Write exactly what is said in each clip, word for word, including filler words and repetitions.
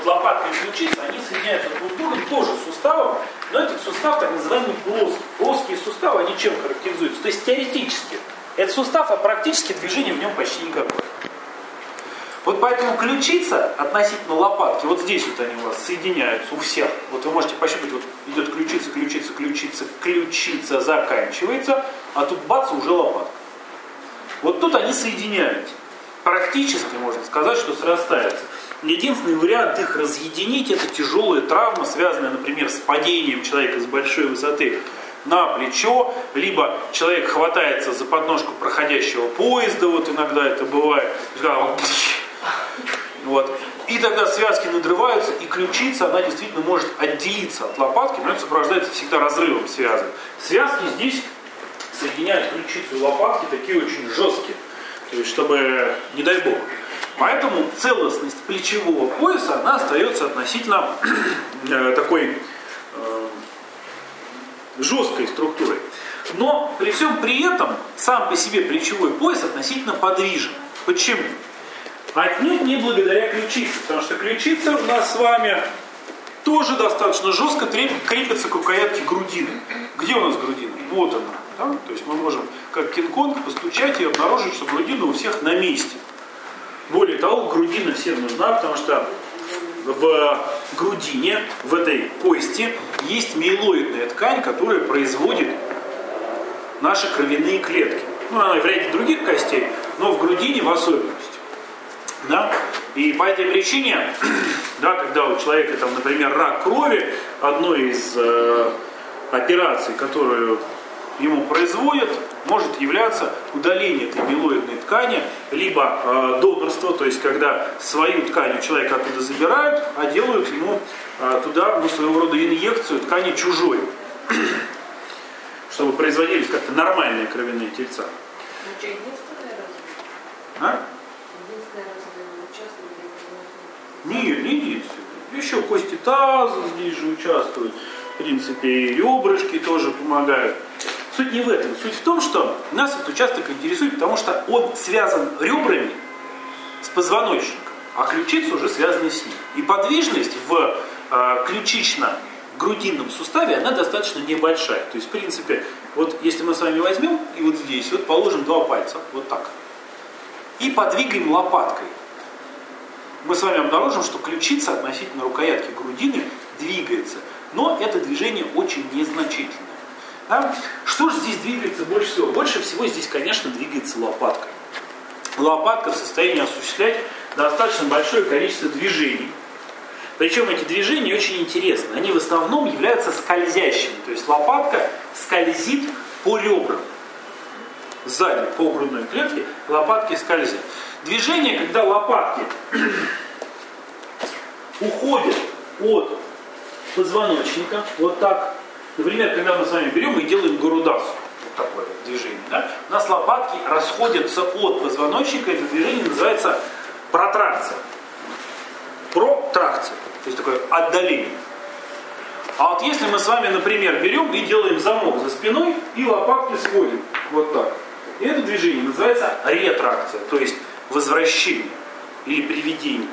вот лопатка и ключица, они соединяются друг с другом тоже суставом, но этот сустав так называемый плоский. Плоские суставы, они чем характеризуются? То есть теоретически это сустав, а практически движение в нем почти никакое. Вот поэтому ключица относительно лопатки, вот здесь вот они у вас соединяются у всех. Вот вы можете пощупать, вот идет ключица, ключица, ключица, ключица заканчивается, а тут бац, уже лопатка. Вот тут они соединяются. Практически можно сказать, что срастаются. Единственный вариант их разъединить — это тяжелая травма, связанная, например, с падением человека с большой высоты на плечо, либо человек хватается за подножку проходящего поезда, вот иногда это бывает, вот. И тогда связки надрываются, и ключица, она действительно может отделиться от лопатки, но это сопровождается всегда разрывом связок. Связки здесь соединяют ключицу и лопатки, такие очень жесткие, то есть чтобы, не дай бог. Поэтому целостность плечевого пояса, она остается относительно э, такой э, жесткой структурой. Но при всем при этом сам по себе плечевой пояс относительно подвижен. Почему? Отнюдь не благодаря ключице, потому что ключица у нас с вами тоже достаточно жестко крепится к рукоятке грудины. Где у нас грудина? Вот она. Да? То есть мы можем, как Кинг-Конг, постучать и обнаружить, что грудина у всех на месте. Более того, грудина всем нужна, потому что в грудине, в этой кости, есть миелоидная ткань, которая производит наши кровяные клетки. Ну, она и в ряде других костей, но в грудине в особенности. Да? И по этой причине, да, когда у человека, там, например, рак крови, одной из э, операций, которую ему производят, может являться удаление этой миелоидной ткани, либо э, донорство, то есть когда свою ткань у человека оттуда забирают, а делают ему э, туда, ну, своего рода инъекцию ткани чужой, чтобы производились как-то нормальные кровяные тельца. А? Нет, не единственное. Еще кости таза здесь же участвуют. В принципе, и ребрышки тоже помогают. Суть не в этом. Суть в том, что нас этот участок интересует, потому что он связан ребрами с позвоночником, а ключица уже связана с ним. И подвижность в э, ключично-грудинном суставе, она достаточно небольшая. То есть, в принципе, вот если мы с вами возьмем и вот здесь вот положим два пальца, вот так, и подвигаем лопаткой, мы с вами обнаружим, что ключица относительно рукоятки грудины двигается. Но это движение очень незначительное. Да? Что же здесь двигается больше всего? Больше всего здесь, конечно, двигается лопатка. Лопатка в состоянии осуществлять достаточно большое количество движений. Причем эти движения очень интересны. Они в основном являются скользящими. То есть лопатка скользит по ребрам. Сзади, по грудной клетке, лопатки скользят. Движение, когда лопатки уходят от позвоночника, вот так. Например, когда мы с вами берем и делаем гарудасу, вот такое движение, да? У нас лопатки расходятся от позвоночника, это движение называется протракция. Протракция, то есть такое отдаление. А вот если мы с вами, например, берем и делаем замок за спиной, и лопатки сходим, вот так. И это движение называется ретракция, то есть возвращение или приведение.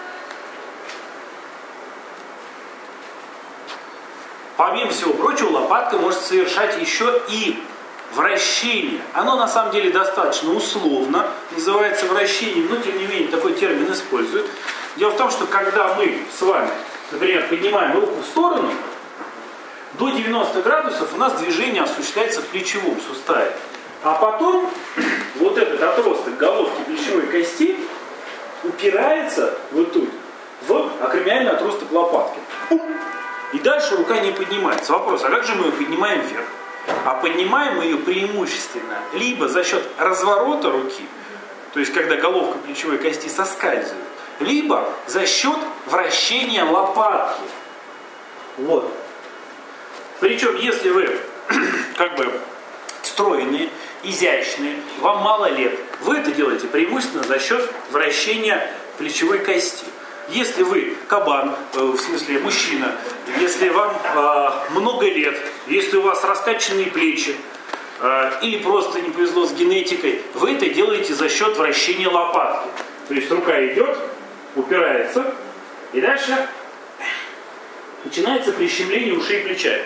Помимо всего прочего, лопатка может совершать еще и вращение. Оно на самом деле достаточно условно называется вращением, но тем не менее такой термин используют. Дело в том, что когда мы с вами, например, поднимаем руку в сторону, до девяноста градусов у нас движение осуществляется в плечевом суставе. А потом вот этот отросток головки плечевой кости упирается вот тут в акромиальный отросток лопатки. И дальше рука не поднимается. Вопрос, а как же мы ее поднимаем вверх? А поднимаем мы ее преимущественно либо за счет разворота руки, то есть когда головка плечевой кости соскальзывает, либо за счет вращения лопатки. Вот. Причем, если вы как бы стройные, изящные, вам мало лет, вы это делаете преимущественно за счет вращения плечевой кости. Если вы кабан, э, в смысле мужчина, если вам э, много лет, если у вас раскачанные плечи, э, или просто не повезло с генетикой, вы это делаете за счет вращения лопатки. То есть рука идет, упирается, И дальше начинается прищемление ушей и плечами.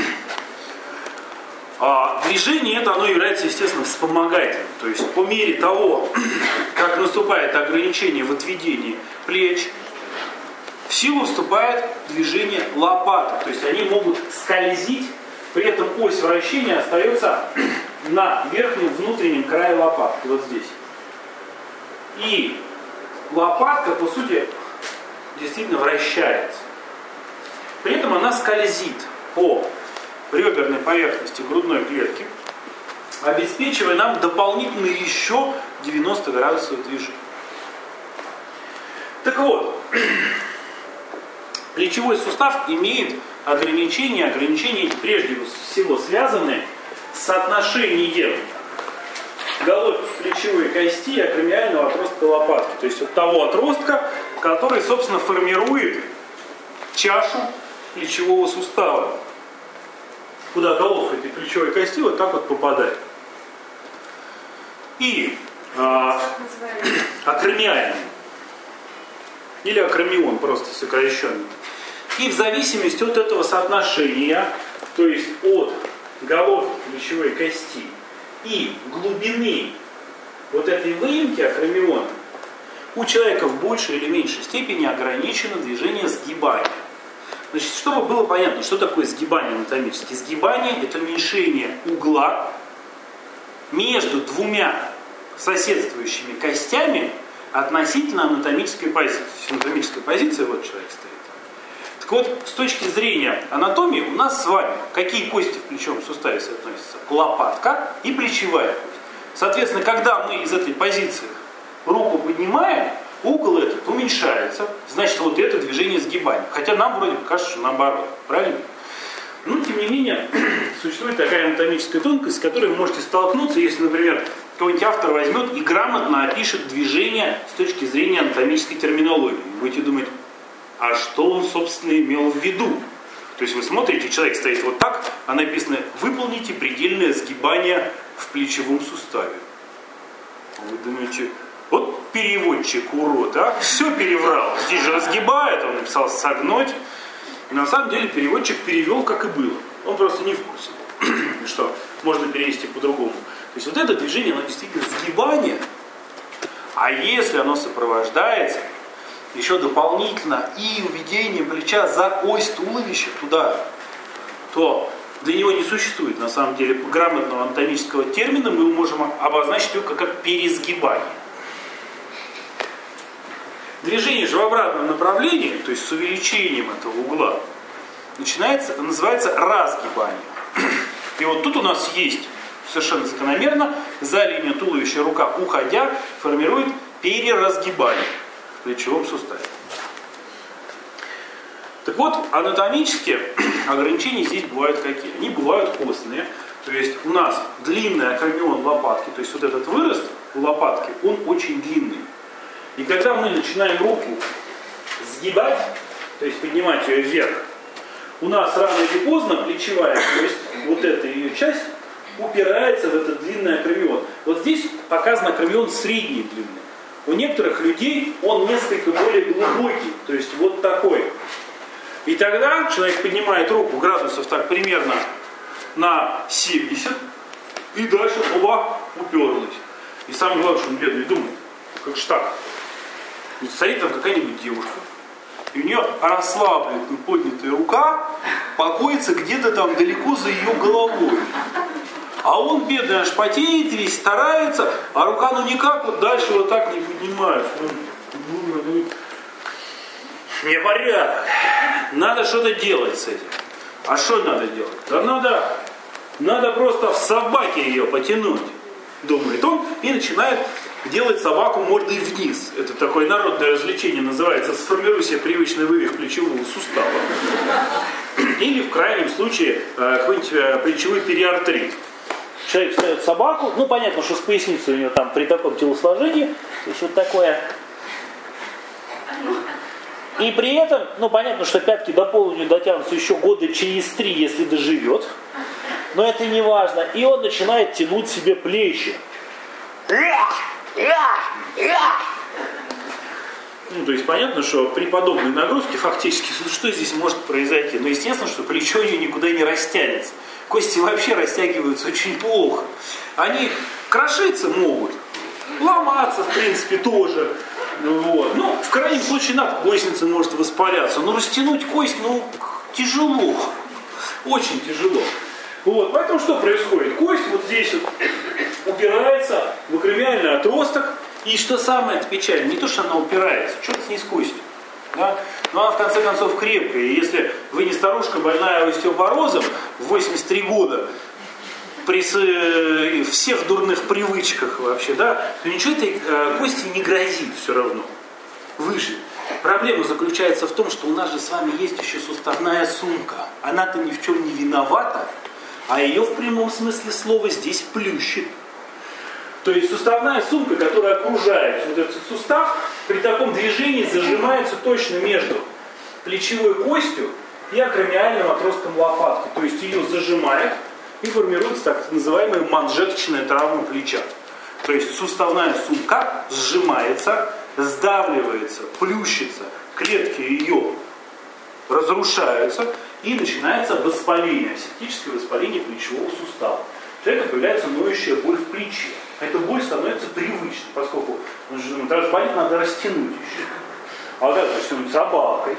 А движение это оно является, естественно, вспомогательным. То есть по мере того, как наступает ограничение в отведении плеч, в силу вступает движение лопаток. То есть они могут скользить, при этом ось вращения остается на верхнем внутреннем крае лопатки, вот здесь. И лопатка, по сути, действительно вращается. При этом она скользит по реберной поверхности грудной клетки, обеспечивая нам дополнительно еще девяносто градусов движения. Так вот, плечевой сустав имеет ограничения, ограничения эти прежде всего связаны с соотношением головки плечевой кости и акромиального отростка лопатки. То есть от того отростка, который, собственно, формирует чашу плечевого сустава, куда головка этой плечевой кости вот так вот попадает. И а, акромиальный, или акромион, просто сокращенный. И в зависимости от этого соотношения, то есть от головки плечевой кости и глубины вот этой выемки акромиона, у человека в большей или меньшей степени ограничено движение сгибания. Значит, чтобы было понятно, что такое сгибание анатомически. Сгибание – это уменьшение угла между двумя соседствующими костями относительно анатомической позиции. Анатомическая позиция, вот человек стоит. Так вот, с точки зрения анатомии у нас с вами какие кости в плечевом суставе соотносятся? Лопатка и плечевая кость. Соответственно, когда мы из этой позиции руку поднимаем, угол этот уменьшается, значит, вот это движение сгибания. Хотя нам вроде бы кажется, что наоборот. Правильно? Но, тем не менее, существует такая анатомическая тонкость, с которой вы можете столкнуться, если, например, какой-нибудь автор возьмет и грамотно опишет движение с точки зрения анатомической терминологии. Вы будете думать, а что он, собственно, имел в виду? То есть вы смотрите, человек стоит вот так, а написано «выполните предельное сгибание в плечевом суставе». Вы думаете, вот переводчик урод, а? Все переврал. Здесь же разгибает, он написал «согнуть». И на самом деле переводчик перевел, как и было. Он просто не в курсе был, что можно перевести по-другому. То есть вот это движение, оно действительно сгибание. А если оно сопровождается еще дополнительно и уведением плеча за ось туловища туда, то для него не существует на самом деле грамотного анатомического термина, мы можем обозначить его как пересгибание. Движение же в обратном направлении, то есть с увеличением этого угла, начинается, называется разгибание. И вот тут у нас есть совершенно закономерно за линию туловища рука, уходя, формирует переразгибание в плечевом суставе. Так вот, анатомические ограничения здесь бывают какие? Они бывают костные. То есть у нас длинный акромион лопатки, то есть вот этот вырост у лопатки, он очень длинный. И когда мы начинаем руку сгибать, то есть поднимать ее вверх, у нас рано или поздно плечевая кость, вот эта ее часть, упирается в этот длинный акромион. Вот здесь показан акромион средней длины. У некоторых людей он несколько более глубокий, то есть вот такой. И тогда человек поднимает руку градусов так примерно на семьдесят, и дальше оба уперлась. И самое главное, что он бедный думает, как же так? Вот стоит там какая-нибудь девушка, и у нее расслабленная поднятая рука покоится где-то там далеко за ее головой. А он, бедный, аж потеет весь, старается, а рука ну никак вот дальше вот так не поднимается. Непорядок. Надо что-то делать с этим. А что надо делать? Да надо, надо просто в собаке ее потянуть, думает он, и начинает делать собаку мордой вниз. Это такое народное развлечение, называется «сформируй себе привычный вывих плечевого сустава». Или в крайнем случае какой-нибудь плечевой периартрит. Человек ставит собаку, ну понятно, что с поясницей у него там при таком телосложении, то есть вот такое. И при этом, ну понятно, что пятки до пола у него дотянутся еще года через три, если доживет. Но это не важно. И он начинает тянуть себе плечи. Ну, то есть понятно, что при подобной нагрузке фактически, ну, что здесь может произойти? Ну, естественно, что плечо ее никуда не растянется. Кости вообще растягиваются очень плохо. Они крошиться могут, ломаться, в принципе, тоже. Вот. Ну, в крайнем случае надкостница может воспаляться. Но растянуть кость, ну, тяжело. Очень тяжело. Вот. Поэтому что происходит? Кость вот здесь вот упирается в акромиальный отросток. И что самое печальное, не то, что она упирается, что-то с ней с костью. Да? Но она в конце концов крепкая. И если вы не старушка, больная остеопорозом в восемьдесят три года, при э, всех дурных привычках вообще, да, то ничего этой э, кости не грозит все равно. Выживет. Проблема заключается в том, что у нас же с вами есть еще суставная сумка. Она-то ни в чем не виновата, а ее в прямом смысле слова здесь плющит. То есть суставная сумка, которая окружает вот этот сустав, при таком движении зажимается точно между плечевой костью и акромиальным отростком лопатки. То есть ее зажимает и формируется так называемая манжеточная травма плеча. То есть суставная сумка сжимается, сдавливается, плющится, клетки ее разрушаются и начинается воспаление, асептическое воспаление плечевого сустава. У человека появляется ноющая боль в плече. Эта боль становится привычной, поскольку он же думает, раз болит, надо растянуть еще. А вот это растянуть собакой.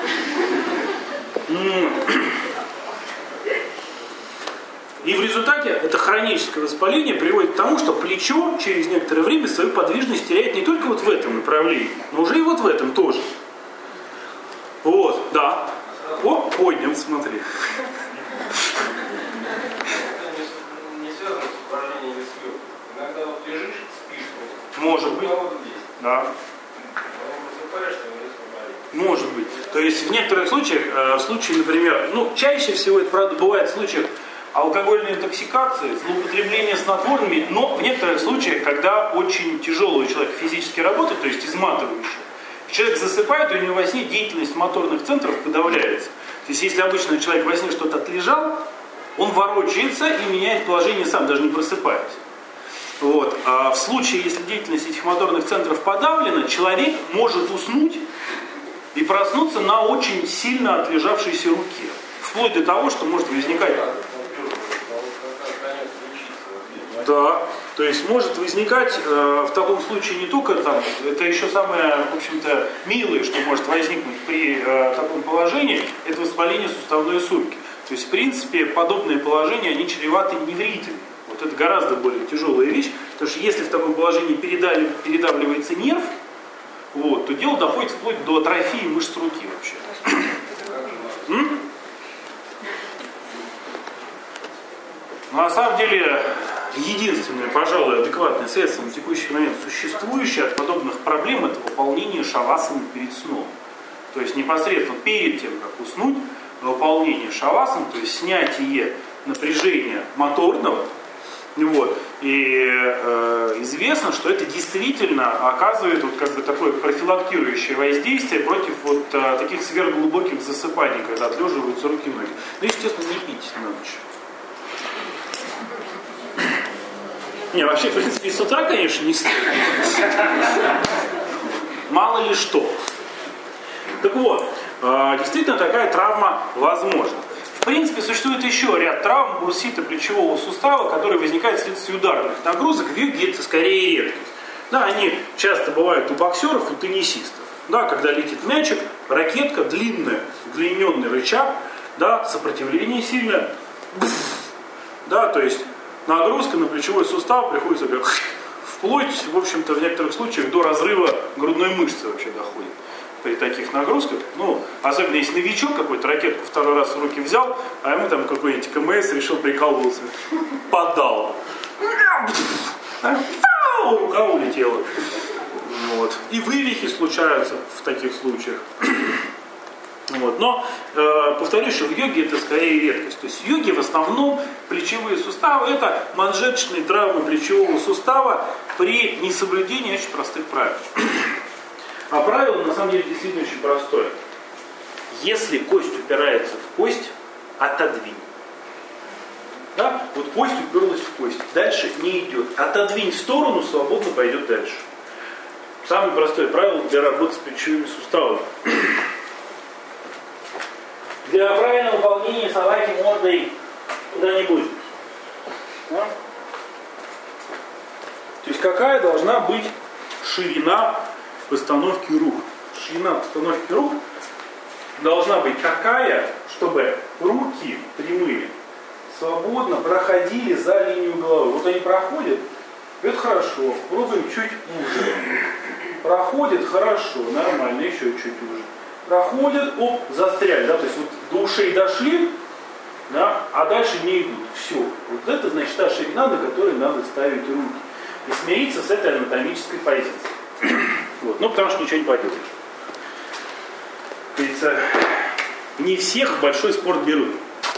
И в результате это хроническое воспаление приводит к тому, что плечо через некоторое время свою подвижность теряет не только вот в этом направлении, но уже и вот в этом тоже. Вот, да. О, поднял, смотри. Иногда вот лежишь, спишь. Может быть. Да. Может быть. То есть в некоторых случаях, в случае, например, ну, чаще всего это, правда, бывает в случаях алкогольной интоксикации, злоупотребления снотворными, но в некоторых случаях, когда очень тяжелый человек физически работает, то есть изматывающий, человек засыпает, и у него во сне деятельность моторных центров подавляется. То есть если обычно человек во сне что-то отлежал, он ворочается и меняет положение сам, даже не просыпаясь. Вот. А в случае, если деятельность этих моторных центров подавлена, человек может уснуть и проснуться на очень сильно отлежавшейся руке. Вплоть до того, что может возникать... Да, то есть может возникать э, в таком случае не только там, это еще самое, в общем-то, милое, что может возникнуть при э, таком положении, это воспаление суставной сумки. То есть, в принципе, подобные положения, они чреваты невритами. Вот это гораздо более тяжелая вещь, потому что если в таком положении передали, передавливается нерв, вот, то дело доходит вплоть до атрофии мышц руки вообще. М? Но на самом деле, единственное, пожалуй, адекватное средство на текущий момент существующее от подобных проблем — это выполнение шавасаны перед сном. То есть непосредственно перед тем, как уснуть, выполнение шавасаны, то есть снятие напряжения моторного. Вот. И э, известно, что это действительно оказывает вот как бы такое профилактирующее воздействие против вот э, таких сверхглубоких засыпаний, когда отлеживаются руки и ноги. Ну, естественно, не пить на ночь. Не, вообще, в принципе, и с утра, конечно, не стоит. Мало ли что. Так вот, э, действительно такая травма возможна. В принципе, существует еще ряд травм бурсито-плечевого сустава, которые возникают вследствие ударных нагрузок. В йоге это скорее редкость. Да, они часто бывают у боксеров и теннисистов. Да, когда летит мячик, ракетка, длинная, удлиненный рычаг, да, сопротивление сильное. Да, то есть нагрузка на плечевой сустав приходится как вплоть, в общем-то, в некоторых случаях до разрыва грудной мышцы вообще доходит. При таких нагрузках, ну, особенно если новичок какой-то ракетку второй раз в руки взял, а ему там какой-нибудь КМС решил прикалываться, подал. Рука улетела. Вот. И вывихи случаются в таких случаях. Вот. Но, э, повторюсь, что в йоге это скорее редкость. То есть в йоге в основном плечевые суставы — это манжеточные травмы плечевого сустава при несоблюдении очень простых правил. А правило на самом деле действительно очень простое. Если кость упирается в кость, отодвинь. Да? Вот кость уперлась в кость. Дальше не идет. Отодвинь в сторону, свободно пойдет дальше. Самое простое правило для работы с плечевыми суставами. Для правильного выполнения совайте мордой куда-нибудь. Да? То есть какая должна быть ширина постановки рук? Ширина постановки рук должна быть такая, чтобы руки прямые свободно проходили за линию головы. Вот они проходят, это хорошо, пробуем чуть уже. Проходит хорошо, нормально, еще чуть уже. Проходят, оп, застряли, да, то есть вот до ушей дошли, да, а дальше не идут. Все. Вот это значит та ширина, на которой надо ставить руки. И смириться с этой анатомической позицией. Вот. Ну, потому что ничего не поделаешь. Говорится, не всех в большой спорт берут.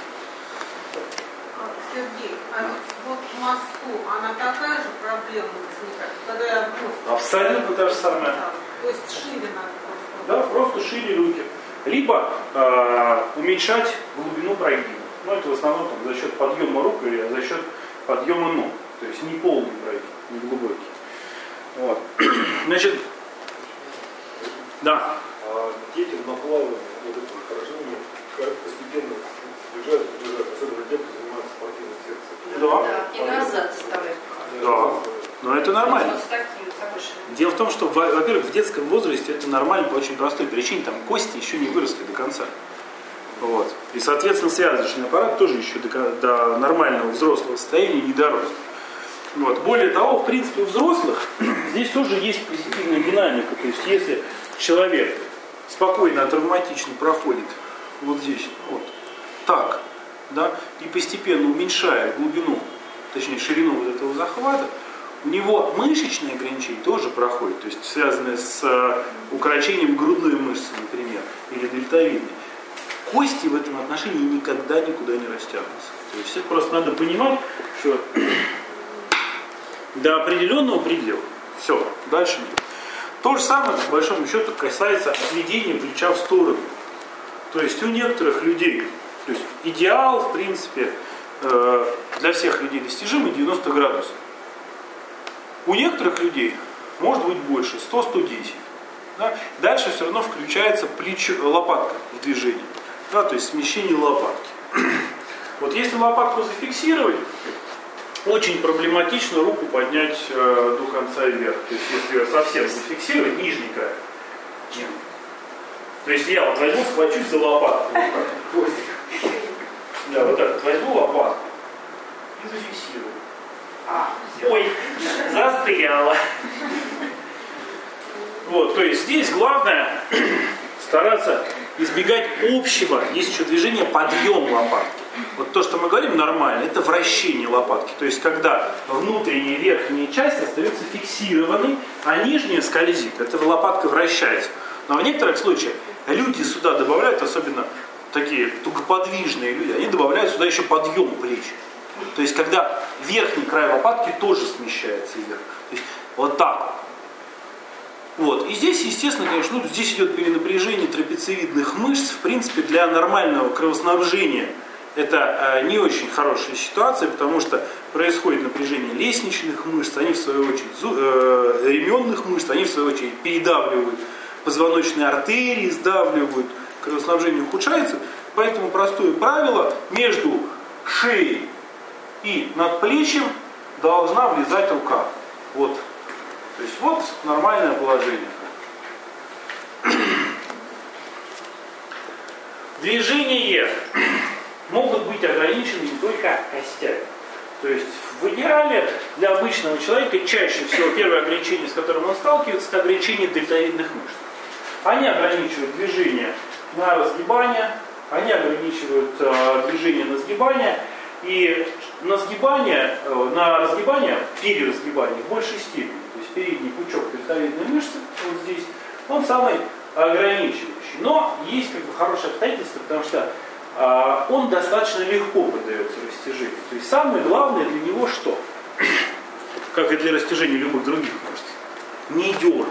Сергей, а вот в мосту, она такая же проблема возникает, когда я просто... Абсолютно та же самая. Да, то есть шире надо просто... Да, просто шире руки. Либо э, уменьшать глубину прогиба. Ну, это в основном там, за счет подъема рук или за счет подъема ног. То есть не полный прогиб, не глубокий. Вот. Значит, да. А детям на плавание вот это упражнение постепенно сближают, сближают, особенно те, кто занимается спортивной секцией. Да. Да, и назад заставляют. Да. Но это нормально. Вот с таким, с Дело в том, что, во-первых, в детском возрасте это нормально по очень простой причине. Там кости еще не выросли до конца. Вот. И, соответственно, связочный аппарат тоже еще до, до нормального взрослого состояния не дорос. Вот. Более того, в принципе, у взрослых здесь тоже есть позитивная динамика. То есть, если человек спокойно, травматично проходит вот здесь, вот так, да, и постепенно уменьшая глубину, точнее ширину вот этого захвата, у него мышечные ограничения тоже проходят, то есть связанные с э, укорочением грудной мышцы, например, или дельтовидной. Кости в этом отношении никогда никуда не растянутся. То есть это просто надо понимать, что до определенного предела все, дальше нет. То же самое, по большому счету, касается отведения плеча в сторону. То есть у некоторых людей, то есть идеал, в принципе, э, для всех людей достижимый девяносто градусов. У некоторых людей может быть больше, сто - сто десять. Да? Дальше все равно включается плечо, лопатка в движение. Да, то есть смещение лопатки. Вот если лопатку зафиксировать, очень проблематично руку поднять э, до конца вверх. То есть если ее совсем зафиксировать, нижний край. Нет. То есть я вот возьму, схвачусь за лопатку. Вот да, вот так вот возьму лопатку и зафиксирую. А, ой, застряла. Вот, то есть здесь главное стараться избегать общего, есть еще движение подъем лопатки. Вот то, что мы говорим нормально, это вращение лопатки. То есть когда внутренняя верхняя часть остается фиксированной, а нижняя скользит. Это лопатка вращается. Но в некоторых случаях люди сюда добавляют, особенно такие тугоподвижные люди, они добавляют сюда еще подъем плеч. То есть когда верхний край лопатки тоже смещается вверх. То есть вот так. Вот. И здесь, естественно, конечно, ну, здесь идет перенапряжение трапециевидных мышц. В принципе, для нормального кровоснабжения это э, не очень хорошая ситуация, потому что происходит напряжение лестничных мышц, они в свою очередь, э, ременных мышц, они в свою очередь передавливают позвоночные артерии, сдавливают, кровоснабжение ухудшается. Поэтому простое правило: между шеей и надплечьем должна влезать рука. Вот. То есть вот нормальное положение. Движения могут быть ограничены не только костями. То есть в идеале для обычного человека чаще всего первое ограничение, с которым он сталкивается, это ограничение дельтовидных мышц. Они ограничивают движение на разгибание, они ограничивают э, движение на сгибание. И на сгибание, э, на разгибание, переразгибание в большей степени. То есть передний пучок дельтовидной мышцы, вот здесь, он самый ограничивающий. Но есть как бы хорошее обстоятельство, потому что э, он достаточно легко поддается растяжению. То есть самое главное для него что? Как и для растяжения любых других мышц. Не дергать.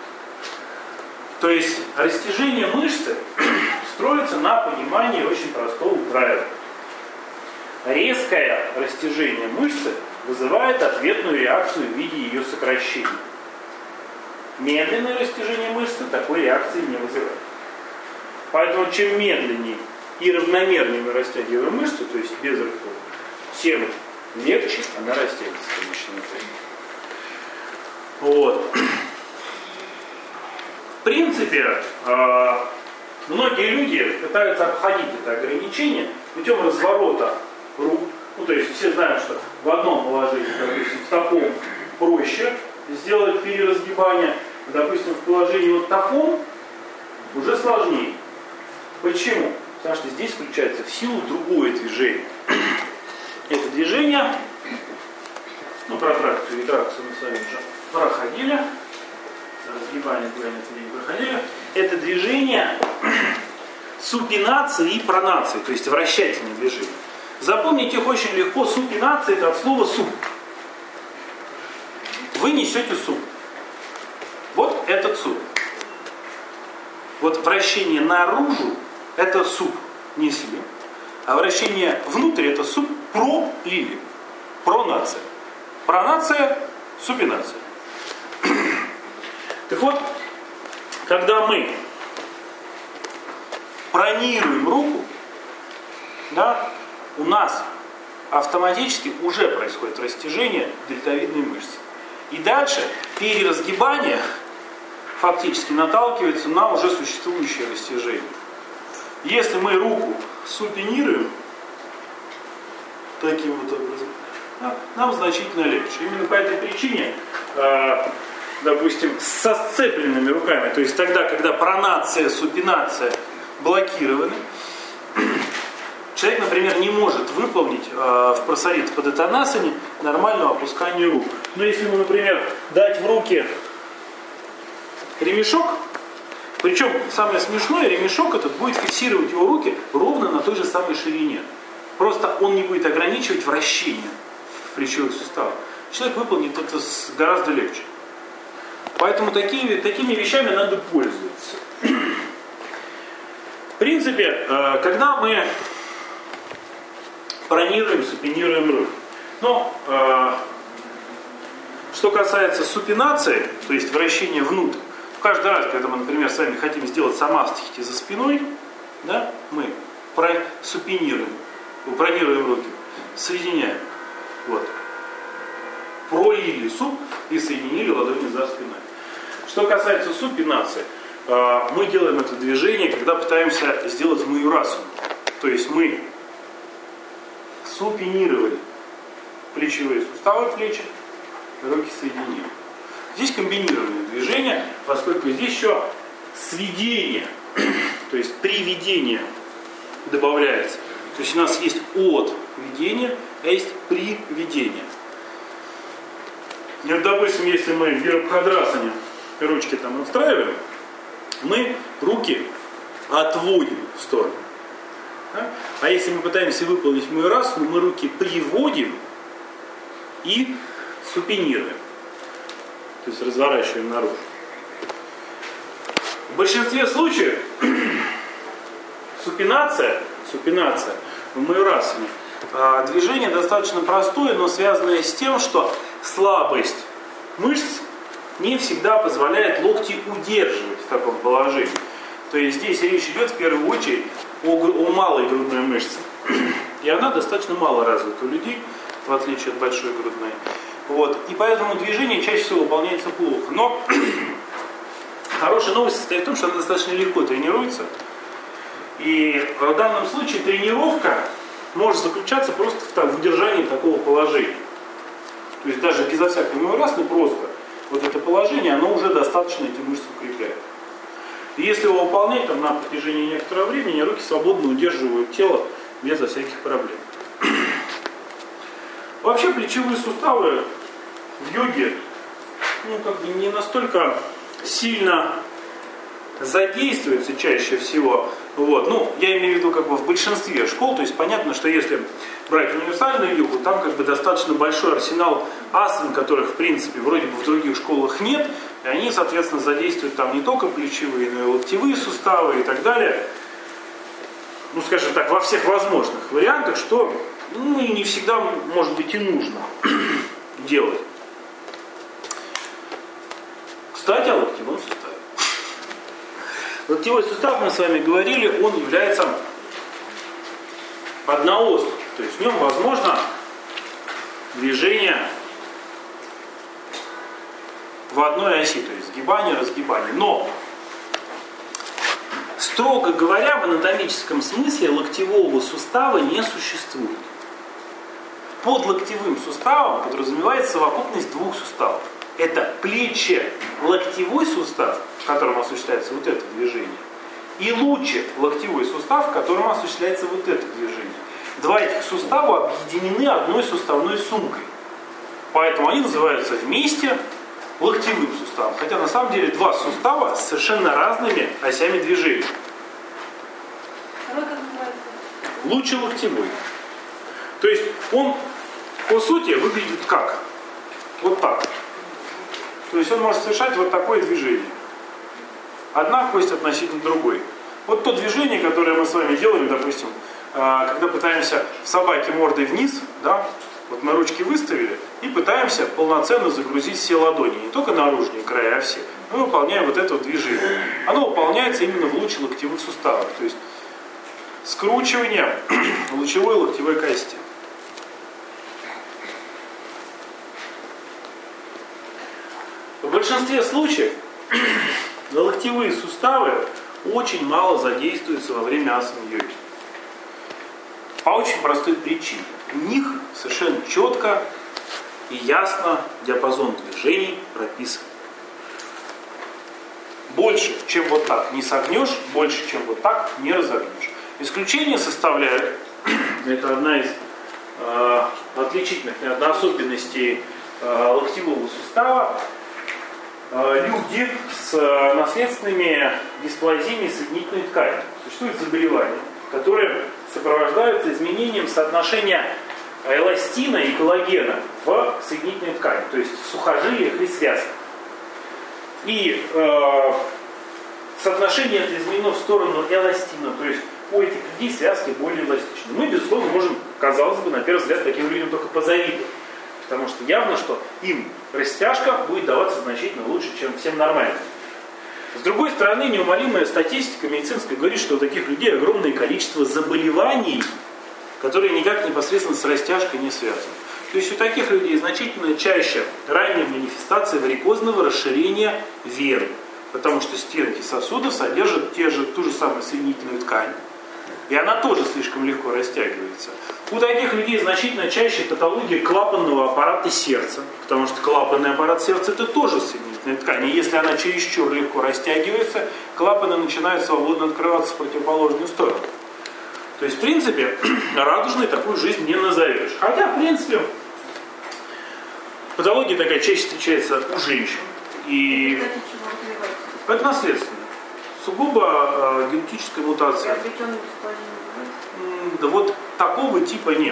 То есть растяжение мышцы строится на понимании очень простого правила. Резкое растяжение мышцы вызывает ответную реакцию в виде ее сокращения. Медленное растяжение мышцы такой реакции не вызывает. Поэтому чем медленнее и равномернее мы растягиваем мышцу, то есть без рывков, тем легче она растягивается, конечно, на Вот. В принципе, многие люди пытаются обходить это ограничение путем разворота рук. Ну, то есть все знают, что в одном положении, допустим, в таком проще сделать переразгибание, допустим, в положении вот таком уже сложнее. Почему? Потому что здесь включается в силу другое движение. Это движение, ну, протракцию и тракцию мы с вами уже проходили, разгибание движения проходили. Это движение супинации и пронации, то есть вращательное движение. Запомнить их очень легко. Супинация — это от слова суп. Вы несете суп. Вот этот суп. Вот вращение наружу — это суп несли. А вращение внутрь — это суп пролили. Пронация. Пронация — супинация. Так вот, когда мы пронируем руку, да, у нас автоматически уже происходит растяжение дельтовидной мышцы. И дальше переразгибание фактически наталкивается на уже существующее растяжение. Если мы руку супинируем таким вот образом, нам значительно легче. Именно по этой причине, допустим, со сцепленными руками, то есть тогда, когда пронация, супинация блокированы, человек, например, не может выполнить э, в прасарит падатанасане нормального опускания рук. Но если ему, например, дать в руки ремешок, причем самое смешное, ремешок этот будет фиксировать его руки ровно на той же самой ширине. Просто он не будет ограничивать вращение в плечевых суставах. Человек выполнит это гораздо легче. Поэтому такими, такими вещами надо пользоваться. В принципе, э, когда мы пронируем, супинируем руки. Но э, что касается супинации, то есть вращения внутрь, каждый раз, когда мы, например, с вами хотим сделать самастхити за спиной, да, мы супинируем, пронируем руки, соединяем. Вот. Пролили суп и соединили ладони за спиной. Что касается супинации, э, мы делаем это движение, когда пытаемся сделать маюрасану. То есть мы супинировали плечевые суставы плечи, руки соединили. Здесь комбинированное движение, поскольку здесь еще сведение, то есть приведение добавляется. То есть у нас есть от ведения, а есть приведение. И, допустим, если мы в вирабхадрасане ручки там устраиваем, мы руки отводим в сторону. А если мы пытаемся выполнить маюрасану, мы руки приводим и супинируем. То есть разворачиваем наружу. В большинстве случаев супинация, супинация в маюрасане движение достаточно простое, но связанное с тем, что слабость мышц не всегда позволяет локти удерживать в таком положении. То есть здесь речь идет в первую очередь о, о малой грудной мышце. И она достаточно мало развита у людей, в отличие от большой грудной. Вот. И поэтому движение чаще всего выполняется плохо. Но хорошая новость состоит в том, что она достаточно легко тренируется. И в данном случае тренировка может заключаться просто в, так, в удержании такого положения. То есть даже безо всякой маюрасаны, просто вот это положение, оно уже достаточно эти мышцы укрепляет. И если его выполнять там, на протяжении некоторого времени, руки свободно удерживают тело безо всяких проблем. Вообще плечевые суставы в йоге ну, как бы не настолько сильно задействуются чаще всего. Вот. Ну, я имею в виду как бы в большинстве школ. То есть понятно, что если брать универсальную йогу, там как бы достаточно большой арсенал асан, которых в принципе вроде бы в других школах нет. И они, соответственно, задействуют там не только плечевые, но и локтевые суставы и так далее. Ну, скажем так, во всех возможных вариантах, что ну, и не всегда, может быть, и нужно делать. Кстати, о локтевых Локтевой сустав, мы с вами говорили, он является одноосным. То есть в нем возможно движение в одной оси, то есть сгибание, разгибание. Но, строго говоря, в анатомическом смысле локтевого сустава не существует. Под локтевым суставом подразумевается совокупность двух суставов. Это плече-локтевой сустав, в котором осуществляется вот это движение, и луче-локтевой сустав, в котором осуществляется вот это движение. Два этих сустава объединены одной суставной сумкой. Поэтому они называются вместе локтевым суставом. Хотя на самом деле два сустава с совершенно разными осями движения. Второй как называется? Луче-локтевой. То есть он по сути выглядит как? Вот так. То есть он может совершать вот такое движение. Одна кость относительно другой. Вот то движение, которое мы с вами делаем, допустим, когда пытаемся в собаке мордой вниз, да, вот мы ручки выставили и пытаемся полноценно загрузить все ладони, не только наружные края, а все. Мы выполняем вот это вот движение. Оно выполняется именно в луче локтевых суставов, то есть скручивание лучевой локтевой кости. В большинстве случаев локтевые суставы очень мало задействуются во время асан-йоги. По очень простой причине. У них совершенно четко и ясно диапазон движений прописан. Больше, чем вот так не согнешь, больше, чем вот так не разогнешь. Исключение составляет, это одна из э, отличительных, одна особенностей э, локтевого сустава, э, люди с э, наследственными дисплазиями соединительной ткани. Существует заболевание, которое сопровождаются изменением соотношения эластина и коллагена в соединительной ткани, то есть в сухожилиях и связках. И э, соотношение это изменено в сторону эластина, то есть у этих людей связки более эластичны. Мы, безусловно, можем, казалось бы, на первый взгляд, таким людям только позавидовать, потому что явно, что им растяжка будет даваться значительно лучше, чем всем нормальным. С другой стороны, неумолимая статистика медицинская говорит, что у таких людей огромное количество заболеваний, которые никак непосредственно с растяжкой не связаны. То есть у таких людей значительно чаще ранняя манифестация варикозного расширения вен, потому что стенки сосудов содержат те же, ту же самую соединительную ткань, и она тоже слишком легко растягивается. У таких людей значительно чаще патология клапанного аппарата сердца, потому что клапанный аппарат сердца это тоже соединительная ткань, и если она чересчур легко растягивается, клапаны начинают свободно открываться в противоположную сторону. То есть, в принципе, радужной такую жизнь не назовешь. Хотя, в принципе, патология такая чаще встречается у женщин. И это наследственно. Сугубо э, генетическая мутация. Да вот такого типа нет.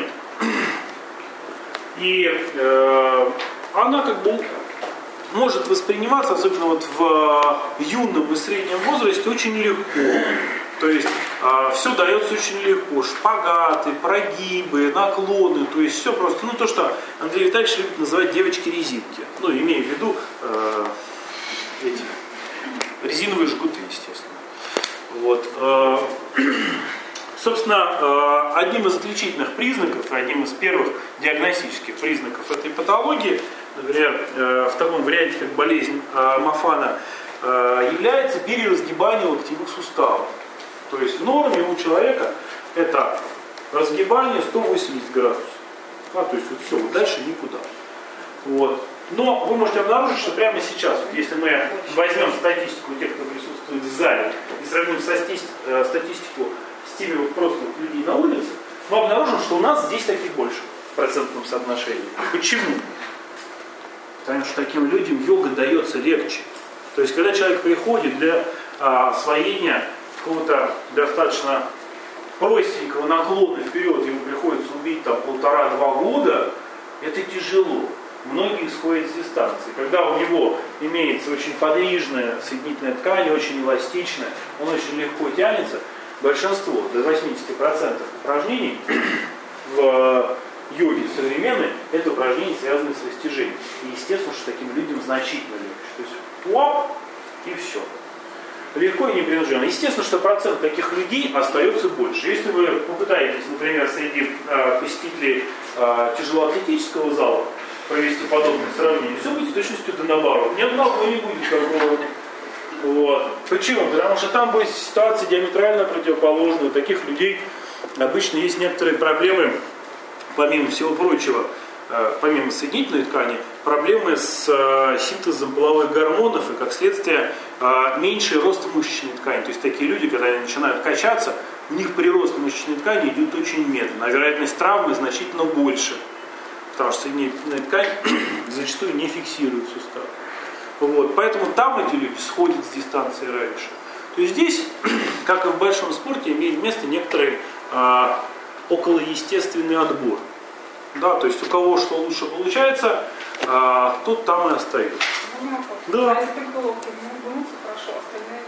И э, она как бы может восприниматься, особенно вот в юном и среднем возрасте, очень легко. То есть э, все дается очень легко. Шпагаты, прогибы, наклоны. То есть все просто, ну то, что Андрей Витальевич любит называть девочки-резинки. Ну, имея в виду э, эти резиновые жгуты, естественно. Вот. Э, собственно, э, одним из отличительных признаков, одним из первых диагностических признаков этой патологии, например, э, в таком варианте, как болезнь э, Мафана, э, является переразгибание локтевых суставов. То есть в норме у человека это разгибание сто восемьдесят градусов. А, то есть вот все, вот дальше никуда. Вот. Но вы можете обнаружить, что прямо сейчас, вот если мы возьмем статистику тех, кто присутствует в зале, и сравним статистику с теми вот просто вот людей на улице, мы обнаружим, что у нас здесь таких больше в процентном соотношении. Почему? Потому что таким людям йога дается легче. То есть, когда человек приходит для а, освоения какого-то достаточно простенького наклона вперед, ему приходится убить там полтора-два года, это тяжело. Многие исходят с дистанции. Когда у него имеется очень подвижная соединительная ткань, очень эластичная, он очень легко тянется, большинство, до восемьдесят процентов упражнений в йоге современной, это упражнения, связанные с растяжением. И естественно, что таким людям значительно легче. То есть уап, и все. легко и непринужденно. Естественно, что процент таких людей остается больше. Если вы попытаетесь, например, среди э, посетителей э, тяжелоатлетического зала провести подобное сравнение, все будет с точностью да наоборот. Ни одного не будет такого. Вот. Почему? Потому что там будет ситуация диаметрально противоположная. У таких людей обычно есть некоторые проблемы, помимо всего прочего, помимо соединительной ткани, проблемы с синтезом половых гормонов и, как следствие, меньший рост мышечной ткани. То есть такие люди, когда они начинают качаться, у них прирост мышечной ткани идет очень медленно, а вероятность травмы значительно больше, потому что соединительная ткань зачастую не фиксирует сустав. Вот. Поэтому там эти люди сходят с дистанции раньше. То есть здесь, как и в большом спорте, имеет место некоторый а, околоестественный отбор. Да, то есть у кого что лучше получается, а, тот там и остается. Да. А если только локти, ну, думается, хорошо, остальное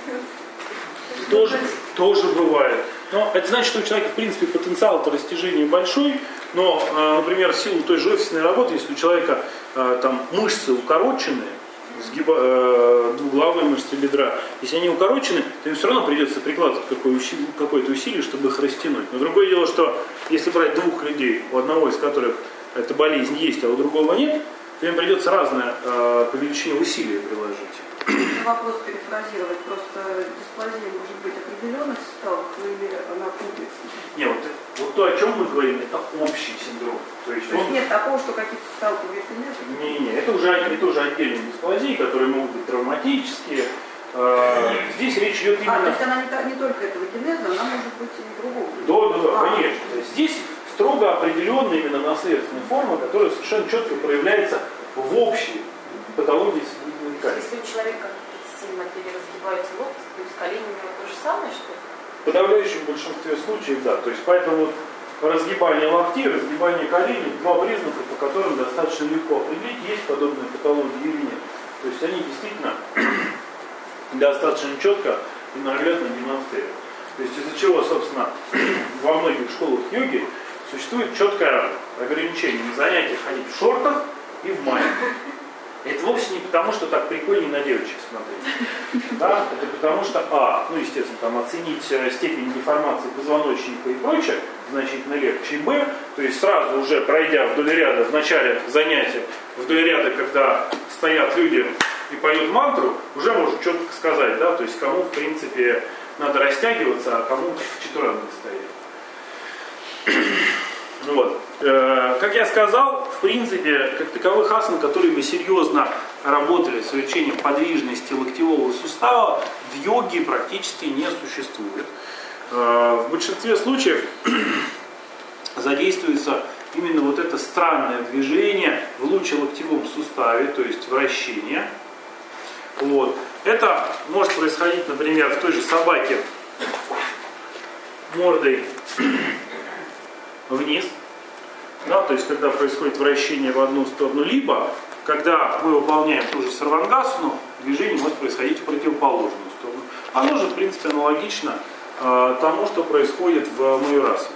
не Тоже, тоже бывает. Но это значит, что у человека, в принципе, потенциал-то растяжения большой, но, а, например, в силу той же офисной работы, если у человека а, там мышцы укороченные, сгиба, э, двуглавые мышцы бедра, если они укорочены, то им все равно придется прикладывать какое усилие, какое-то усилие, чтобы их растянуть. Но другое дело, что если брать двух людей, у одного из которых эта болезнь есть, а у другого нет, то им придется разное э, по величине усилия приложить. Вопрос перефразировать. Просто дисплазия может быть определенных суставов или она комплекс? Не, вот, вот то, о чем мы говорим, это общий синдром. То есть, то есть он... нет такого, что какие-то суставы повреждены? Не, не, это уже, это уже отдельные дисплазии, которые могут быть травматические. Э, здесь речь идет именно... А, то есть она не, не только этого генеза, она может быть и другого? Да, да, а. конечно. Здесь строго определенная именно наследственная форма, которая совершенно четко проявляется в общей патологии соединительной ткани. Если у человека сильно переразгибаются локти, то есть колени у него то же самое, что ли? В подавляющем большинстве случаев, да. То есть поэтому вот разгибание локтей, разгибание коленей, два признака, по которым достаточно легко определить, есть подобные патологии или нет. То есть они действительно достаточно четко и наглядно демонстрируют. То есть из-за чего, собственно, во многих школах йоги существует четкое ограничение на занятия ходить в шортах и в майке. Это вовсе не потому, что так прикольнее на девочек смотреть. Да? Это потому что, а, ну, естественно, там оценить степень деформации позвоночника и прочее значительно легче. И б, то есть сразу уже пройдя вдоль ряда в начале занятия, вдоль ряда, когда стоят люди и поют мантру, уже можно четко сказать, да, то есть кому, в принципе, надо растягиваться, а кому в четверенных стоять. Ну вот. Э, как я сказал, в принципе, как таковых асан, которые бы серьезно работали с увеличением подвижности локтевого сустава, в йоге практически не существует. Э, в большинстве случаев задействуется именно вот это странное движение в лучелоктевом суставе, то есть вращение. Вот. Это может происходить, например, в той же собаке мордой вниз, да, то есть когда происходит вращение в одну сторону, либо когда мы выполняем ту же сарвангасану, движение может происходить в противоположную сторону. Оно же, в принципе, аналогично э, тому, что происходит в маюрасане.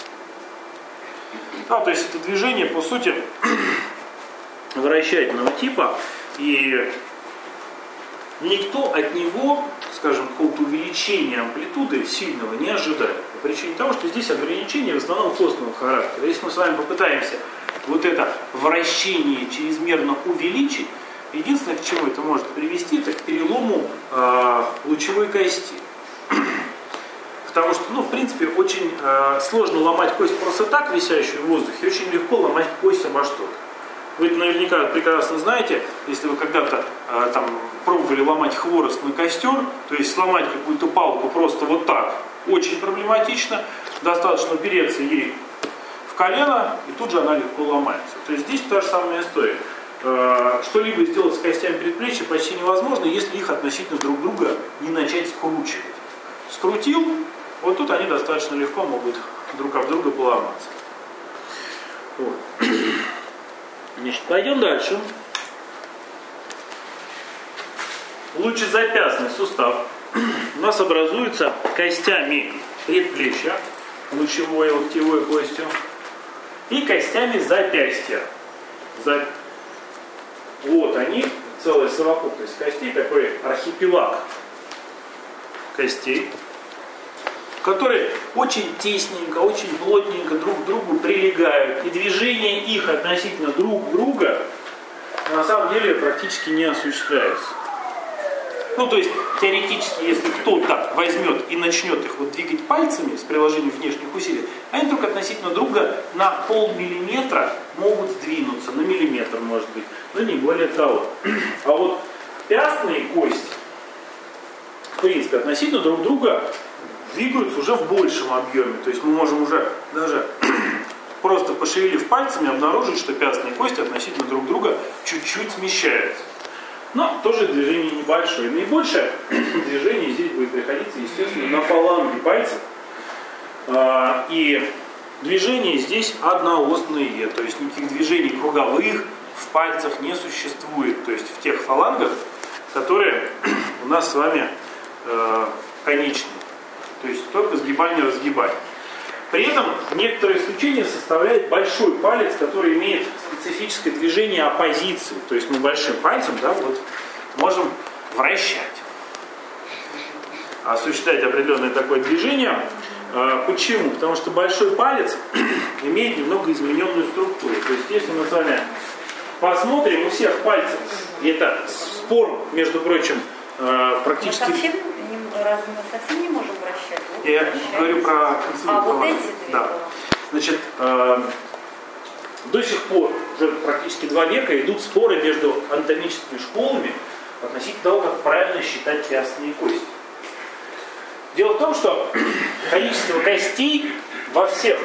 Да, то есть это движение, по сути, вращательного типа, и никто от него, скажем, какого-то увеличения амплитуды сильного не ожидает. По причине того, что здесь ограничения в основном костного характера. Если мы с вами попытаемся вот это вращение чрезмерно увеличить, единственное, к чему это может привести, это к перелому э, лучевой кости. Потому что, ну, в принципе, очень э, сложно ломать кость просто так, висящую в воздухе, очень легко ломать кость обо что-то. Вы наверняка прекрасно знаете, если вы когда-то э, там пробовали ломать хворост на костер, то есть сломать какую-то палку просто вот так, очень проблематично, достаточно упереться ей в колено, и тут же она легко ломается. То есть здесь та же самая история. Э, что-либо сделать с костями предплечья почти невозможно, если их относительно друг друга не начать скручивать. Скрутил, вот тут они достаточно легко могут друг об друга поломаться. Вот. Значит, пойдем дальше. Лучезапястный сустав у нас образуется костями предплечья, лучевой и локтевой костью, и костями запястья. За... Вот они, целая совокупность костей, такой архипелаг костей, которые очень тесненько, очень плотненько друг к другу прилегают. И движение их относительно друг друга на самом деле практически не осуществляется. Ну, то есть, теоретически, если кто-то возьмет и начнет их вот двигать пальцами с приложением внешних усилий, они только относительно друга на полмиллиметра могут сдвинуться, на миллиметр, может быть, но не более того. А вот пястные кости, в принципе, относительно друг друга двигаются уже в большем объеме. То есть мы можем уже даже просто пошевелив пальцами обнаружить, что пястные кости относительно друг друга чуть-чуть смещаются. Но тоже движение небольшое. Наибольшее движение здесь будет приходиться, естественно, на фаланги пальцев. И движения здесь одноосные, то есть никаких движений круговых в пальцах не существует. То есть в тех фалангах, которые у нас с вами э, конечные. То есть только сгибание-разгибание. При этом некоторые исключения составляет большой палец, который имеет специфическое движение оппозиции. То есть мы большим пальцем, да, вот, можем вращать. Осуществлять определенное такое движение. Почему? Потому что большой палец имеет немного измененную структуру. То есть если мы с вами посмотрим, у всех пальцев, и это спор, между прочим, практически... Мы совсем, не, разве мы совсем не можем вращать? Вот Я вращать. говорю про... А вот эти две? Да. Значит, э, до сих пор, уже практически два века, идут споры между анатомическими школами относительно того, как правильно считать пястные кости. Дело в том, что количество костей во всех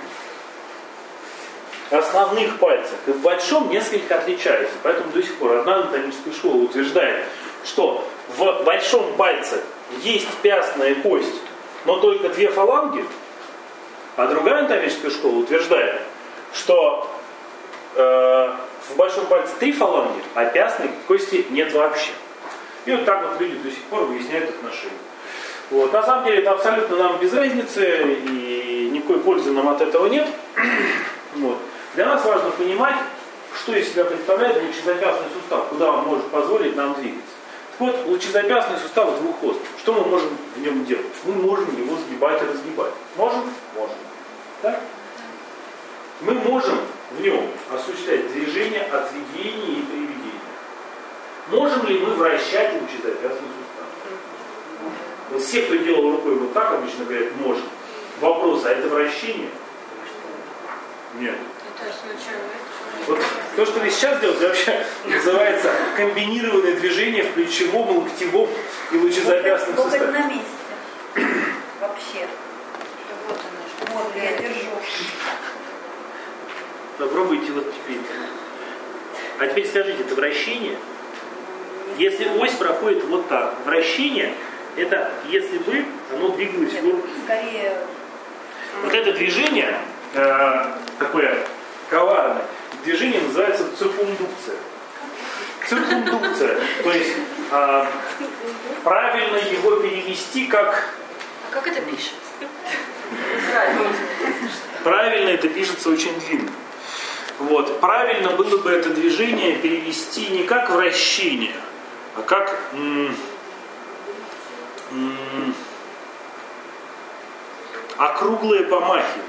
основных пальцах и в большом несколько отличается. Поэтому до сих пор одна анатомическая школа утверждает, что в большом пальце есть пястная кость, но только две фаланги, а другая анатомическая школа утверждает, что э, в большом пальце три фаланги, а пястной кости нет вообще. И вот так вот люди до сих пор выясняют отношения. Вот. На самом деле это абсолютно нам без разницы, и никакой пользы нам от этого нет. Вот. Для нас важно понимать, что из себя представляет лучезапястный сустав, куда он может позволить нам двигаться. Вот лучезапястный сустав двухосный. Что мы можем в нем делать? Мы можем его сгибать и разгибать. Можем? Можем. Да? Мы можем в нем осуществлять движение отведения и приведения. Можем ли мы вращать лучезапястный сустав? Вот все, кто делал рукой вот так, обычно говорят, можем. Вопрос, а это вращение? Нет. Это сначала Вот то, что вы сейчас делаете, вообще называется комбинированное движение в плечевом, локтевом и лучезапястном вот, суставе. Вот на месте. Вообще. вот она что. Вот я держу. Попробуйте вот теперь. А теперь скажите, это вращение? Если ось проходит вот так, вращение, это если бы оно двигалось Нет, вот. скорее. Вот это движение, э, такое коварное, движение называется циркумдукция. Циркумдукция. То есть э, правильно его перевести как... А как это пишется? Правильно это пишется очень длинно. Вот. Правильно было бы это движение перевести не как вращение, а как м- м- округлое помахивание.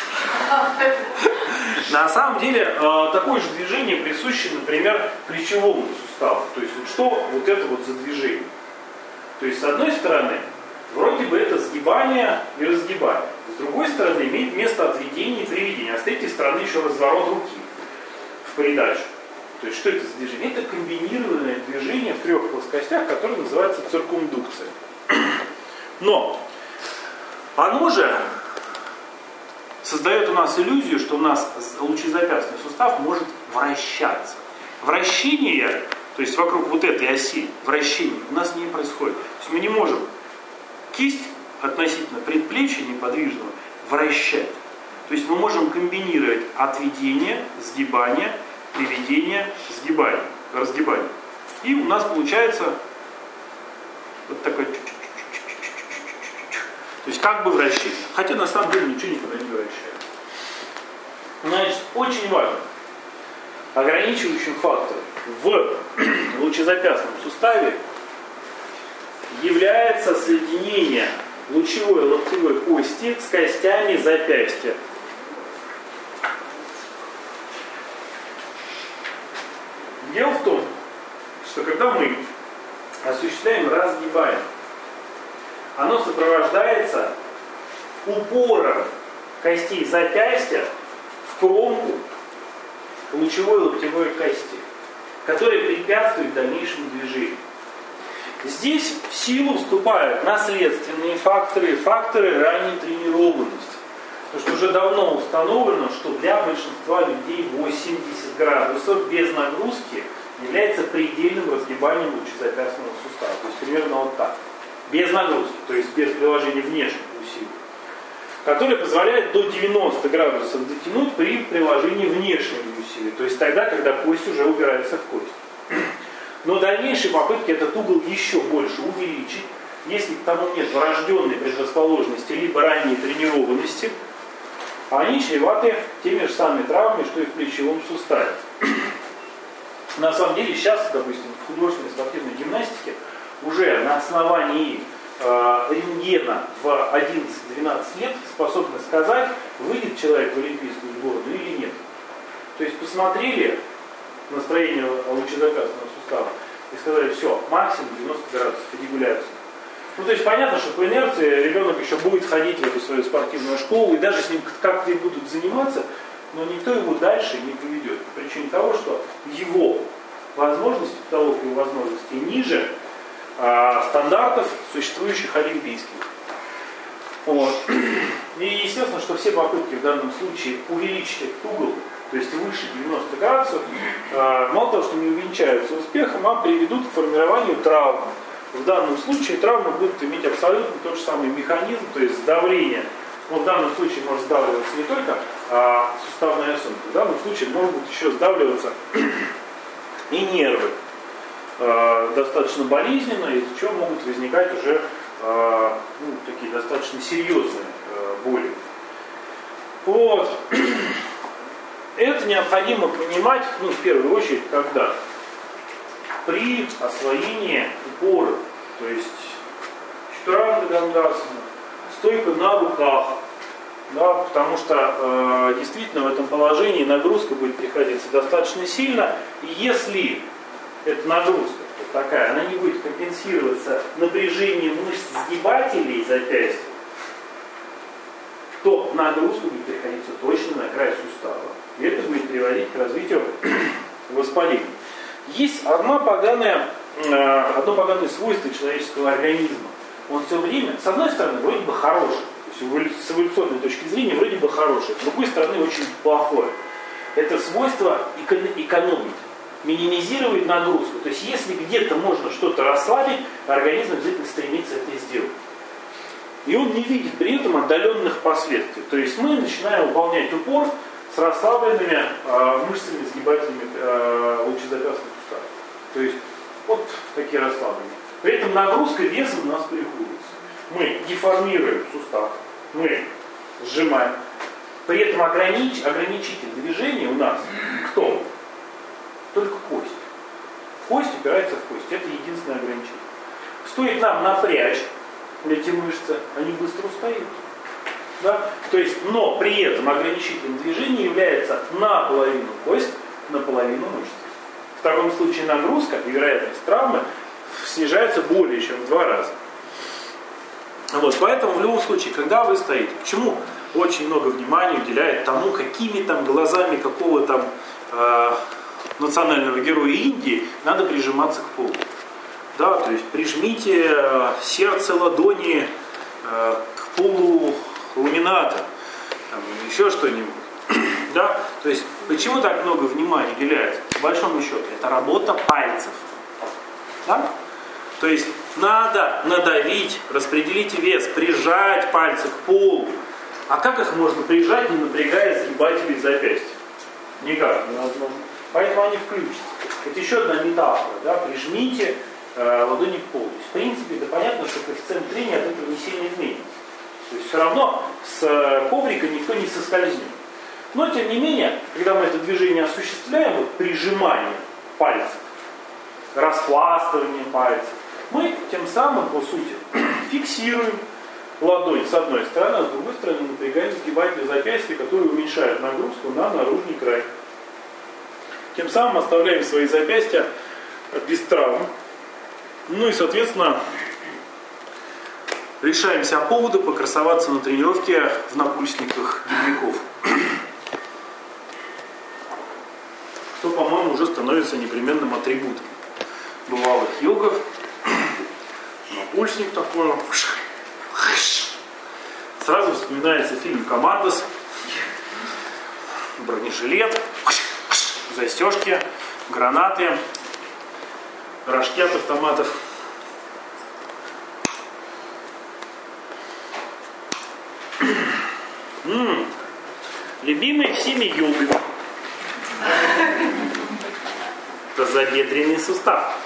На самом деле э, такое же движение присуще, например, плечевому суставу. То есть вот что вот это вот за движение? То есть с одной стороны вроде бы это сгибание и разгибание. С другой стороны имеет место отведение и приведение. А с третьей стороны еще разворот руки в придачу. То есть что это за движение? Это комбинированное движение в трех плоскостях, которое называется циркумдукция. Но оно же создает у нас иллюзию, что у нас лучезапястный сустав может вращаться. Вращение, то есть вокруг вот этой оси вращения у нас не происходит. То есть мы не можем кисть относительно предплечья неподвижного вращать. То есть мы можем комбинировать отведение, сгибание, приведение, сгибание, разгибание. И у нас получается вот такой... То есть как бы вращение. Хотя на самом деле ничего никуда не вращает. Значит, очень важно. Ограничивающим фактором в лучезапястном суставе является соединение лучевой локтевой кости с костями запястья. Дело в том, что когда мы осуществляем разгибание, оно сопровождается упором костей запястья в кромку лучевой локтевой кости, который препятствует дальнейшему движению. Здесь в силу вступают наследственные факторы, факторы ранней тренированности. Потому что уже давно установлено, что для большинства людей восемьдесят градусов без нагрузки является предельным разгибанием лучезапястного сустава. То есть примерно вот так. Без нагрузки, то есть без приложения внешних усилий. Который позволяет до девяноста градусов дотянуть при приложении внешних усилий. То есть тогда, когда кость уже упирается в кость. Но дальнейшие попытки этот угол еще больше увеличить, если к тому нет врожденной предрасположенности либо ранней тренированности, они чреваты теми же самыми травмами, что и в плечевом суставе. На самом деле сейчас, допустим, в художественной спортивной гимнастике уже на основании э, рентгена в одиннадцать-двенадцать лет способны сказать, выйдет человек в олимпийскую сборную или нет. То есть посмотрели настроение лучезапястного сустава и сказали, все, максимум девяносто градусов регуляции. Ну, то есть понятно, что по инерции ребенок еще будет ходить в эту свою спортивную школу, и даже с ним как-то и будут заниматься, но никто его дальше не поведет. По причине того, что его возможности, потолок его возможностей ниже а, стандартов, существующих олимпийских. Вот. И естественно, что все попытки в данном случае увеличить этот угол, то есть выше девяноста градусов, а, мало того, что не увенчаются успехом, а приведут к формированию травмы. В данном случае травма будет иметь абсолютно тот же самый механизм, то есть сдавление. Но в данном случае может сдавливаться не только а, суставная сумка, в данном случае могут еще сдавливаться и нервы. А, достаточно болезненно, из-за чего могут возникать уже а, ну, такие достаточно серьезные а, боли. Вот. Это необходимо понимать, ну, в первую очередь, когда? При освоении упора, то есть чатурангха дандасана, стойка на руках, да, потому что э, действительно в этом положении нагрузка будет приходиться достаточно сильно, и если эта нагрузка вот такая, она не будет компенсироваться напряжением мышц сгибателей запястья, то нагрузка будет приходиться точно на край сустава, и это будет приводить к развитию воспаления. Есть одно поганое, одно поганое свойство человеческого организма. Он все время, с одной стороны, вроде бы хороший, то есть с эволюционной точки зрения вроде бы хороший, с другой стороны очень плохое. Это свойство экономить, минимизировать нагрузку. То есть если где-то можно что-то расслабить, организм обязательно стремится это сделать. И он не видит при этом отдаленных последствий. То есть мы начинаем выполнять упор с расслабленными э, мышцами, сгибателями э, лучезапястных суставов. То есть вот такие расслабленные. При этом нагрузка весом у нас приходится. Мы деформируем сустав, мы сжимаем. При этом огранич, ограничитель движения у нас кто? Только кость. Кость упирается в кость. Это единственный ограничитель. Стоит нам напрячь эти мышцы, они быстро устают. Да? То есть, но при этом ограничителем движения является наполовину кость, наполовину мышцы. В таком случае нагрузка и вероятность травмы снижается более чем в два раза. Вот, поэтому в любом случае, когда вы стоите, почему очень много внимания уделяет тому, какими там глазами какого там э, национального героя Индии надо прижиматься к полу. Да, то есть прижмите э, сердце ладони э, к полу ламината, там, еще что-нибудь. Да? То есть почему так много внимания уделяется? По большому счету, это работа пальцев. Да? То есть надо надавить, распределить вес, прижать пальцы к полу. А как их можно прижать, не напрягая сгибателей запястья? Никак невозможно. Поэтому они включатся. Это еще одна метафора. Да? Прижмите э, ладони к полу. В принципе, да понятно, что коэффициент трения от этого не сильно изменится. То есть все равно с коврика никто не соскользнет. Но тем не менее, когда мы это движение осуществляем, вот прижимание пальцев, распластывание пальцев, мы тем самым, по сути, фиксируем ладонь с одной стороны, а с другой стороны напрягаем сгибательные запястья, которые уменьшают нагрузку на наружный край. Тем самым оставляем свои запястья без травм. Ну и, соответственно, лишаемся повода покрасоваться на тренировке в напульсниках дневников. Что, по-моему, уже становится непременным атрибутом бывалых йогов. Напульсник такой. Сразу вспоминается фильм «Командос», бронежилет, застежки, гранаты, рожки от автоматов. М-м, любимый всеми йогами. Тазобедренный сустав.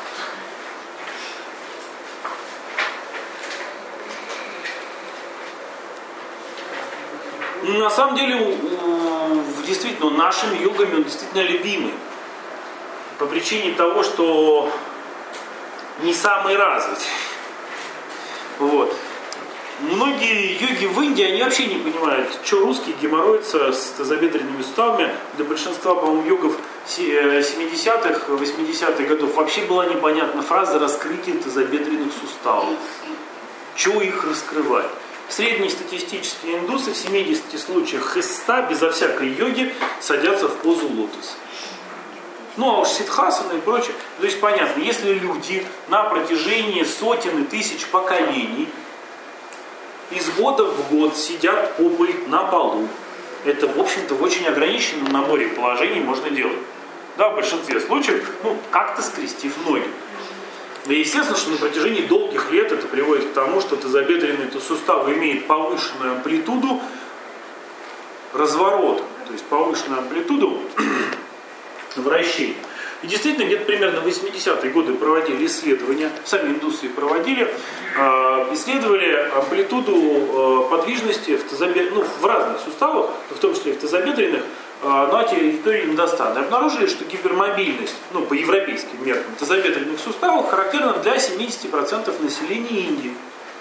На самом деле, действительно, нашими йогами он действительно любимый. По причине того, что не самый развитый. Вот. Многие йоги в Индии, они вообще не понимают, что русские геморроятся с тазобедренными суставами. Для большинства, по-моему, йогов семидесятых, восьмидесятых годов вообще была непонятна фраза «раскрытие тазобедренных суставов». Чего их раскрывать? Среднестатистические индусы в семидесяти случаях из ста безо всякой йоги садятся в позу лотоса. Ну а уж сидхасана и прочее. То есть понятно, если люди на протяжении сотен и тысяч поколений из года в год сидят попой на полу, это, в общем-то, в очень ограниченном наборе положений можно делать. Да, в большинстве случаев, ну, как-то скрестив ноги. И естественно, что на протяжении долгих лет это приводит к тому, что тазобедренный сустав имеет повышенную амплитуду разворота, то есть повышенную амплитуду вращения. И действительно, где-то примерно в восьмидесятые годы проводили исследования, сами индусы их проводили, исследовали амплитуду подвижности в, тазобед... ну, в разных суставах, в том числе и в тазобедренных, на территории Индостана. И обнаружили, что гипермобильность, ну, по европейским меркам, тазобедренных суставов характерна для семидесяти процентов населения Индии.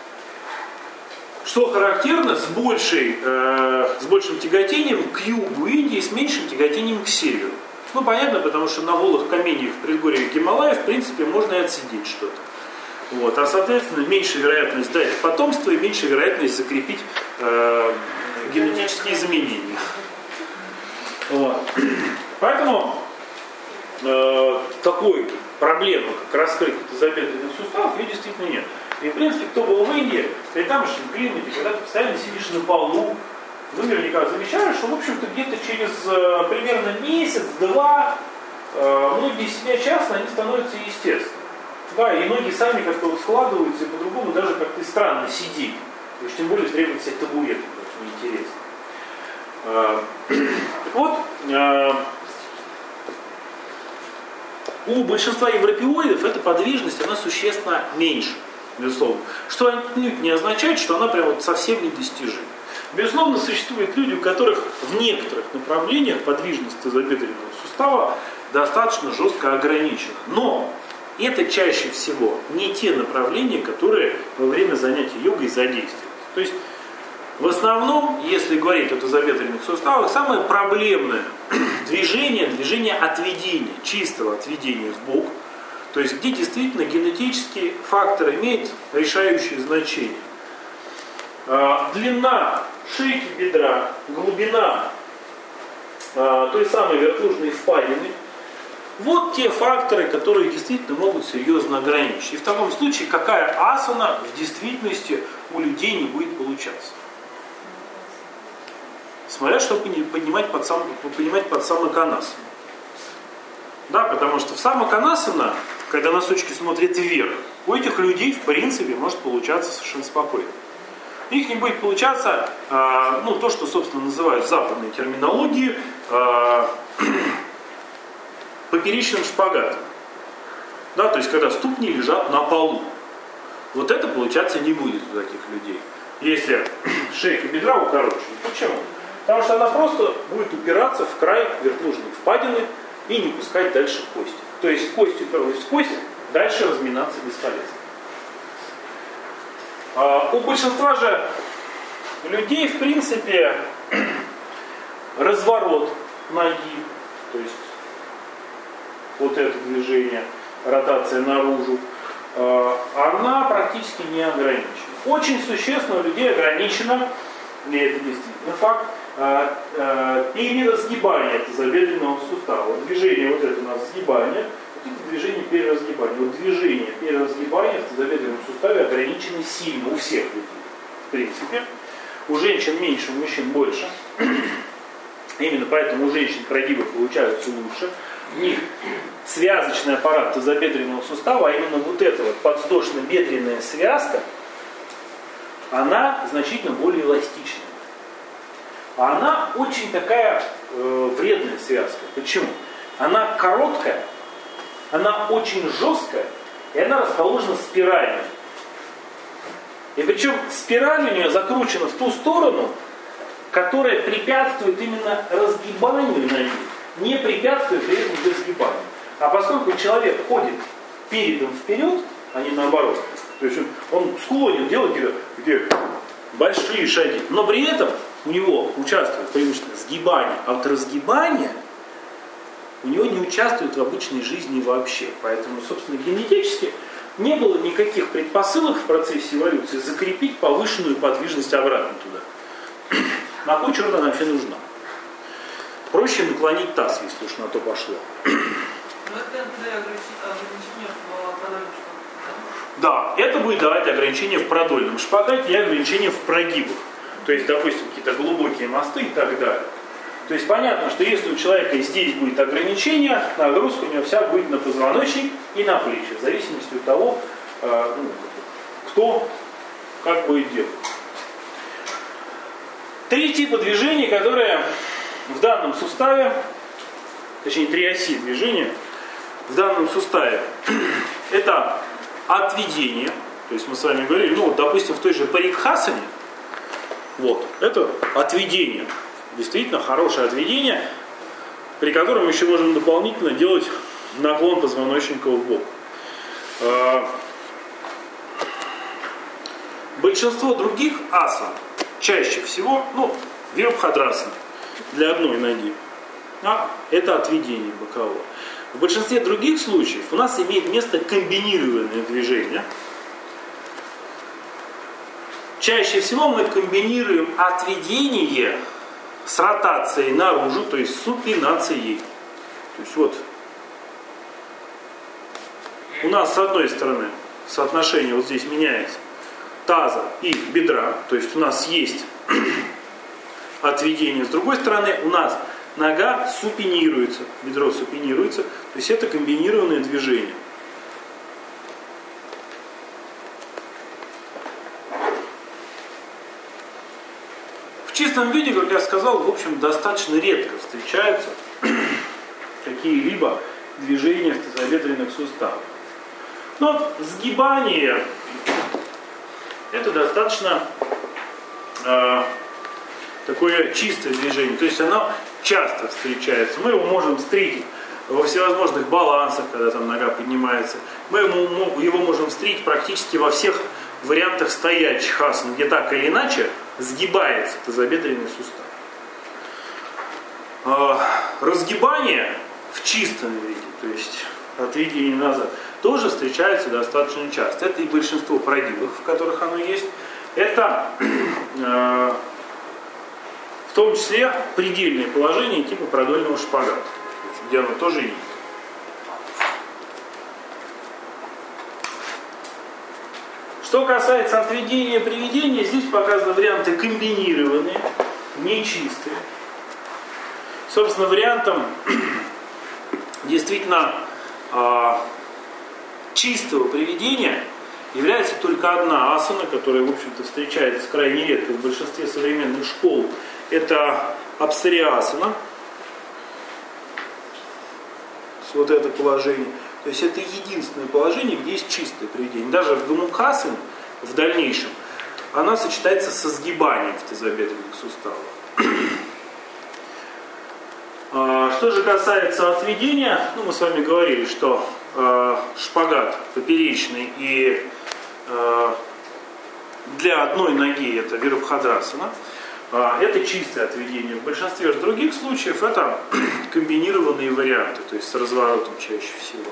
Что характерно с, большей, э, с большим тяготением к югу Индии, с меньшим тяготением к северу. Ну, понятно, потому что на голых каменьях в предгорьях Гималаев, в принципе, можно и отсидеть что-то. Вот. А, соответственно, меньше вероятность дать потомство и меньше вероятность закрепить э, генетические изменения. Вот. Поэтому э, такой проблемы, как раскрытие тазобедренных суставов, ее действительно нет. И, в принципе, кто был в Индии, при тамошнем климате, когда ты постоянно сидишь на полу, вы наверняка замечаешь, что, в общем-то, где-то через э, примерно месяц-два э, многие себя часто, они становятся естественными. Да, и ноги сами как-то вот складываются, и по-другому даже как-то странно сидеть. То есть, тем более, требует себе табурет, это неинтересно. Э, так вот, э, у большинства европеоидов эта подвижность, она существенно меньше, безусловно. Что отнюдь не означает, что она прям вот совсем недостижима. Безусловно, существуют люди, у которых в некоторых направлениях подвижность тазобедренного сустава достаточно жестко ограничена. Но это чаще всего не те направления, которые во время занятий йогой задействуют. То есть, в основном, если говорить о тазобедренных суставах, самое проблемное движение, движение отведения, чистого отведения в бок, то есть где действительно генетический фактор имеет решающее значение. Длина шейки бедра, глубина той самой верхлужной впадины, вот те факторы, которые действительно могут серьезно ограничить. И в таком случае, какая асана в действительности у людей не будет получаться. Смотря что поднимать под сам, понимать под самоконасану. Да, потому что в самоконасана, когда носочки смотрят вверх, у этих людей в принципе может получаться совершенно спокойно. У них не будет получаться э, ну, то, что, собственно, называют в западной терминологии э, поперечным шпагатом. Да, то есть, когда ступни лежат на полу. Вот это получаться не будет у таких людей. Если шейка бедра укорочена. Почему? Потому что она просто будет упираться в край верхлужной впадины и не пускать дальше кости. То есть кость уперлась в кость, дальше разминаться бесполезно. У большинства же людей, в принципе, разворот ноги, то есть вот это движение, ротация наружу, она практически не ограничена. Очень существенно у людей ограничено, и это действительно факт, переразгибание тазобедренного сустава. Движение вот это у нас сгибание, вот это движение переразгибания. Вот движение переразгибания в тазобедренном суставе ограничены сильно у всех людей. В принципе. У женщин меньше, у мужчин больше. Именно поэтому у женщин прогибы получаются лучше. У них связочный аппарат тазобедренного сустава, а именно вот эта вот подвздошно-бедренная связка, она значительно более эластичная. А она очень такая э, вредная связка. Почему? Она короткая, она очень жесткая, и она расположена спирально. И причем спираль у нее закручена в ту сторону, которая препятствует именно разгибанию ноги, не препятствует при этом разгибанию. А поскольку человек ходит передом вперед, а не наоборот, то есть он, он склонен делать такие большие шаги, но при этом у него участвует преимущественно сгибание, а вот разгибание у него не участвует в обычной жизни вообще. Поэтому, собственно, генетически не было никаких предпосылок в процессе эволюции закрепить повышенную подвижность обратно туда. На кой черт она вообще нужна? Проще наклонить таз, если уж на то пошло. Но это для ограничения в продольном шпагате. Да, это будет давать ограничения в продольном шпагате и ограничения в прогибах. То есть, допустим, какие-то глубокие мосты и так далее. То есть понятно, что если у человека здесь будет ограничение, нагрузка у него вся будет на позвоночник и на плечи, в зависимости от того, э, ну, кто как будет делать. Три типа движений, которые в данном суставе, точнее три оси движения в данном суставе. Это отведение, то есть мы с вами говорили, ну вот, допустим, в той же парикхасане, вот, это отведение. Действительно хорошее отведение, при котором еще можем дополнительно делать наклон позвоночника в бок. Большинство других асан чаще всего, ну, вирабхадрасана для одной ноги, а это отведение боковое. В большинстве других случаев у нас имеет место комбинированное движение. Чаще всего мы комбинируем отведение с ротацией наружу, то есть супинацией. То есть вот у нас с одной стороны соотношение вот здесь меняется таза и бедра, то есть у нас есть отведение, с другой стороны у нас нога супинируется, бедро супинируется, то есть это комбинированное движение. В чистом виде, как я сказал, в общем, достаточно редко встречаются какие-либо движения в тазобедренных суставах. Но сгибание это достаточно э, такое чистое движение, то есть оно часто встречается. Мы его можем встретить во всевозможных балансах, когда там нога поднимается. Мы ему, его можем встретить практически во всех вариантах стоячих асан, где так или иначе сгибается тазобедренный сустав. Э, разгибание в чистом виде, то есть отведение назад, тоже встречается достаточно часто. Это и большинство прогибов, в которых оно есть. Это э, в том числе предельное положение типа продольного шпагата, где оно тоже есть. Что касается отведения и приведения, здесь показаны варианты комбинированные, нечистые. Собственно, вариантом действительно э, чистого приведения является только одна асана, которая, в общем-то, встречается крайне редко в большинстве современных школ. Это апсариасана. Вот это положение. То есть это единственное положение, где есть чистое приведение. Даже в гамукхасане в дальнейшем она сочетается со сгибанием в тазобедренных суставах. Что же касается отведения, ну, мы с вами говорили, что э, шпагат поперечный и э, для одной ноги это вирабхадрасана. Это чистое отведение. В большинстве же других случаев это комбинированные варианты, то есть с разворотом чаще всего.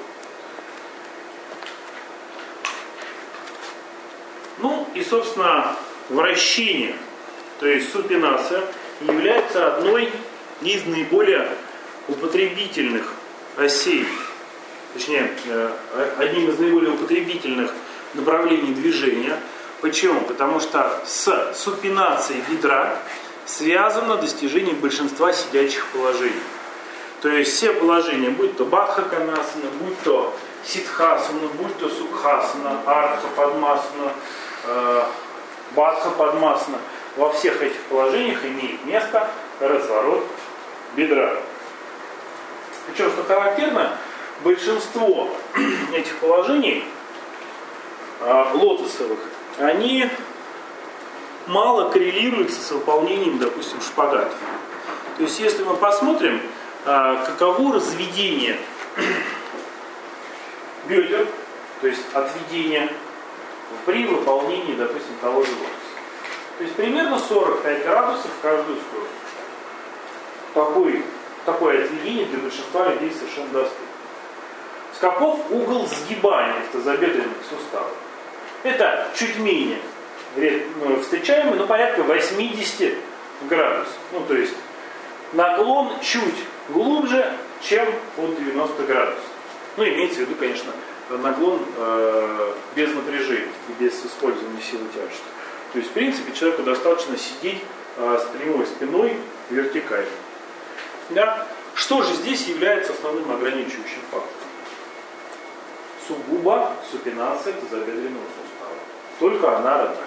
Ну и, собственно, вращение, то есть супинация, является одной из наиболее употребительных осей, точнее, одним из наиболее употребительных направлений движения. Почему? Потому что с супинацией бедра связано достижение большинства сидячих положений. То есть все положения, будь то бадха-канасана, будь то ситхасана, будь то сукхасана, ардха-падмасана, э, бадха-падмасана, во всех этих положениях имеет место разворот бедра. Причем, что характерно, большинство этих положений э, лотосовых, они мало коррелируются с выполнением, допустим, шпагатов. То есть, если мы посмотрим, каково разведение бедер, то есть отведение при выполнении, допустим, того же лотоса. То есть, примерно сорок пять градусов в каждую сторону. Такой, такое отведение для большинства людей совершенно доступно. С каков угол сгибания в тазобедренных суставах? Это чуть менее встречаемый, но порядка восемьдесят градусов. Ну, то есть наклон чуть глубже, чем под девяносто градусов. Ну, имеется в виду, конечно, наклон э, без напряжения и без использования силы тяжести. То есть, в принципе, человеку достаточно сидеть э, с прямой спиной вертикально. Да? Что же здесь является основным ограничивающим фактором? Сугубо супинация тазобедренного сустава. Только она родная.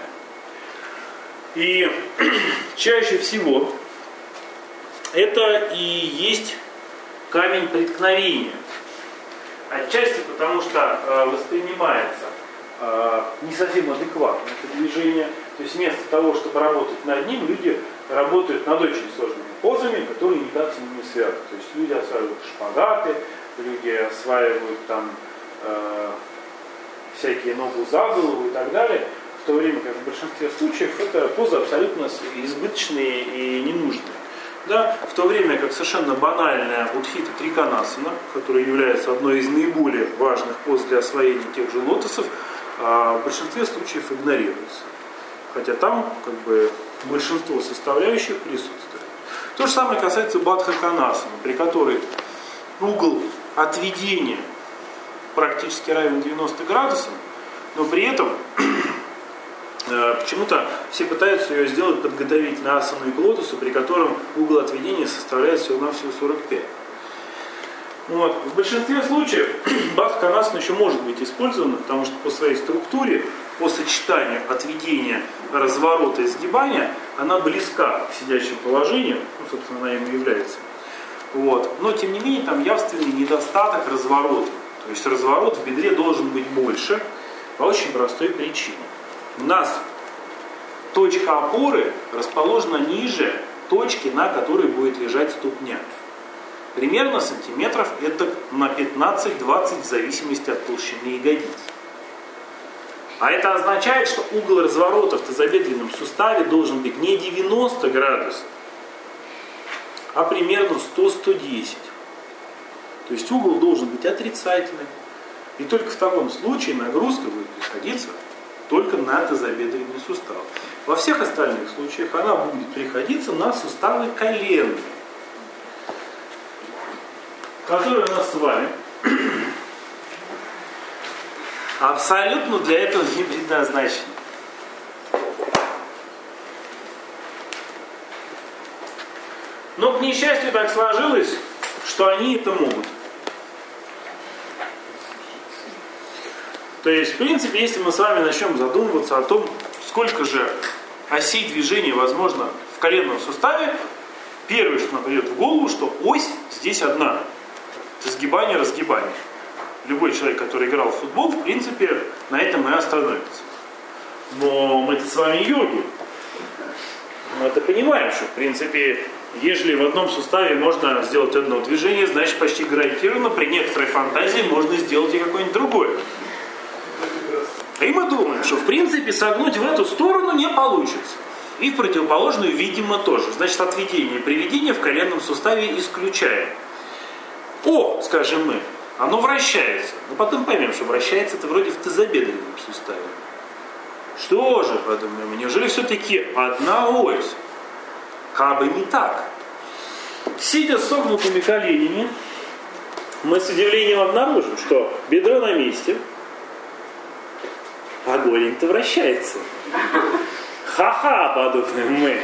И чаще всего это и есть камень преткновения. Отчасти потому, что э, воспринимается э, не совсем адекватно это движение. То есть вместо того, чтобы работать над ним, люди работают над очень сложными позами, которые никак с ним не связаны. То есть люди осваивают шпагаты, люди осваивают там э, всякие ногу за голову и так далее. В то время как в большинстве случаев это позы абсолютно избыточные и ненужные. Да? В то время как совершенно банальная удхита триконасана, которая является одной из наиболее важных поз для освоения тех же лотосов, в большинстве случаев игнорируется. Хотя там как бы большинство составляющих присутствует. То же самое касается бадха-канасаны, при которой угол отведения практически равен девяноста градусам, но при этом почему-то все пытаются ее сделать подготовительно асану и к лотосу, при котором угол отведения составляет всего-навсего сорок пять. Вот. В большинстве случаев бадха-канасана еще может быть использована, потому что по своей структуре, по сочетанию отведения, разворота и сгибания, она близка к сидящему положению, ну, собственно, она им и является. Вот. Но, тем не менее, там явственный недостаток разворота. То есть разворот в бедре должен быть больше по очень простой причине. У нас точка опоры расположена ниже точки, на которой будет лежать ступня. Примерно сантиметров это на пятнадцать-двадцать в зависимости от толщины ягодиц. А это означает, что угол разворота в тазобедренном суставе должен быть не девяносто градусов, а примерно сто - сто десять. То есть угол должен быть отрицательный. И только в таком случае нагрузка будет приходиться только на тазобедренный сустав. Во всех остальных случаях она будет приходиться на суставы коленные, которые у нас с вами абсолютно для этого не предназначены. Но, к несчастью, так сложилось, что они это могут. То есть, в принципе, если мы с вами начнем задумываться о том, сколько же осей движения возможно в коленном суставе, первое, что нам придет в голову, что ось здесь одна. Это сгибание-разгибание. Любой человек, который играл в футбол, в принципе, на этом и остановится. Но мы-то с вами йоги. Мы это понимаем, что, в принципе, если в одном суставе можно сделать одно движение, значит, почти гарантированно при некоторой фантазии можно сделать и какое-нибудь другое. И мы думаем, что в принципе согнуть в эту сторону не получится. И в противоположную, видимо, тоже. Значит, отведение и приведение в коленном суставе исключаем. О, скажем мы, оно вращается. Но потом поймем, что вращается это вроде в тазобедренном суставе. Что же, подумаем, неужели все-таки одна ось? Как бы не так. Сидя с согнутыми коленями, мы с удивлением обнаружим, что бедро на месте, а голень-то вращается. Ха-ха, подумаем мы.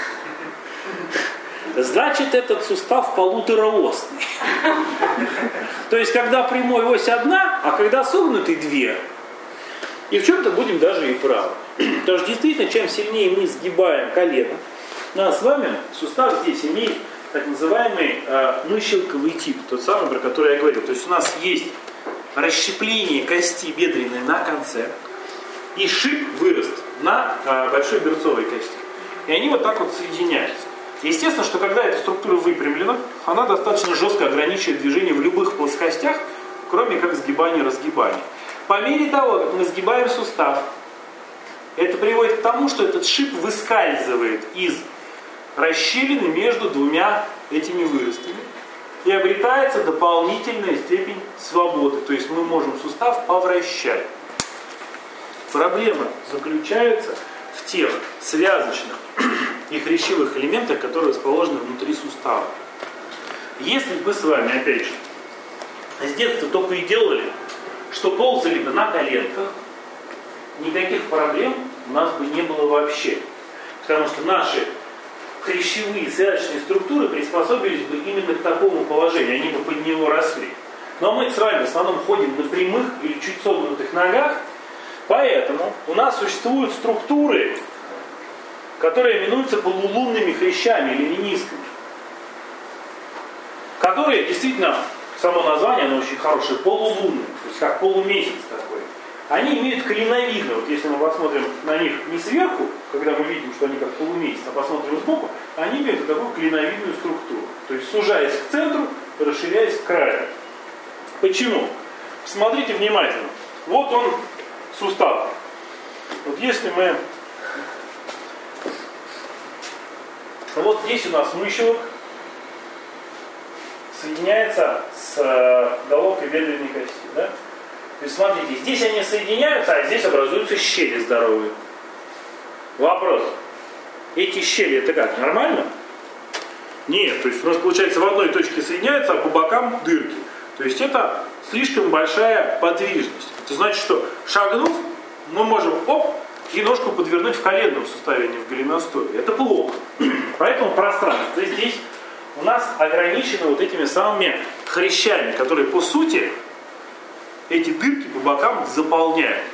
Значит, этот сустав полутораосный. То есть, когда прямой ось одна, а когда согнутый две. И в чем-то будем даже и правы. Потому что действительно, чем сильнее мы сгибаем колено, у нас с вами сустав здесь имеет так называемый э, мыщелковый тип, тот самый, про который я говорил. То есть у нас есть расщепление кости бедренной на конце и шип вырост на э, большой берцовой кости. И они вот так вот соединяются. Естественно, что когда эта структура выпрямлена, она достаточно жестко ограничивает движение в любых плоскостях, кроме как сгибания-разгибания. По мере того, как мы сгибаем сустав, это приводит к тому, что этот шип выскальзывает из расщелины между двумя этими выростами. И обретается дополнительная степень свободы. То есть мы можем сустав повращать. Проблема заключается в тех связочных и хрящевых элементах, которые расположены внутри сустава. Если бы мы с вами, опять же, с детства только и делали, что ползали бы на коленках, никаких проблем у нас бы не было вообще. Потому что наши хрящевые связочные структуры приспособились бы именно к такому положению, они бы под него росли. Но мы с вами в основном ходим на прямых или чуть согнутых ногах, поэтому у нас существуют структуры, которые именуются полулунными хрящами или менисками, которые действительно, само название, оно очень хорошее, полулунные, то есть как полумесяц такой. Они имеют клиновидно, вот если мы посмотрим на них не сверху, когда мы видим, что они как полумесяц, а посмотрим сбоку, они имеют такую клиновидную структуру. То есть сужаясь к центру, расширяясь к краю. Почему? Смотрите внимательно. Вот он, сустав. Вот если мы... Вот здесь у нас мыщелок соединяется с головкой бедренной кости. Да? То есть смотрите, здесь они соединяются, а здесь образуются щели здоровые. Вопрос. Эти щели это как, нормально? Нет, то есть у нас получается в одной точке соединяются, а по бокам дырки. То есть это слишком большая подвижность. Это значит, что шагнув, мы можем оп, и ножку подвернуть в коленном суставе, а не в голеностопе. Это плохо. Поэтому пространство здесь у нас ограничено вот этими самыми хрящами, которые по сути эти дырки по бокам заполняют.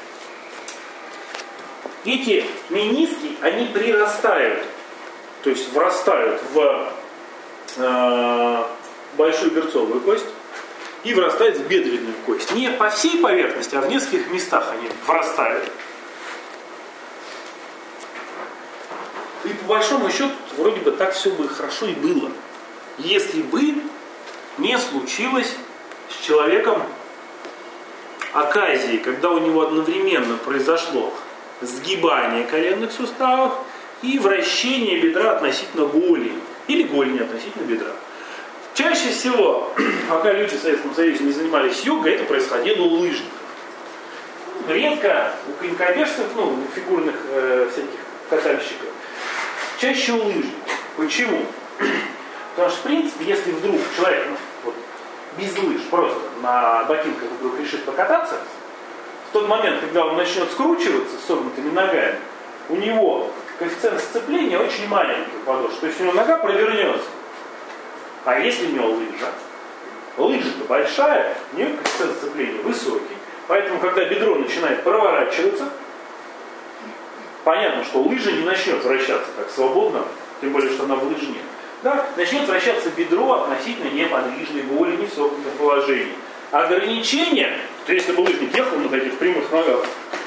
Эти мениски, они прирастают, то есть врастают в э, большую берцовую кость и врастают в бедренную кость. Не по всей поверхности, а в нескольких местах они врастают. И по большому счету, вроде бы так все бы хорошо и было, если бы не случилось с человеком оказии, когда у него одновременно произошло сгибание коленных суставов и вращение бедра относительно голени, или голени относительно бедра. Чаще всего, пока люди в Советском Союзе не занимались йогой, это происходило у лыжников. Редко у конькобежцев, ну, у фигурных э, всяких катальщиков, чаще у лыжников. Почему? Потому что, в принципе, если вдруг человек ну, вот, без лыж просто на ботинках вдруг решит покататься, в тот момент, когда он начнет скручиваться с согнутыми ногами, у него коэффициент сцепления очень маленький в подошве. То есть у него нога провернется. А если у него лыжа, лыжа-то большая, у нее коэффициент сцепления высокий. Поэтому, когда бедро начинает проворачиваться, понятно, что лыжа не начнет вращаться так свободно, тем более, что она в лыжне. Да, начнет вращаться бедро относительно неподвижной голени в согнутом положении. Ограничение, то если бы лыжник ехал на таких прямых ногах,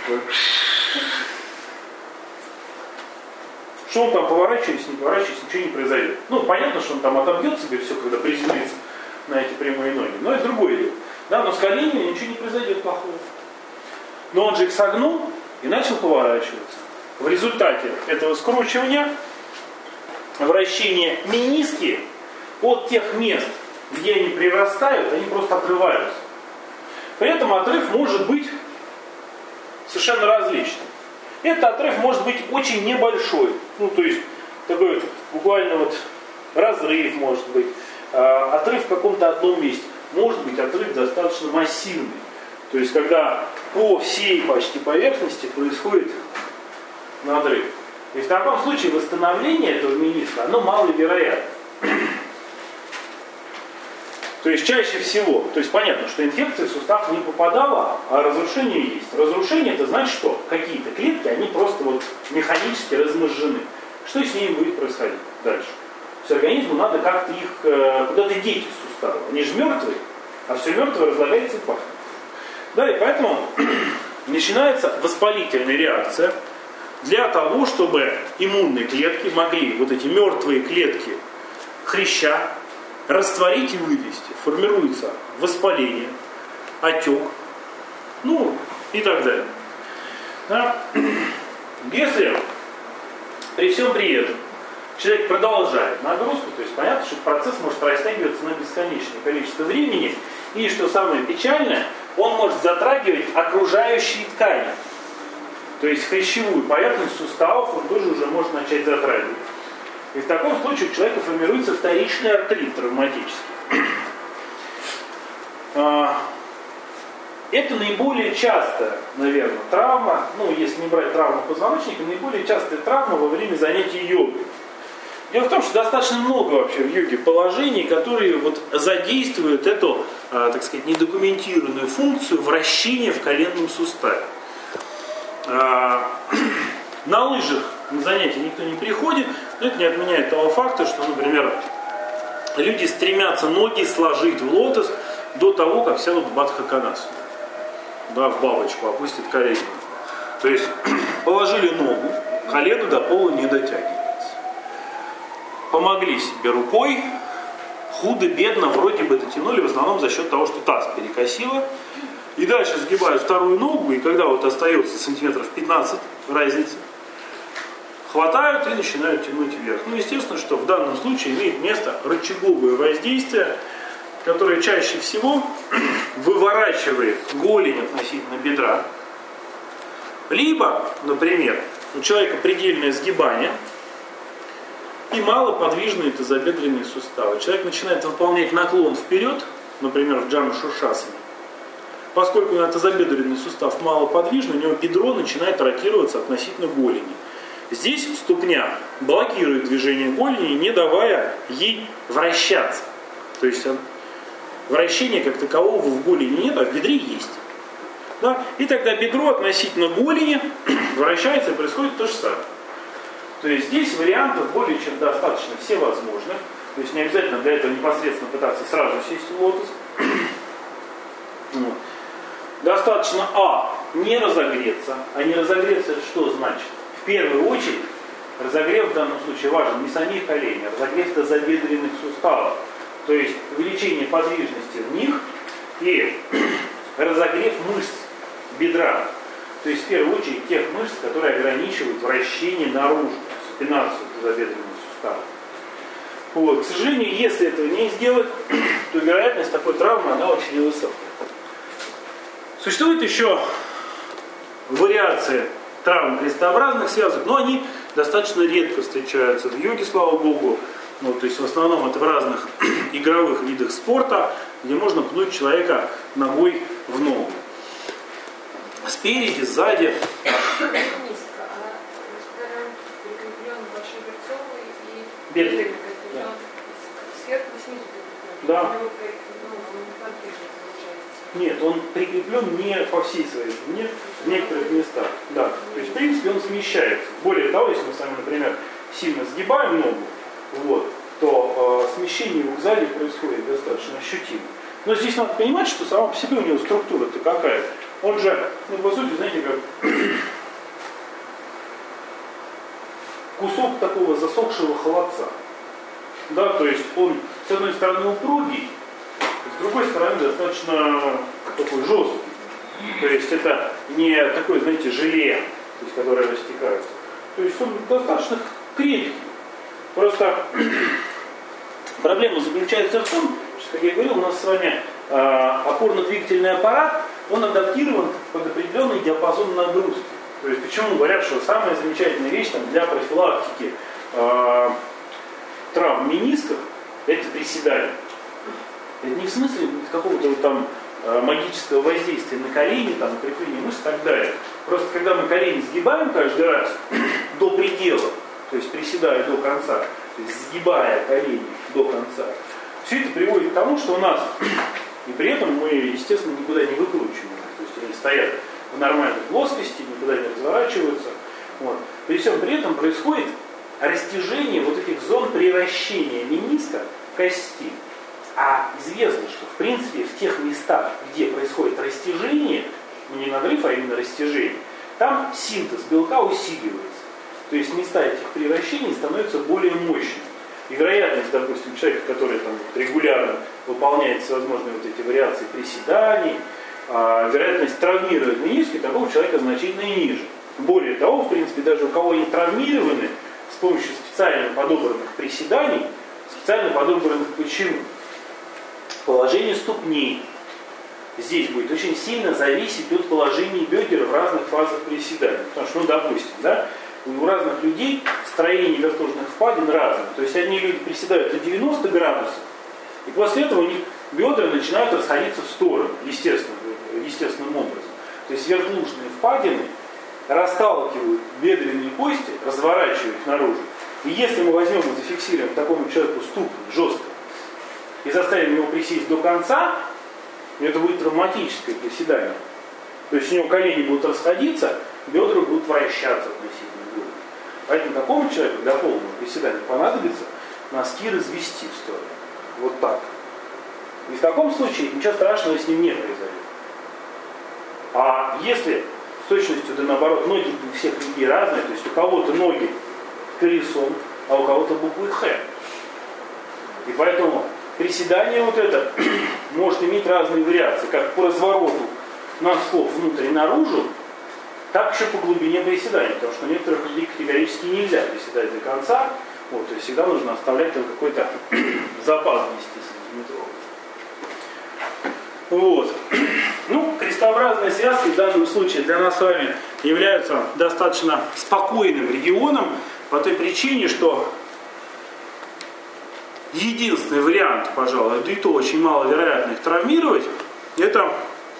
что он там поворачивается, не поворачивается, ничего не произойдет. Ну, понятно, что он там отобьет себе все, когда приземлится на эти прямые ноги, но это другое дело. Да, но с коленями ничего не произойдет плохого. Но он же их согнул и начал поворачиваться. В результате этого скручивания вращения мениски от тех мест, где они прирастают, они просто отрываются. При этом отрыв может быть совершенно различным. Этот отрыв может быть очень небольшой. Ну, то есть, такой вот, буквально вот разрыв может быть. А, отрыв в каком-то одном месте. Может быть отрыв достаточно массивный. То есть, когда по всей почти поверхности происходит надрыв. И в таком случае восстановление этого мениска, оно маловероятно. То есть чаще всего, то есть понятно, что инфекция в сустав не попадала, а разрушение есть. Разрушение это значит, что какие-то клетки, они просто вот механически размозжены. Что с ними будет происходить дальше? То есть организму надо как-то их э, куда-то деть из сустава. Они же мертвые, а все мертвое разлагается и пахнет. Да, и поэтому начинается воспалительная реакция для того, чтобы иммунные клетки могли вот эти мертвые клетки хряща растворить и вывести. Формируется воспаление, отек, ну и так далее. Да? Если при всем при этом человек продолжает нагрузку, то есть понятно, что процесс может растягиваться на бесконечное количество времени, и что самое печальное, он может затрагивать окружающие ткани. То есть хрящевую поверхность суставов он тоже уже может начать затрагивать. И в таком случае у человека формируется вторичный артрит травматический. Это наиболее частая, наверное, травма, ну, если не брать травму позвоночника, наиболее частая травма во время занятий йогой. Дело в том, что достаточно много вообще в йоге положений, которые вот задействуют эту, так сказать, недокументированную функцию вращения в коленном суставе. На лыжах на занятия никто не приходит, но это не отменяет того факта, что, например, люди стремятся ноги сложить в лотос до того, как сядут в бадхаканасу. Да, в бабочку, опустят колени. То есть положили ногу, колено до пола не дотягивается. Помогли себе рукой, худо-бедно вроде бы дотянули, в основном за счет того, что таз перекосило. И дальше сгибают вторую ногу, и когда вот остается сантиметров пятнадцать разницы, хватают и начинают тянуть вверх. Ну, естественно, что в данном случае имеет место рычаговое воздействие, которое чаще всего выворачивает голень относительно бедра. Либо, например, у человека предельное сгибание и малоподвижные тазобедренные суставы. Человек начинает выполнять наклон вперед, например, в джану-шуршасане. Поскольку у него тазобедренный сустав малоподвижный, у него бедро начинает ротироваться относительно голени. Здесь ступня блокирует движение голени, не давая ей вращаться. То есть вращения как такового в голени нет, а в бедре есть. Да? И тогда бедро относительно голени вращается и происходит то же самое. То есть здесь вариантов более чем достаточно всевозможных. То есть не обязательно для этого непосредственно пытаться сразу сесть в лотос. Вот. Достаточно а. не разогреться. А не разогреться это что значит? В первую очередь разогрев в данном случае важен не самих коленей, а разогрев тазобедренных суставов. То есть увеличение подвижности в них и разогрев мышц бедра. То есть в первую очередь тех мышц, которые ограничивают вращение наружу, супинацию тазобедренных суставов. Вот. К сожалению, если этого не сделать, то вероятность такой травмы она очень невысокая. Существуют еще вариации травм крестообразных связок, но они достаточно редко встречаются в йоге, слава богу. Ну, то есть в основном это в разных игровых видах спорта, где можно пнуть человека ногой в ногу. Спереди, сзади. Бедренный. Сверху снизу. Да. Нет, он прикреплен не по всей своей длине, в некоторых местах. Да. То есть, в принципе, он смещается. Более того, если мы с вами, например, сильно сгибаем ногу, вот, то э, смещение его сзади происходит достаточно ощутимо. Но здесь надо понимать, что сама по себе у него структура-то какая. Он же, ну, по сути, знаете, как кусок такого засохшего холодца. Да, то есть он, с одной стороны, упругий, с другой стороны, достаточно такой жесткий. То есть это не такое, знаете, желе, то есть, которое растекается. То есть он достаточно крепкий. Просто проблема заключается в том, что, как я говорил, у нас с вами э, опорно-двигательный аппарат, он адаптирован под определенный диапазон нагрузки. То есть почему говорят, что самая замечательная вещь там, для профилактики э, травм менисков это приседание. Это не в смысле какого-то вот там э, магического воздействия на колени, там, укрепления мышц и так далее. Просто когда мы колени сгибаем каждый раз до предела, то есть приседая до конца, то есть сгибая колени до конца, все это приводит к тому, что у нас, и при этом мы, естественно, никуда не выкручиваем. То есть они стоят в нормальной плоскости, никуда не разворачиваются. Вот. При всем при этом происходит растяжение вот этих зон приращения мениска кости. А известно, что в принципе в тех местах, где происходит растяжение, не надрыв, а именно растяжение, там синтез белка усиливается. То есть места этих превращений становятся более мощными. И вероятность, допустим, человека, который там, регулярно выполняет всевозможные вот эти вариации приседаний, а, вероятность травмировать мениски такого человека значительно ниже. Более того, в принципе, даже у кого они травмированы, с помощью специально подобранных приседаний, специально подобранных почему? Положение ступней здесь будет очень сильно зависеть от положения бедер в разных фазах приседания. Потому что, ну, допустим, да, у разных людей строение вертожных впадин разное. То есть одни люди приседают на девяносто градусов, и после этого у них бедра начинают расходиться в сторону, естественно, естественным образом. То есть вертлужные впадины расталкивают бедренные кости, разворачивают их наружу. И если мы возьмем и зафиксируем такому человеку ступню жестко и заставим его присесть до конца, это будет травматическое приседание. То есть у него колени будут расходиться, бедра будут вращаться относительно груди. Поэтому такому человеку для полного приседания понадобится носки развести в сторону. Вот так. И в таком случае ничего страшного с ним не произойдет. А если с точностью да наоборот, ноги у всех людей разные, то есть у кого-то ноги колесом, а у кого-то буквой Х. И поэтому приседание вот это может иметь разные вариации, как по развороту носков внутрь и наружу, так еще по глубине приседания, потому что некоторых людей категорически нельзя приседать до конца, вот, то есть всегда нужно оставлять там какой-то запас десять сантиметров. Вот. Ну, крестообразные связки в данном случае для нас с вами являются достаточно спокойным регионом по той причине, что единственный вариант, пожалуй, да и то очень маловероятно их травмировать, это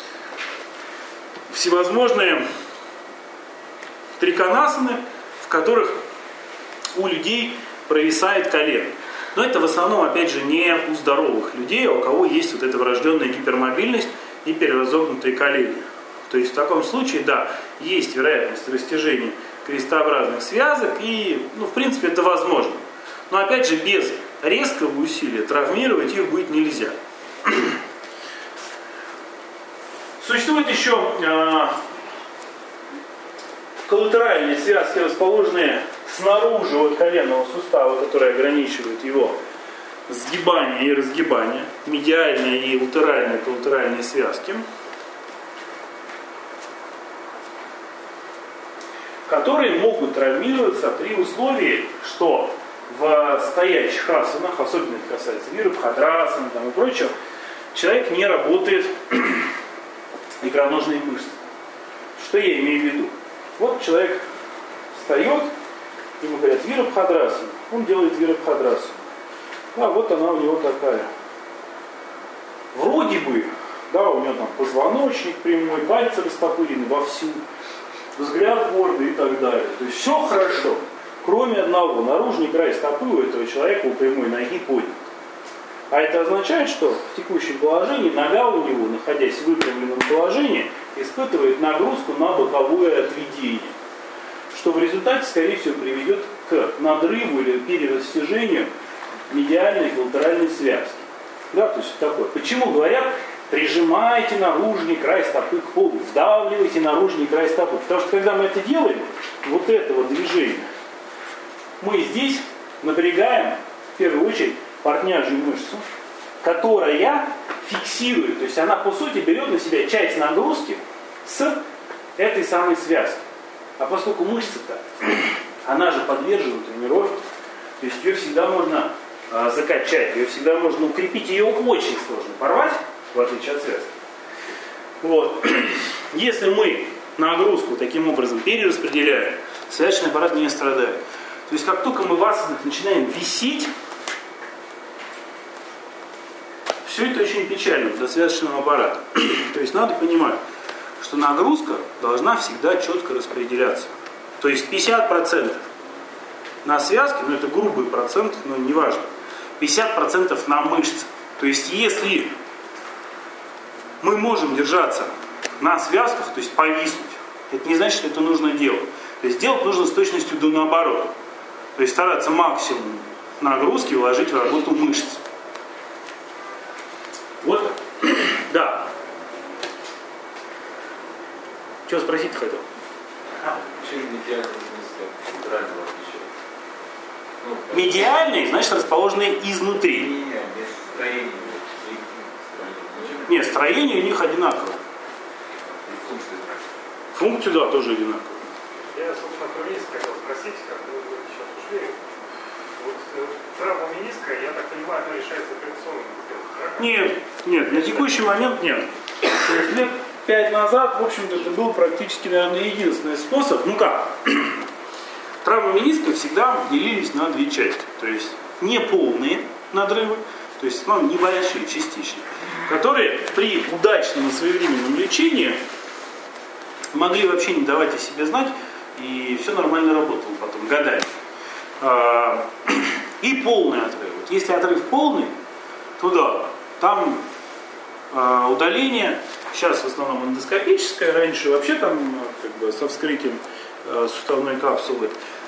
всевозможные триконасаны, в которых у людей провисает колено. Но это в основном, опять же, не у здоровых людей, а у кого есть вот эта врожденная гипермобильность и переразогнутые колени. То есть в таком случае, да, есть вероятность растяжения крестообразных связок, и, ну, в принципе, это возможно. Но, опять же, без резкого усилия травмировать их будет нельзя. Существуют еще э, коллатеральные связки, расположенные снаружи от коленного сустава, которые ограничивают его сгибание и разгибание, медиальные и латеральные коллатеральные связки, которые могут травмироваться при условии, что в стоящих асанах, особенно это касается вирабхадрасана и прочего, человек не работает икроножные мышцы. Что я имею в виду? Вот человек встает, ему говорят вирабхадрасана, он делает вирабхадрасану. А вот она у него такая. Вроде бы, да, у него там позвоночник прямой, пальцы растопырены вовсю, взгляд гордый и так далее. То есть все хорошо, кроме одного. Наружный край стопы у этого человека у прямой ноги поднят. А это означает, что в текущем положении нога у него, находясь в выпрямленном положении, испытывает нагрузку на боковое отведение. Что в результате, скорее всего, приведет к надрыву или перерастяжению медиальной и коллатеральной связки. Да, то есть такое. Почему говорят, прижимайте наружный край стопы к полу, вдавливайте наружный край стопы. Потому что когда мы это делаем, вот этого движения, мы здесь напрягаем, в первую очередь, портняжью мышцу, которая фиксирует, то есть она по сути берет на себя часть нагрузки с этой самой связки. А поскольку мышца-то, она же подвержена тренировке, то есть ее всегда можно а, закачать, ее всегда можно укрепить, ее очень сложно порвать, в отличие от связки. Вот. Если мы нагрузку таким образом перераспределяем, связочный аппарат не страдает. То есть как только мы в асанах начинаем висеть, все это очень печально для связочного аппарата. То есть надо понимать, что нагрузка должна всегда четко распределяться. То есть пятьдесят процентов на связки, ну это грубый процент, но не важно. пятьдесят процентов на мышцы. То есть если мы можем держаться на связках, то есть повиснуть, это не значит, что это нужно делать. То есть делать нужно с точностью до наоборот. То есть стараться максимум нагрузки вложить в работу мышц. Вот, да. Что спросить хотел? Почему медиальный низко центрального отличается? Медиальный, значит, расположенные изнутри. Не, не, не, строение. Нет, строение у них одинаковое. Функции, да, тоже одинаковые. Я, собственно, про мениск хотел спросить, как вы сейчас ушли. Вот э, травма мениска, я так понимаю, она решается операционным путем, да? Нет, нет, на текущий момент нет. То есть лет пять назад, в общем-то, это был практически, наверное, единственный способ. Ну как? Травмы мениска всегда делились на две части. То есть неполные надрывы, то есть ну, небольшие, частичные, которые при удачном и своевременном лечении могли вообще не давать о себе знать, и все нормально работало потом, годами. И полный отрыв. Вот если отрыв полный, то да, там удаление, сейчас в основном эндоскопическое, раньше вообще там как бы со вскрытием суставной капсулы.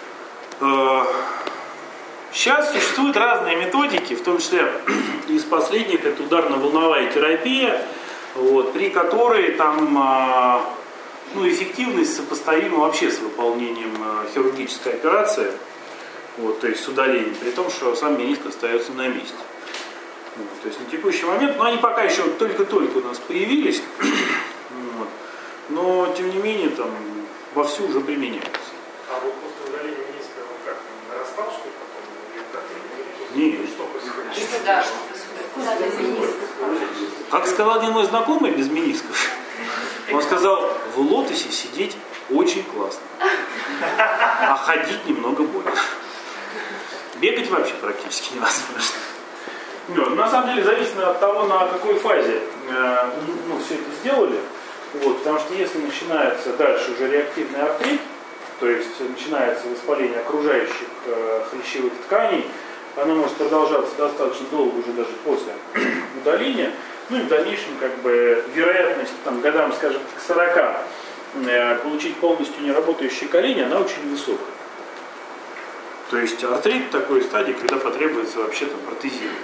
Сейчас существуют разные методики, в том числе из последних это ударно-волновая терапия, вот, при которой там ну, эффективность сопоставима вообще с выполнением хирургической операции, вот, то есть с удалением, при том, что сам мениск остается на месте. Вот, то есть на текущий момент, но они пока еще только-только у нас появились, вот, но тем не менее там вовсю уже применяются. А вот после удаления мениска он как, нарастал, что ли, потом? Или как? Нет. Что происходит? Да, что происходит? Как сказал один мой знакомый без менисков, он сказал, в лотосе сидеть очень классно, а ходить немного больно. Бегать вообще практически невозможно. Но, на самом деле зависит от того, на какой фазе э, ну, все это сделали. Вот, потому что если начинается дальше уже реактивный артрит, то есть начинается воспаление окружающих э, хрящевых тканей, оно может продолжаться достаточно долго уже даже после удаления. Ну и в дальнейшем как бы вероятность там, годам, скажем, к сорока э, получить полностью неработающие колени, она очень высокая. То есть артрит в такой стадии, когда потребуется вообще там протезирование.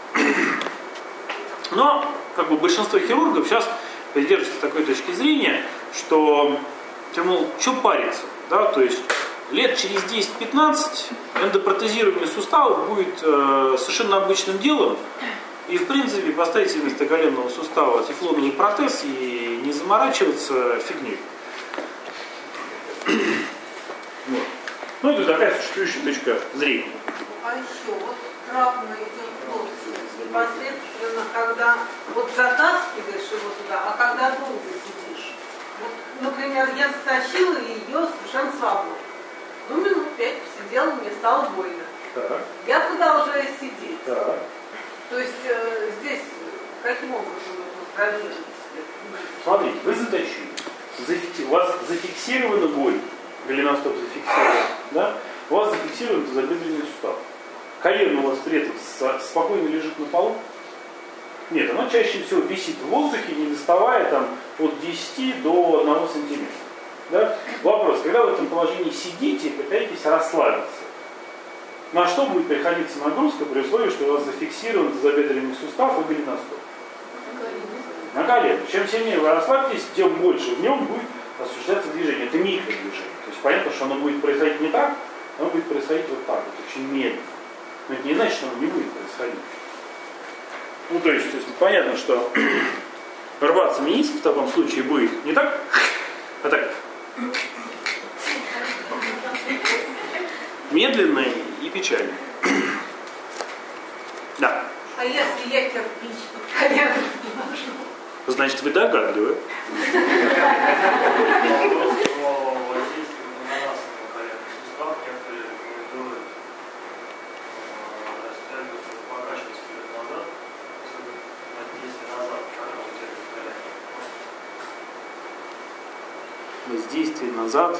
Но как бы большинство хирургов сейчас придерживаются такой точки зрения, что, мол, что париться, да, то есть лет через десять-пятнадцать эндопротезирование суставов будет э, совершенно обычным делом, и в принципе поставить вместо коленного сустава тефлоновый протез и не заморачиваться фигней. Вот. Ну это такая существующая точка зрения. А еще вот травма идет в лотосе. Непосредственно, когда вот затаскиваешь его туда, а когда долго сидишь. Вот, например, я затащила ее совершенно свободно. Ну, минут пять посидела, мне стало больно. Так. Я продолжаю сидеть. Так. То есть э, здесь каким образом это проверить? Смотрите, вы затащили. Зафикси... У вас зафиксирована боль. Голеностоп зафиксирован. Да? У вас зафиксирован тазобедренный сустав. Колено у вас при этом спокойно лежит на полу? Нет, оно чаще всего висит в воздухе, не доставая там, от десяти до одного сантиметра. Да? Вопрос, когда в этом положении сидите и пытаетесь расслабиться, на что будет приходиться нагрузка при условии, что у вас зафиксирован тазобедренный сустав и голеностоп? На колено. Чем сильнее вы расслабитесь, тем больше в нем будет осуществляться движение. Это микродвижение. То есть понятно, что оно будет происходить не так, оно будет происходить вот так, вот, очень медленно. Но это не значит, что оно не будет происходить. Ну, то есть, то есть понятно, что рваться мениск в таком случае будет не так, А так. Медленно и печально. Да. А если я кирпич, то колену Значит, вы догадливы. Вопрос о воздействии на нас, на коленный сустав. Некоторые рекомендуют растягиваться, покачивать вперед назад, чтобы воздействие назад, как оно вытягивает колено. Воздействие назад.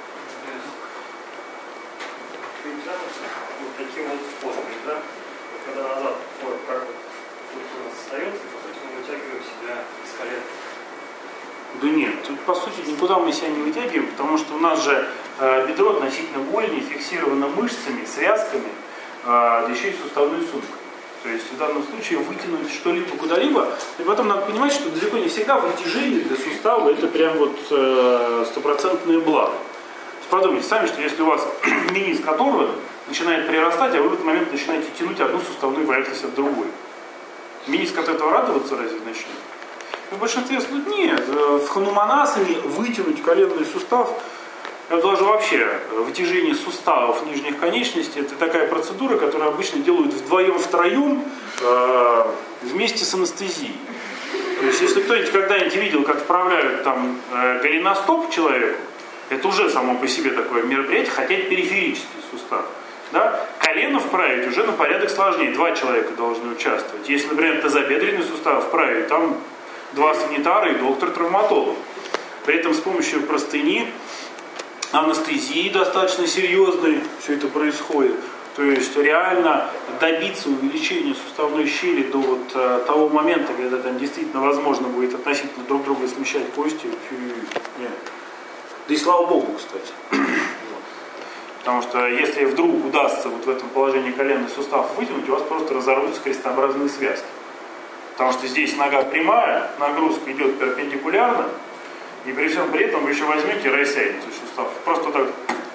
Вот таким вот способом, да? Вот когда назад, вот как вот тут у нас остается, по сути мы вытягиваем себя из колена. Да нет, тут по сути никуда мы себя не вытягиваем, потому что у нас же э, бедро относительно вольнее, фиксировано мышцами, связками, э, да еще и суставной сумкой. То есть в данном случае вытянуть что-либо куда-либо, и потом надо понимать, что далеко не всегда вытяжение для сустава это прям вот э, стопроцентное благо. Подумайте сами, что если у вас мениск оторван, начинает прирастать, а вы в этот момент начинаете тянуть одну суставную поверхность от другой. Мениск от этого радоваться разве начнет? В большинстве случаев нет. В хануманасане вытянуть коленный сустав, это даже вообще вытяжение суставов нижних конечностей, это такая процедура, которую обычно делают вдвоем-втроем э, вместе с анестезией. То есть если кто-нибудь когда-нибудь видел, как вправляют там э, голеностоп человеку, это уже само по себе такое мероприятие, хотя это периферический сустав. Да? Колено вправить уже на порядок сложнее. Два человека должны участвовать. Если, например, тазобедренный сустав вправить, там два санитара и доктор-травматолог. При этом с помощью простыни, анестезии достаточно серьезной все это происходит. То есть реально добиться увеличения суставной щели до вот, э, того момента, когда там действительно возможно будет относительно друг друга смещать кости. Нет. Да и слава богу, кстати. Потому что если вдруг удастся вот в этом положении коленный сустав вытянуть, у вас просто разорвутся крестообразные связки. Потому что здесь нога прямая, нагрузка идет перпендикулярно, и при всем при этом вы еще возьмете и рассядете сустав. Просто так.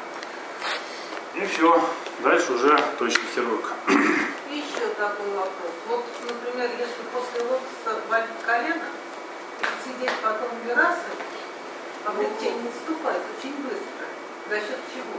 И все. Дальше уже точно хирург. И еще такой вопрос. Вот, например, если после лотоса болит колено, сидеть потом вирасы, облегчение наступает очень быстро. За счет чего?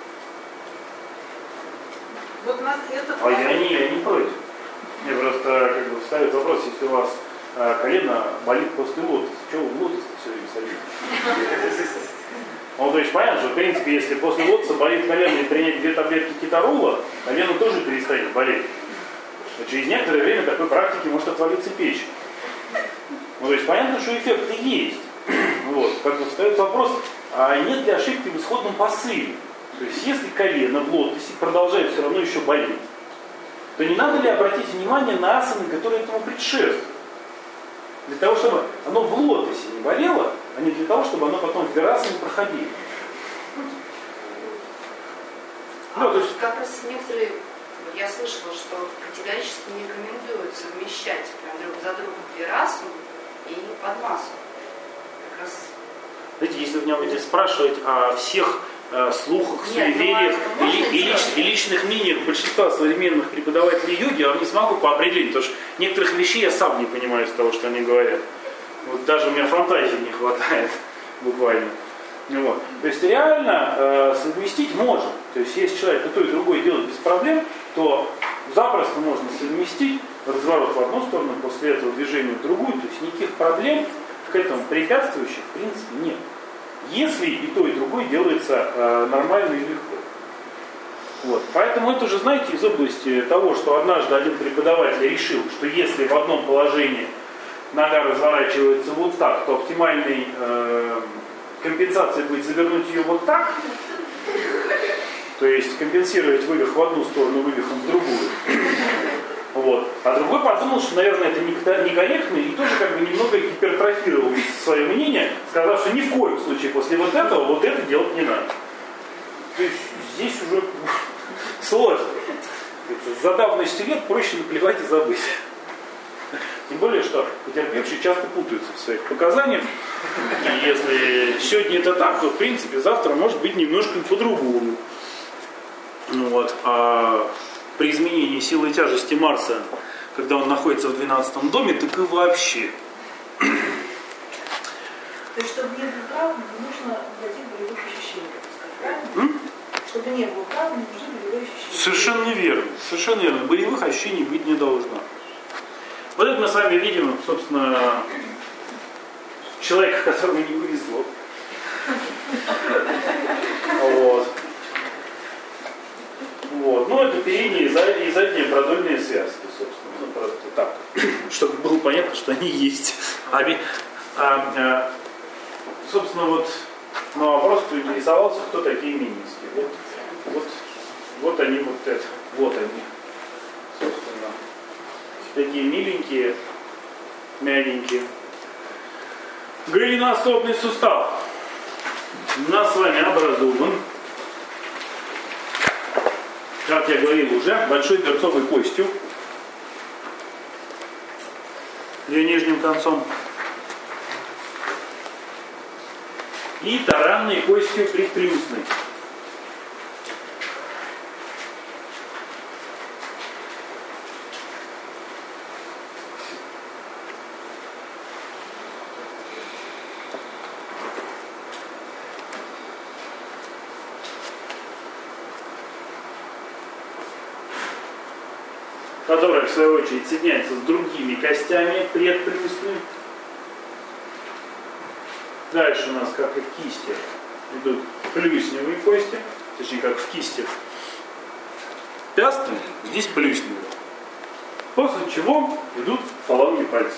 Вот нас это... А я не, я не против. Мне просто как бы вставит вопрос, если у вас э, колено болит после лотоса, чего вы в лотос все время садитесь? Ну, то есть понятно, что в принципе, если после лотоса болит колено и принять две таблетки кетарола, колено тоже перестанет болеть. Но через некоторое время такой практики может отвалиться печень. Ну, то есть понятно, что эффекты есть. Вот. Как бы встает вопрос, а нет ли ошибки в исходном посыле? То есть если колено в лотосе продолжает все равно еще болеть, то не надо ли обратить внимание на асаны, которые этому предшествуют? Для того, чтобы оно в лотосе не болело, а не для того, чтобы оно потом в вирасане проходило. А Ну, то есть... как раз некоторые, я слышала, что категорически не рекомендуют совмещать прям друг за другом вирасу и подмасу. Как раз... Знаете, если вы меня будете спрашивать о всех э, слухах, суевериях ну, и, и, лич, и личных мнениях большинства современных преподавателей йоги, я вам не смогу поопределить, потому что некоторых вещей я сам не понимаю из того, что они говорят. Вот даже у меня фантазии не хватает буквально. Вот. То есть реально э, совместить можно. То есть если человек и то, и другое делает без проблем, то запросто можно совместить разворот в одну сторону, после этого движение в другую. То есть никаких проблем к этому препятствующих в принципе нет. Если и то, и другое делается э, нормально и легко. Вот. Поэтому это уже, знаете, из области того, что однажды один преподаватель решил, что если в одном положении нога разворачивается вот так, то оптимальной э, компенсацией будет завернуть ее вот так. То есть компенсировать вывих в одну сторону вывихом в другую. Вот. А другой подумал, что, наверное, это некорректно, и тоже как бы немного гипертрофировал свое мнение, сказав, что ни в коем случае после вот этого вот это делать не надо. То есть здесь уже сложно. За давностью лет проще наплевать и забыть. Тем более, что потерпевшие часто путаются в своих показаниях. И если сегодня это так, то в принципе завтра может быть немножко по-другому. Ну вот. А при изменении силы тяжести Марса, когда он находится в двенадцатом доме, так и вообще. То есть, чтобы не было травм, нужно владеть болевых ощущений, как сказать, правильно? М? Чтобы не было травм, нужны болевые ощущения. Совершенно верно. Совершенно верно. Болевых ощущений быть не должно. Вот это мы с вами видим, собственно, человека, которому не повезло. Вот. Вот. Ну, это передние и задние, и задние продольные связки, собственно. Ну, просто так, чтобы было понятно, что они есть. А, а, а, собственно, вот на вопрос, кто интересовался, кто такие мениски. Вот, вот, вот они, вот это, вот они, собственно. Такие миленькие, мягенькие. Голеностопный сустав у нас с вами образован, как я говорил уже, большой берцовой костью, ее нижним концом, и таранной костью предплюсной. Которая, в свою очередь, соединяется с другими костями предплюсными. Дальше у нас, как и в кисти, идут плюсневые кости, точнее, как в кисти пястные, здесь плюсневые. После чего идут половые пальцы.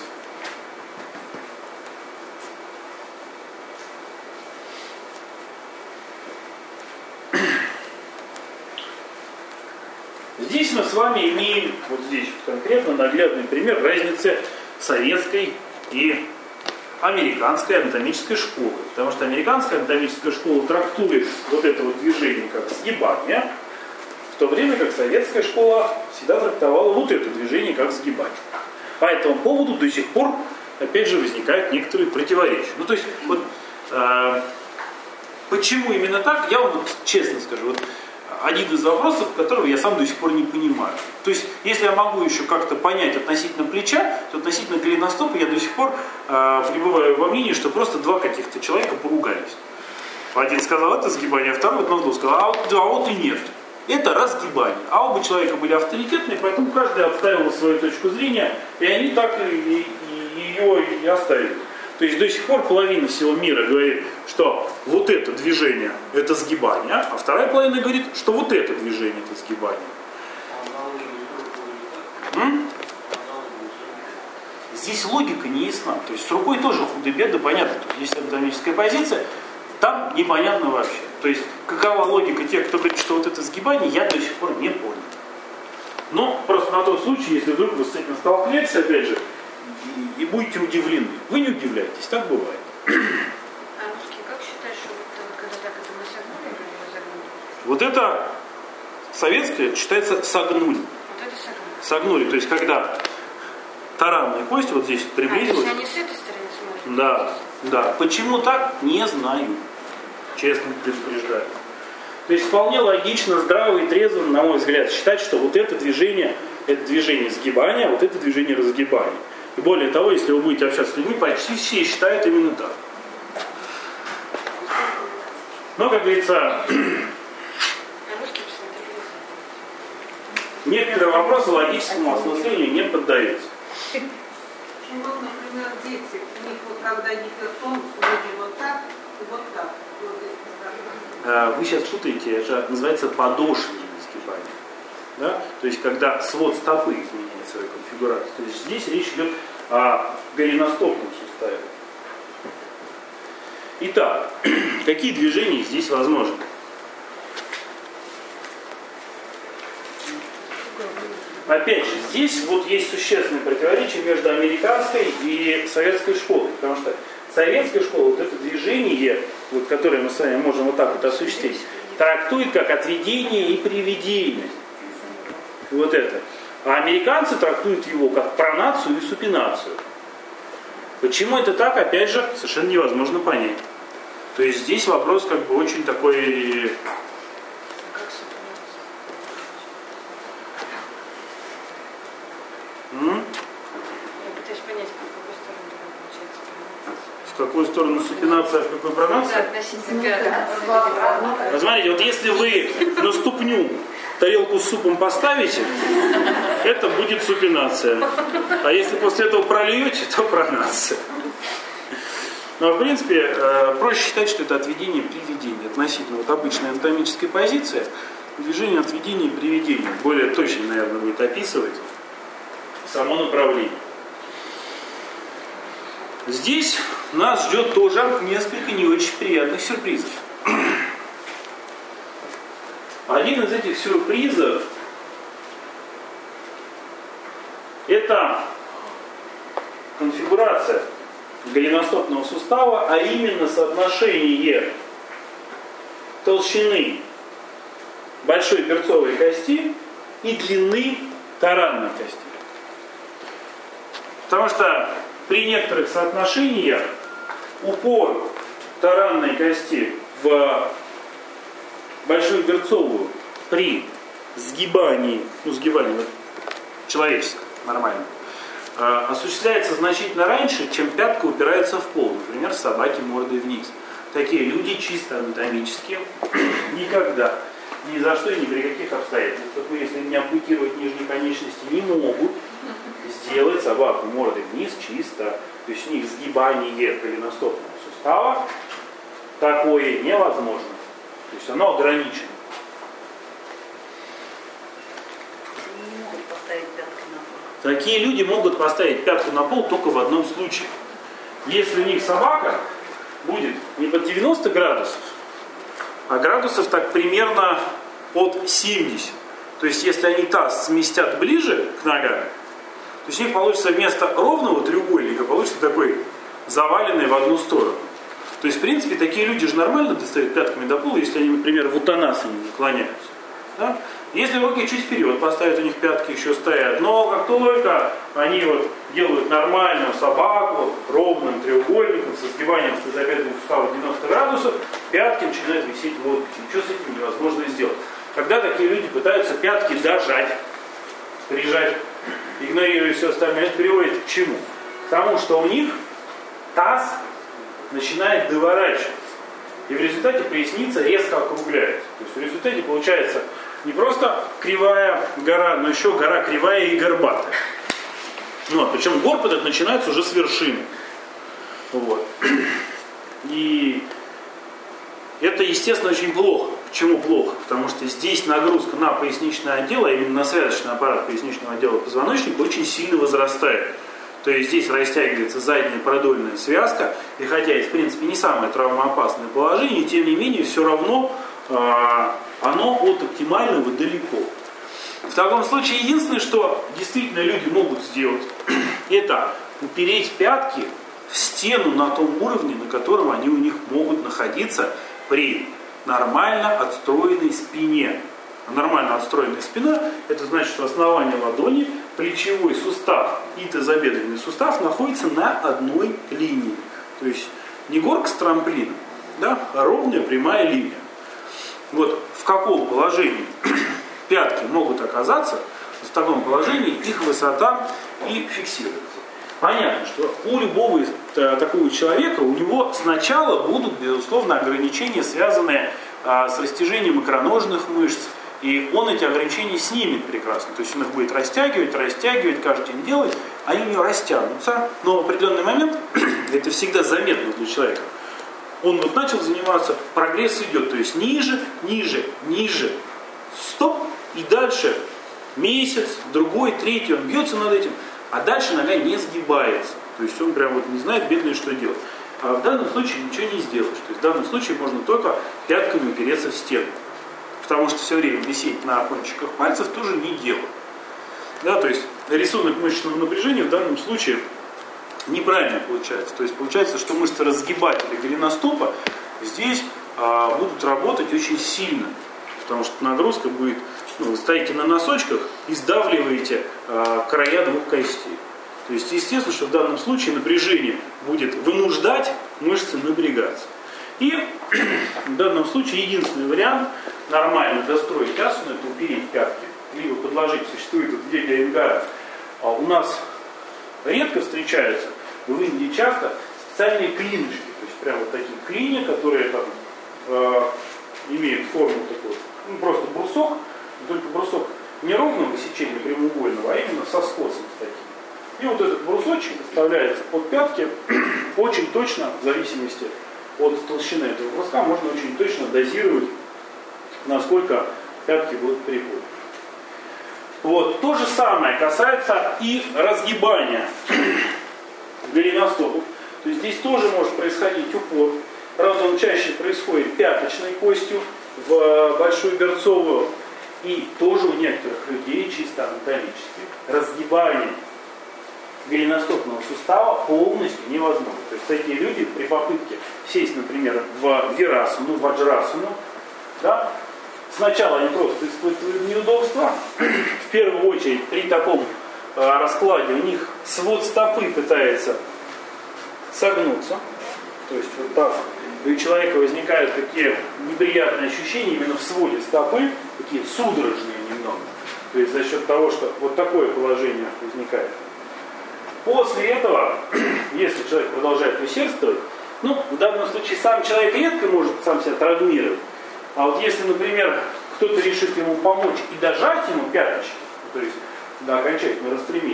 Здесь мы с вами имеем, вот здесь вот конкретно, наглядный пример разницы советской и американской анатомической школы. Потому что американская анатомическая школа трактует вот это вот движение как сгибание, в то время как советская школа всегда трактовала вот это движение как сгибание. По этому поводу до сих пор, опять же, возникают некоторые противоречия. Ну, то есть, вот, э, почему именно так, я вам вот честно скажу, вот, один из вопросов, которого я сам до сих пор не понимаю. То есть, если я могу еще как-то понять относительно плеча, то относительно голеностопа я до сих пор э, пребываю во мнении, что просто два каких-то человека поругались. Один сказал, это сгибание, а второй вот сказал, а вот, а вот и нет. Это разгибание. А оба человека были авторитетные, поэтому каждый отстаивал свою точку зрения, и они так и, и, и ее и оставили. То есть до сих пор половина всего мира говорит, что вот это движение это сгибание, а вторая половина говорит, что вот это движение это сгибание. М? Здесь логика не ясна. То есть с рукой тоже худо-бедно понятно. То есть есть анатомическая позиция, там непонятно вообще. То есть какова логика тех, кто говорит, что вот это сгибание, я до сих пор не понял. Но просто на тот случай, если вдруг вы с этим столкнетесь, опять же, и будете удивлены. Вы не удивляйтесь, так бывает. А русские как считают, что вот когда так это мы согнули или мы загнули? Вот это советское считается согнули. Вот это согнули. Согнули, то есть когда таранная кость вот здесь приблизилась. А, то есть они с этой стороны смотрят? Да, да. Почему так, не знаю. Честно предупреждаю. То есть вполне логично, здраво и трезво, на мой взгляд, считать, что вот это движение, это движение сгибания, а вот это движение разгибания. И более того, если вы будете общаться с людьми, почти все считают именно так. Но, как говорится, некоторые вопросы логическому осмыслению не поддаются. Ну, вот, например, дети, у них вот когда гипертонус, вроде вот так и вот так. Вы сейчас путаете, это называется подошвенное сгибание. Да? То есть, когда свод стопы изменяет свою конфигурацию. То есть, здесь речь идет о голеностопном суставе. Итак, какие движения здесь возможны? Опять же, здесь вот есть существенное противоречие между американской и советской школой. Потому что советская школа, вот это движение, вот, которое мы с вами можем вот так вот осуществить, трактует как отведение и приведение. Вот это. А американцы трактуют его как пронацию и супинацию. Почему это так, опять же, совершенно невозможно понять. То есть здесь вопрос как бы очень такой... М? Я пытаюсь понять, в какую сторону получается. В какую сторону супинация, а в какую пронация? Смотрите, вот если вы на ступню тарелку с супом поставите, это будет супинация. А если после этого прольете, то пронация. Но, в принципе, проще считать, что это отведение приведения. Относительно вот обычной анатомической позиции, движение отведения и приведения. Более точно, наверное, будет описывать само направление. Здесь нас ждет тоже несколько не очень приятных сюрпризов. Один из этих сюрпризов – это конфигурация голеностопного сустава, а именно соотношение толщины большой берцовой кости и длины таранной кости. Потому что при некоторых соотношениях упор таранной кости в большую берцовую при сгибании, ну сгибании вот, человеческом, нормально, э, осуществляется значительно раньше, чем пятка упирается в пол. Например, собаки мордой вниз. Такие люди чисто анатомически никогда, ни за что и ни при каких обстоятельствах, ну, если не ампутировать нижние конечности, не могут сделать собаку мордой вниз чисто. То есть у них сгибание голеностопного сустава такое невозможно. То есть оно ограничено. Не могут поставить пятку на пол. Такие люди могут поставить пятку на пол только в одном случае. Если у них собака будет не под девяносто градусов, а градусов так примерно под семьдесят. То есть если они таз сместят ближе к ногам, то есть у них получится вместо ровного треугольника получится такой заваленный в одну сторону. То есть, в принципе, такие люди же нормально достают пятками до пола, если они, например, в утанасане наклоняются. Да? Если руки чуть вперед поставят, у них пятки еще стоят. Но как только они вот делают нормальную собаку, ровным треугольником, со сгибанием стезобедренных суставов девяносто градусов, пятки начинают висеть в воздухе. Ничего с этим невозможно сделать. Когда такие люди пытаются пятки дожать, прижать, игнорируя все остальное, это приводит к чему? К тому, что у них таз начинает доворачиваться. И в результате поясница резко округляется. То есть в результате получается не просто кривая гора, но еще гора кривая и горбатая. Ну, причем горб этот начинается уже с вершины. Вот. И это, естественно, очень плохо. Почему плохо? Потому что здесь нагрузка на поясничное отдело, а именно на связочный аппарат поясничного отдела позвоночника очень сильно возрастает. То есть здесь растягивается задняя продольная связка, и хотя это, в принципе, не самое травмоопасное положение, тем не менее, все равно э, оно от оптимального далеко. В таком случае, единственное, что действительно люди могут сделать, это упереть пятки в стену на том уровне, на котором они у них могут находиться при нормально отстроенной спине. А нормально отстроенная спина, это значит, что основание ладони, плечевой сустав и тазобедренный сустав находятся на одной линии. То есть не горка с трамплином, да, а ровная прямая линия. Вот в каком положении пятки могут оказаться, в таком положении их высота и фиксируется. Понятно, что у любого такого человека, у него сначала будут, безусловно, ограничения, связанные а, с растяжением икроножных мышц, и он эти ограничения снимет прекрасно. То есть он их будет растягивать, растягивать, каждый день делать, они у него растянутся, но в определенный момент, это всегда заметно для человека, он вот начал заниматься, прогресс идет, то есть ниже, ниже, ниже, стоп, и дальше месяц, другой, третий, он бьется над этим, а дальше нога не сгибается. То есть он прям вот не знает, бедный, что делать. А в данном случае ничего не сделаешь. То есть в данном случае можно только пятками упереться в стену. Потому что все время висеть на кончиках пальцев тоже не дело. Да, то есть рисунок мышечного напряжения в данном случае неправильно получается. То есть получается, что мышцы разгибателя голеностопа здесь а, будут работать очень сильно. Потому что нагрузка будет, ну, вы стоите на носочках и сдавливаете а, края двух костей. То есть естественно, что в данном случае напряжение будет вынуждать мышцы напрягаться. И в данном случае единственный вариант нормально достроить асану, это упереть пятки, либо подложить. Существует вот где Иенгара. А у нас редко встречаются, в Индии часто специальные клинышки, то есть прям вот такие клини, которые там э, имеют форму такой, ну просто брусок, только брусок не ровного сечения прямоугольного, а именно со скосом с таким. И вот этот брусочек вставляется под пятки очень точно, в зависимости от толщины этого бруска, можно очень точно дозировать, насколько пятки будут переходить. Вот. То же самое касается и разгибания голеностопов. То есть здесь тоже может происходить упор. Правда, он чаще происходит пяточной костью в большую берцовую. И тоже у некоторых людей чисто анатомически разгибание голеностопного сустава полностью невозможно. То есть такие люди при попытке сесть, например, в вирасану, в ваджрасану, да, сначала они просто испытывают неудобства. В первую очередь при таком э, раскладе у них свод стопы пытается согнуться. То есть вот так. И у человека возникают такие неприятные ощущения именно в своде стопы, такие судорожные немного. То есть за счет того, что вот такое положение возникает. После этого, если человек продолжает усердствовать, ну, в данном случае сам человек редко может сам себя травмировать. А вот если, например, кто-то решит ему помочь и дожать ему пяточки, то есть да, окончательно распрямить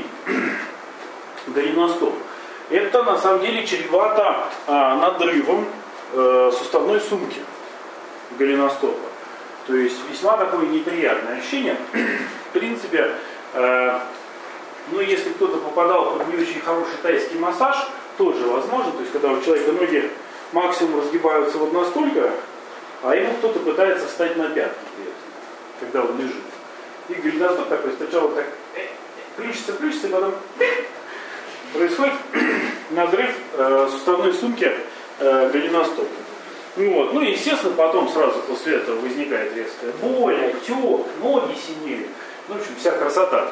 голеностоп, это на самом деле чревато а, надрывом а, суставной сумки голеностопа. То есть весьма такое неприятное ощущение. В принципе, а, ну если кто-то попадал под не очень хороший тайский массаж, тоже возможно. То есть когда у человека ноги максимум разгибаются вот настолько, а ему кто-то пытается встать на пятки, когда он лежит. И голеностоп такой сначала так плющится, плющится, и потом происходит надрыв э, суставной сумки э, голеностопа. Ну, вот. Ну и естественно потом сразу после этого возникает резкая боль, отек, ноги синели. Ну, в общем, вся красота.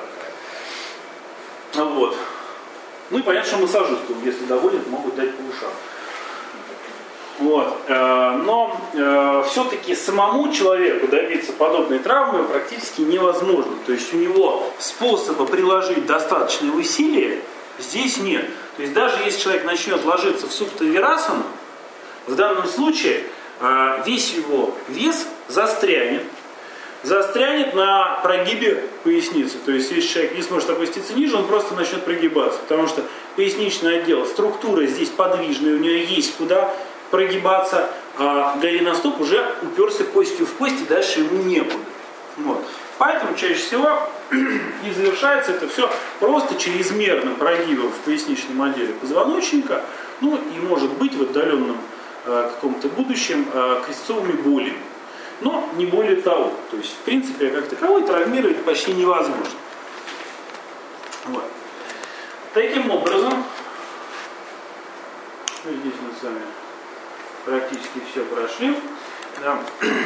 Вот. Ну и понятно, что массажисту, если доводят, могут дать по ушам. Вот. Но э, все-таки самому человеку добиться подобной травмы практически невозможно. То есть у него способа приложить достаточные усилия здесь нет. То есть даже если человек начнет ложиться в суптавирасану, в данном случае э, весь его вес застрянет. Застрянет на прогибе поясницы. То есть если человек не сможет опуститься ниже, он просто начнет прогибаться. Потому что поясничный отдел, структура здесь подвижная, у нее есть куда прогибаться, а голеностоп уже уперся костью в кость, и дальше ему некуда. Вот. Поэтому чаще всего и завершается это все просто чрезмерным прогибом в поясничном отделе позвоночника, ну и может быть в отдаленном э, каком-то будущем э, крестцовыми болями. Но не более того. То есть в принципе как таковой травмировать почти невозможно. Вот. Таким образом, ну, здесь мы с вами практически все прошли. Да.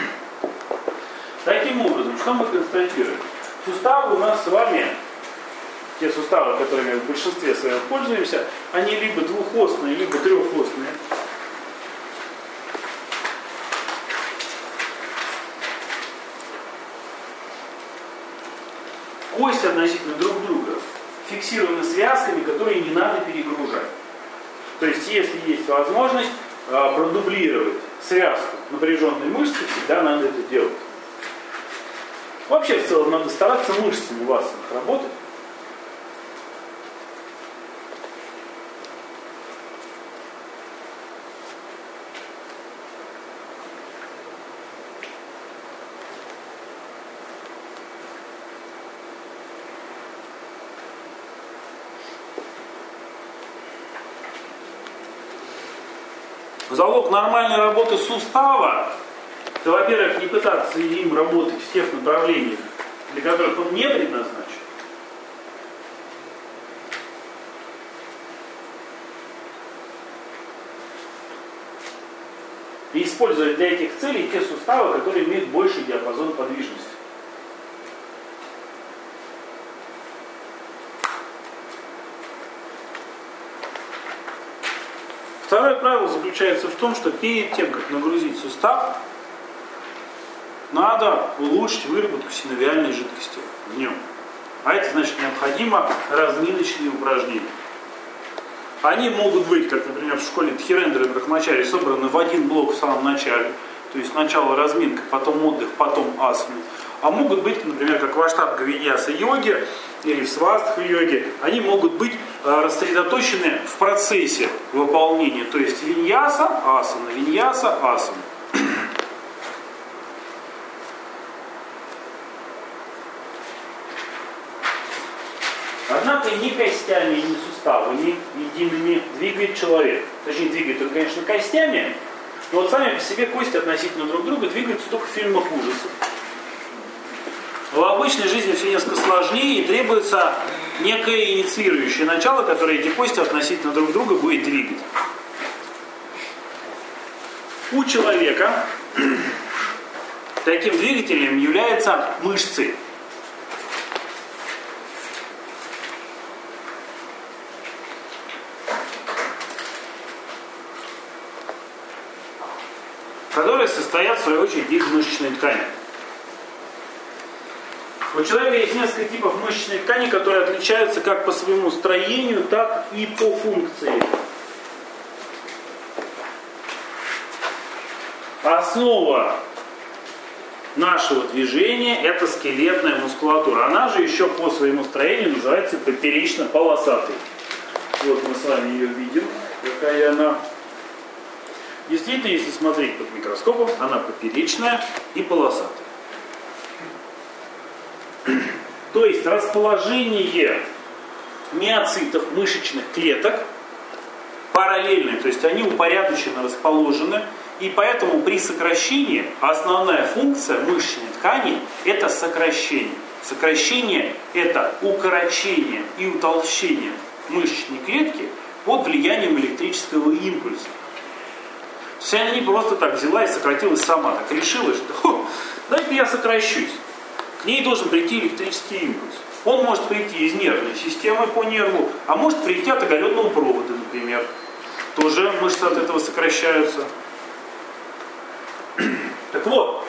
Таким образом, что мы констатируем? Суставы у нас с вами, те суставы, которыми в большинстве своем пользуемся, они либо двухосные, либо трехосные. Кости относительно друг друга фиксированы связками, которые не надо перегружать. То есть, если есть возможность продублировать связку напряженной мышцы, всегда надо это делать. Вообще, в целом, надо стараться мышцами в асанах работать. Залог нормальной работы сустава — это, во-первых, не пытаться им работать в тех направлениях, для которых он не предназначен. И использовать для этих целей те суставы, которые имеют больший диапазон подвижности. Второе правило заключается в том, что перед тем, как нагрузить сустав, надо улучшить выработку синовиальной жидкости в нем. А это значит необходимо разминочные упражнения. Они могут быть, как, например, в школе Тхирендра и Брахмачари, собраны в один блок в самом начале. То есть сначала разминка, потом отдых, потом асана. А могут быть, например, как в аштанга виньяса йоге или в свастха йоге, они могут быть э, рассредоточены в процессе выполнения. То есть виньяса, асана, виньяса, асана. Однако ни костями, ни суставами едиными двигает человек. Точнее, двигает он, конечно, костями, но вот сами по себе кости относительно друг друга двигаются только в фильмах ужасов. В обычной жизни все несколько сложнее и требуется некое инициирующее начало, которое эти кости относительно друг друга будет двигать. У человека таким двигателем являются мышцы. Которые состоят, в свою очередь, из мышечной ткани. У человека есть несколько типов мышечной ткани, которые отличаются как по своему строению, так и по функции. Основа нашего движения – это скелетная мускулатура. Она же еще по своему строению называется поперечно-полосатой. Вот мы с вами ее видим, какая она. Действительно, если смотреть под микроскопом, она поперечная и полосатая. То есть расположение миоцитов, мышечных клеток параллельное, то есть они упорядоченно расположены, и поэтому при сокращении основная функция мышечной ткани – это сокращение. Сокращение – это укорочение и утолщение мышечной клетки под влиянием электрического импульса. То есть она не просто так взяла и сократилась сама, так решила, что дай-ка я сокращусь. К ней должен прийти электрический импульс. Он может прийти из нервной системы по нерву, а может прийти от оголенного провода, например. Тоже мышцы от этого сокращаются. Так вот,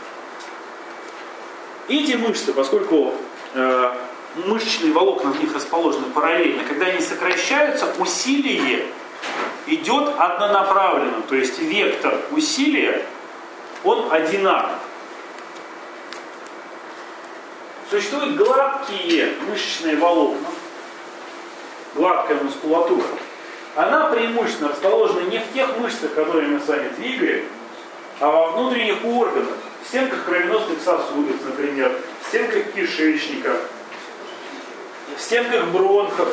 эти мышцы, поскольку э, мышечные волокна в них расположены параллельно, когда они сокращаются, усилие идет однонаправленно, то есть вектор усилия, он одинаков. Существуют гладкие мышечные волокна, гладкая мускулатура. Она преимущественно расположена не в тех мышцах, которые мы с вами двигаем, а во внутренних органах, в стенках кровеносных сосудов, например, в стенках кишечника, в стенках бронхов.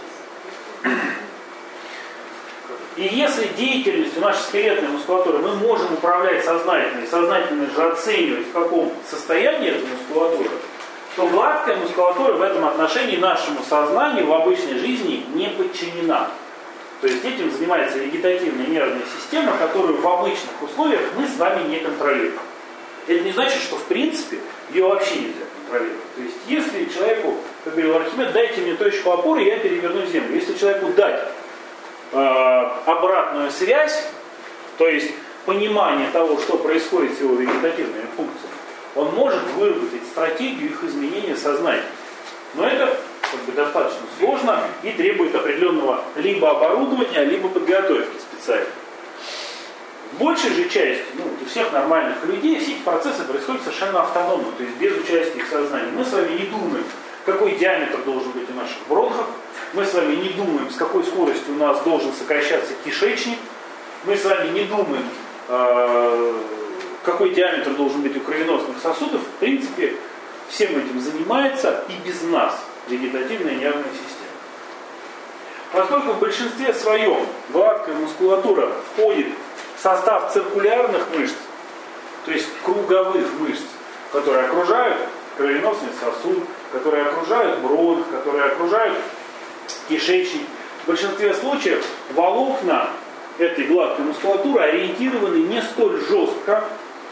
И если деятельностью нашей скелетной мускулатуры мы можем управлять сознательно, и сознательно же оценивать, в каком состоянии эта мускулатура, то гладкая мускулатура в этом отношении нашему сознанию в обычной жизни не подчинена. То есть этим занимается вегетативная нервная система, которую в обычных условиях мы с вами не контролируем. Это не значит, что в принципе ее вообще нельзя контролировать. То есть если человеку, как говорил Архимед, дайте мне точку опоры, я переверну землю. Если человеку дать обратную связь, то есть понимание того, что происходит с его вегетативными функциями, он может выработать стратегию их изменения сознания. Но это как бы достаточно сложно и требует определенного либо оборудования, либо подготовки специальной. В большей же части, ну, у всех нормальных людей, все эти процессы происходят совершенно автономно, то есть без участия их сознания. Мы с вами не думаем, какой диаметр должен быть у наших бронхов. Мы с вами не думаем, с какой скоростью у нас должен сокращаться кишечник. Мы с вами не думаем, э, какой диаметр должен быть у кровеносных сосудов. В принципе, всем этим занимается и без нас вегетативная нервная система. Поскольку в большинстве своем гладкая мускулатура входит в состав циркулярных мышц, то есть круговых мышц, которые окружают кровеносный сосуд, которые окружают бронх, которые окружают кишечник. В большинстве случаев волокна этой гладкой мускулатуры ориентированы не столь жестко,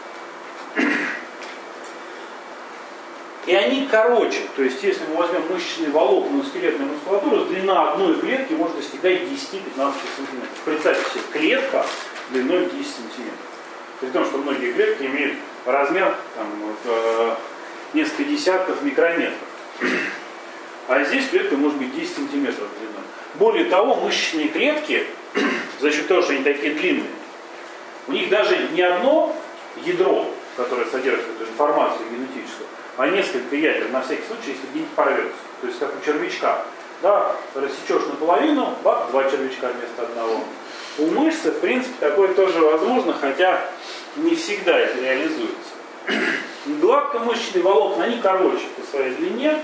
и они короче. То есть если мы возьмем мышечные волокна и скелетную мускулатуру, длина одной клетки может достигать десять-пятнадцать сантиметров. Представьте себе, клетка длиной десять сантиметров. При том, что многие клетки имеют размер там, в несколько десятков микрометров. А здесь клетка может быть десять сантиметров длиной. Более того, мышечные клетки, за счет того, что они такие длинные, у них даже не одно ядро, которое содержит эту информацию генетическую, а несколько ядер, на всякий случай, если где-нибудь порвется. То есть как у червячка. Да, рассечешь наполовину, бах, два червячка вместо одного. У мышцы, в принципе, такое тоже возможно, хотя не всегда это реализуется. Гладкомышечные волокна, они короче по своей длине.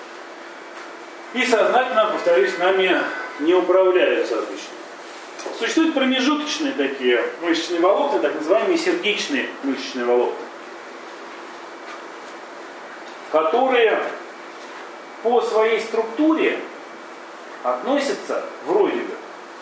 И сознательно, повторюсь, нами не управляются обычно. Существуют промежуточные такие мышечные волокна, так называемые сердечные мышечные волокна, которые по своей структуре относятся вроде бы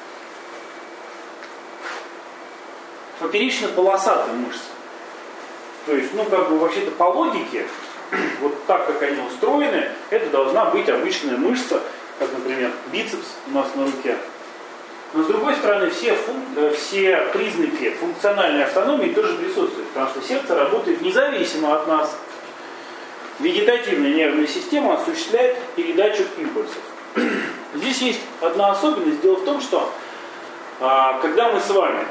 к поперечно-полосатым мышцам. То есть, ну, как бы вообще-то по логике, вот так, как они устроены, это должна быть обычная мышца, как, например, бицепс у нас на руке. Но, с другой стороны, все, фун... все признаки функциональной автономии тоже присутствуют, потому что сердце работает независимо от нас. Вегетативная нервная система осуществляет передачу импульсов. Здесь есть одна особенность. Дело в том, что а, когда мы с вами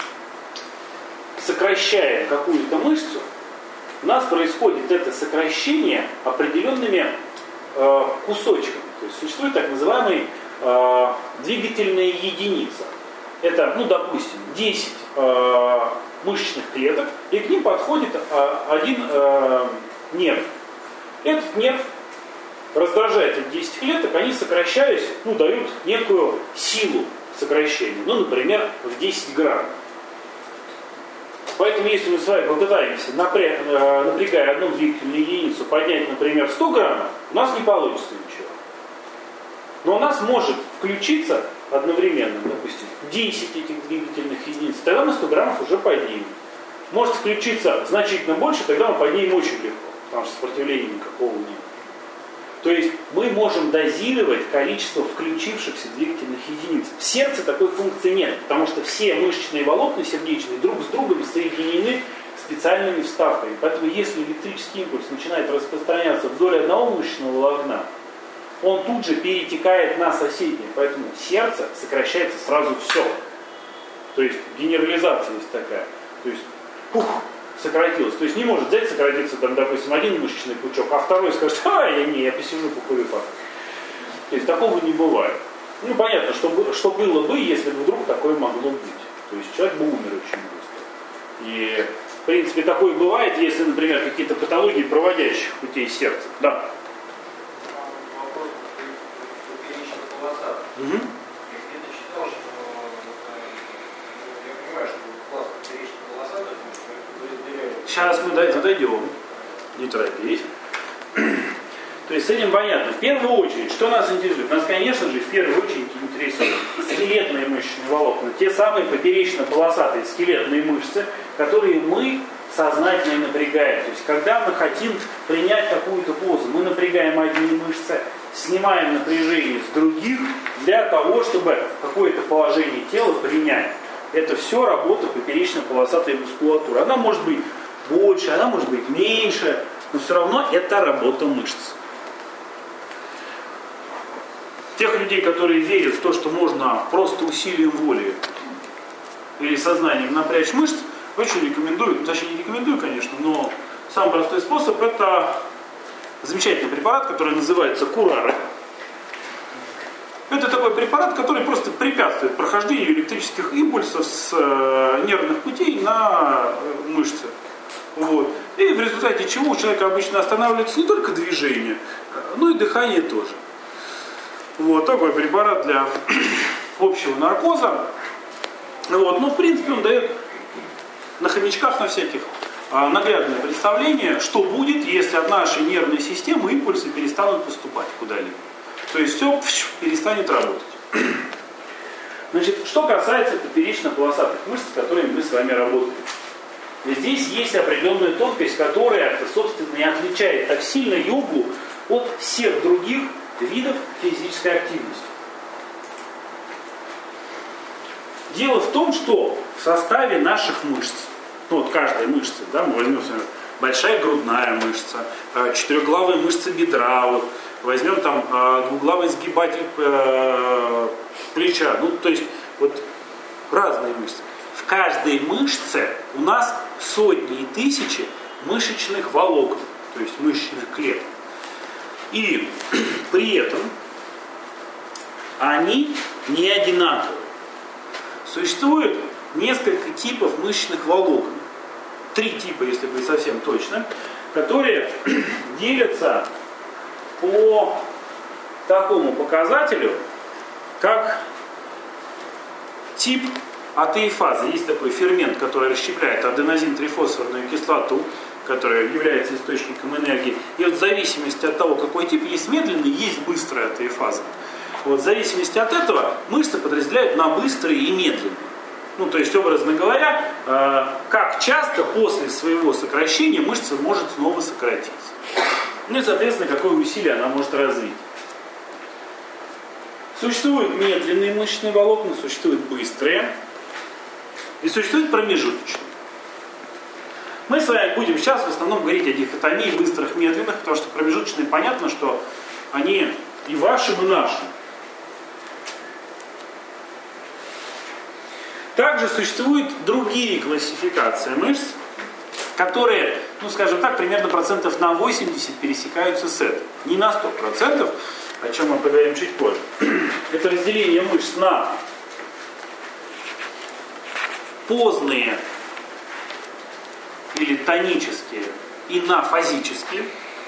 сокращаем какую-то мышцу, у нас происходит это сокращение определенными э, кусочками. То есть существует так называемый э, двигательная единица. Это, ну, допустим, десять э, мышечных клеток, и к ним подходит э, один э, нерв. Этот нерв раздражает эти десять клеток, они, сокращаясь, ну, дают некую силу сокращения. Ну, например, в десять грамм. Поэтому, если мы с вами попытаемся, напрягая одну двигательную единицу, поднять, например, сто граммов, у нас не получится ничего. Но у нас может включиться одновременно, допустим, десять этих двигательных единиц, тогда мы сто граммов уже поднимем. Может включиться значительно больше, тогда мы поднимем очень легко, потому что сопротивления никакого нет. То есть мы можем дозировать количество включившихся двигательных единиц. В сердце такой функции нет, потому что все мышечные волокна сердечные друг с другом соединены специальными вставками. Поэтому если электрический импульс начинает распространяться вдоль одного мышечного волокна, он тут же перетекает на соседнее. Поэтому сердце сокращается сразу все. То есть генерализация есть такая. То есть пух, сократилось. То есть не может взять, сократиться, там, допустим, один мышечный пучок, а второй скажет, а, я не, я посижу, покурю пар. То есть такого не бывает. Ну, понятно, что, что было бы, если бы вдруг такое могло быть. То есть человек бы умер очень быстро. И, в принципе, такое бывает, если, например, какие-то патологии проводящих путей сердца. Да. Вопрос поперечно-полосатый. Угу. Я где-то читал, что я понимаю, что класс поперечно-полосатых разделяют. Сейчас мы дойдем. Не торопись. То есть с этим понятно. В первую очередь, что нас интересует? Нас, конечно же, в первую очередь интересуют скелетные мышечные волокна. Те самые поперечно-полосатые скелетные мышцы, которые мы сознательно напрягаем. То есть, когда мы хотим принять какую-то позу, мы напрягаем одни мышцы, снимаем напряжение с других для того, чтобы какое-то положение тела принять. Это все работа поперечно-полосатой мускулатуры. Она может быть больше, она может быть меньше, но все равно это работа мышц. Тех людей, которые верят в то, что можно просто усилием воли или сознанием напрячь мышцы, очень рекомендую, ну, точнее не рекомендую, конечно, но самый простой способ — это замечательный препарат, который называется Курары. Это такой препарат, который просто препятствует прохождению электрических импульсов с э, нервных путей на э, мышцы. Вот. И в результате чего у человека обычно останавливается не только движение, но и дыхание тоже. Вот такой препарат для общего наркоза. Вот. Но в принципе он дает на хомячках, на всяких, наглядное представление, что будет, если от нашей нервной системы импульсы перестанут поступать куда-либо. То есть все перестанет работать. Значит, что касается поперечно-полосатых мышц, с которыми мы с вами работаем. Здесь есть определенная тонкость, которая, собственно, и отличает так сильно йогу от всех других видов физической активности. Дело в том, что в составе наших мышц, ну вот каждая мышца, да, мы возьмем, например, большая грудная мышца, четырехглавая мышца бедра, вот, возьмем там двуглавый сгибатель плеча. Ну, то есть, вот разные мышцы. В каждой мышце у нас сотни и тысячи мышечных волокон, то есть мышечных клеток. И при этом они не одинаковые. Существует несколько типов мышечных волокон. Три типа, если быть совсем точным, которые делятся по такому показателю, как тип АТФазы. Есть такой фермент, который расщепляет аденозин-трифосфорную кислоту, которая является источником энергии. И вот в зависимости от того, какой тип, есть медленный, есть быстрая АТФаза. Вот в зависимости от этого мышцы подразделяют на быстрые и медленные. Ну, то есть, образно говоря, э, как часто после своего сокращения мышца может снова сократиться. Ну и, соответственно, какое усилие она может развить. Существуют медленные мышечные волокна, существуют быстрые и существуют промежуточные. Мы с вами будем сейчас в основном говорить о дихотомии быстрых, медленных, потому что промежуточные понятно, что они и вашим, и нашим. Также существуют другие классификации мышц, которые, ну скажем так, примерно процентов на восемьдесят пересекаются с этой. Не на сто процентов, о чем мы поговорим чуть позже. Это разделение мышц на позные или тонические и на фазические.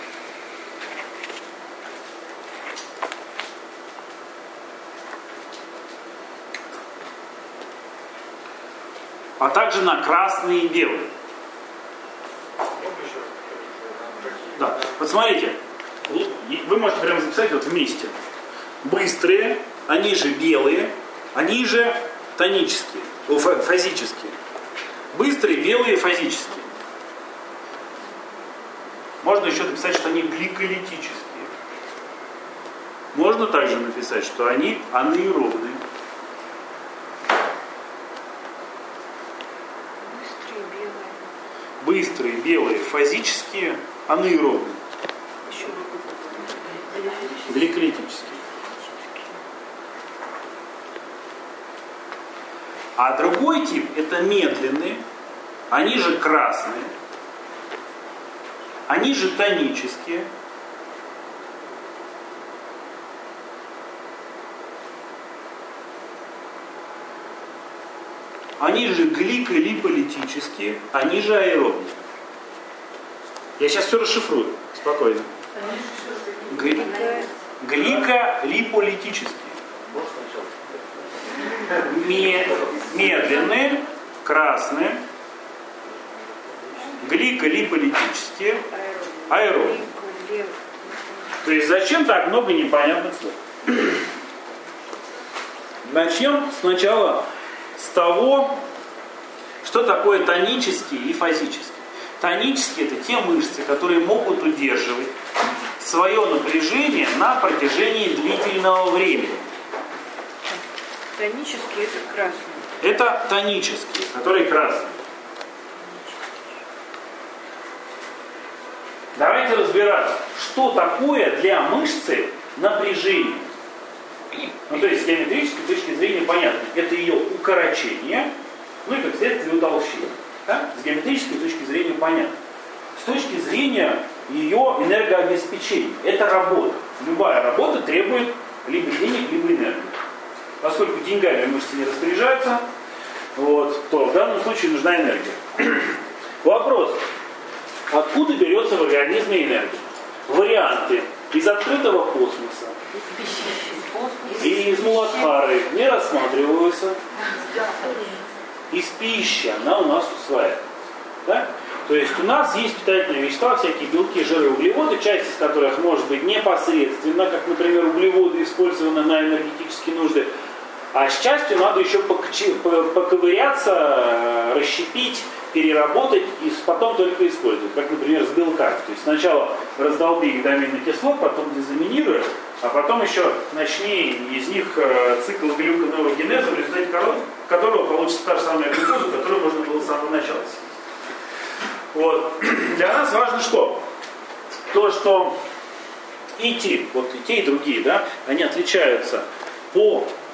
А также на красные и белые. Да. Вот смотрите, вы можете прямо записать вот вместе. Быстрые, они же белые, они же тонические, фазические. Быстрые, белые, фазические. Можно еще написать, что они гликолитические. Можно также написать, что они анаэробные. Быстрые, белые, фазические, анаэробные. Гликолитические. А другой тип это медленные, они же красные, они же тонические, они же гликолиполитические, они же аэробные. Я сейчас все расшифрую, спокойно. Гли... Гликолиполитические. Медленные, красные, гликолиполитические, аэробные. То есть зачем так много непонятных слов? Начнем сначала с того, что такое тонические и фазические. Тонические это те мышцы, которые могут удерживать свое напряжение на протяжении длительного времени. Тонические это красные. Это тонические, которые красные. Давайте разбираться, что такое для мышцы напряжение. Ну, то есть с геометрической точки зрения понятно. Это ее укорочение, ну и как следствие утолщение. Да? С геометрической точки зрения понятно. С точки зрения ее энергообеспечения. Это работа. Любая работа требует либо денег, либо энергии. Поскольку деньгами мышцы не распоряжаются, вот, то в данном случае нужна энергия. Вопрос. Откуда берется в организме энергия? Варианты. Из открытого космоса. И из Муладхары не рассматриваются. Из пищи она у нас усваивается. Да? То есть у нас есть питательные вещества, всякие белки, жиры, углеводы, часть из которых может быть непосредственно, как, например, углеводы использованы на энергетические нужды, а с частью надо еще поковыряться, расщепить, переработать и потом только использовать, как, например, с белками. То есть сначала раздолби их до аминокислот, потом дезаминируй, а потом еще начни из них цикл глюконеогенеза, в результате которого получится та же самая глюкоза, которую можно было с самого начала съесть. Вот. Для нас важно что? То, что и те, вот и те, и другие, да, они отличаются по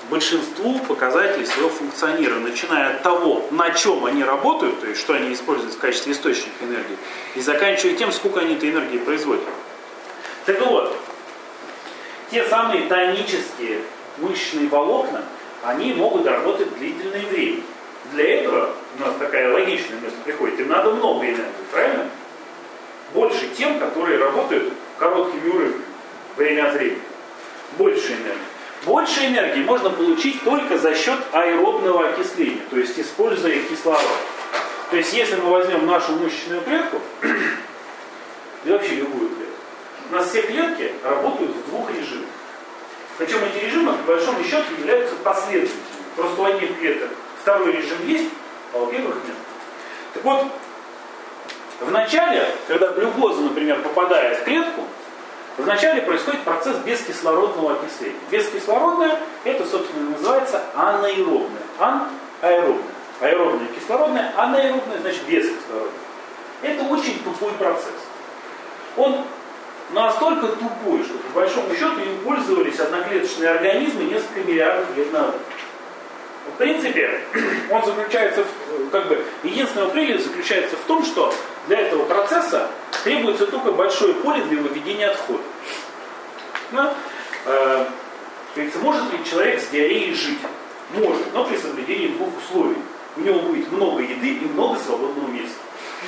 большинству показателей своего функционирования, начиная от того, на чем они работают, то есть что они используют в качестве источника энергии, и заканчивая тем, сколько они этой энергии производят. Так вот, те самые тонические мышечные волокна, они могут работать длительное время. Для этого у нас такая логичная мысль приходит, им надо много энергии, правильно? Больше тем, которые работают короткими урывками, время от времени. Больше энергии. Больше энергии можно получить только за счет аэробного окисления, то есть используя кислород. То есть если мы возьмем нашу мышечную клетку, и вообще любую клетку, у нас все клетки работают в двух режимах. Причем эти режимы, по большому счету, являются последовательными. Просто у одних клеток второй режим есть, а у первых нет. Так вот, в начале, когда глюкоза, например, попадает в клетку, вначале происходит процесс бескислородного окисления. Бескислородное, это, собственно, называется анаэробное. Ан – аэробное. Аэробное кислородное, анаэробное, значит, бескислородное. Это очень тупой процесс. Он настолько тупой, что, по большому счету, им пользовались одноклеточные организмы несколько миллиардов лет назад. В принципе, он заключается в, как бы, единственное прелесть заключается в том, что для этого процесса требуется только большое поле для выведения отхода. Да? Э, может ли человек с диареей жить? Может, но при соблюдении двух условий. У него будет много еды и много свободного места.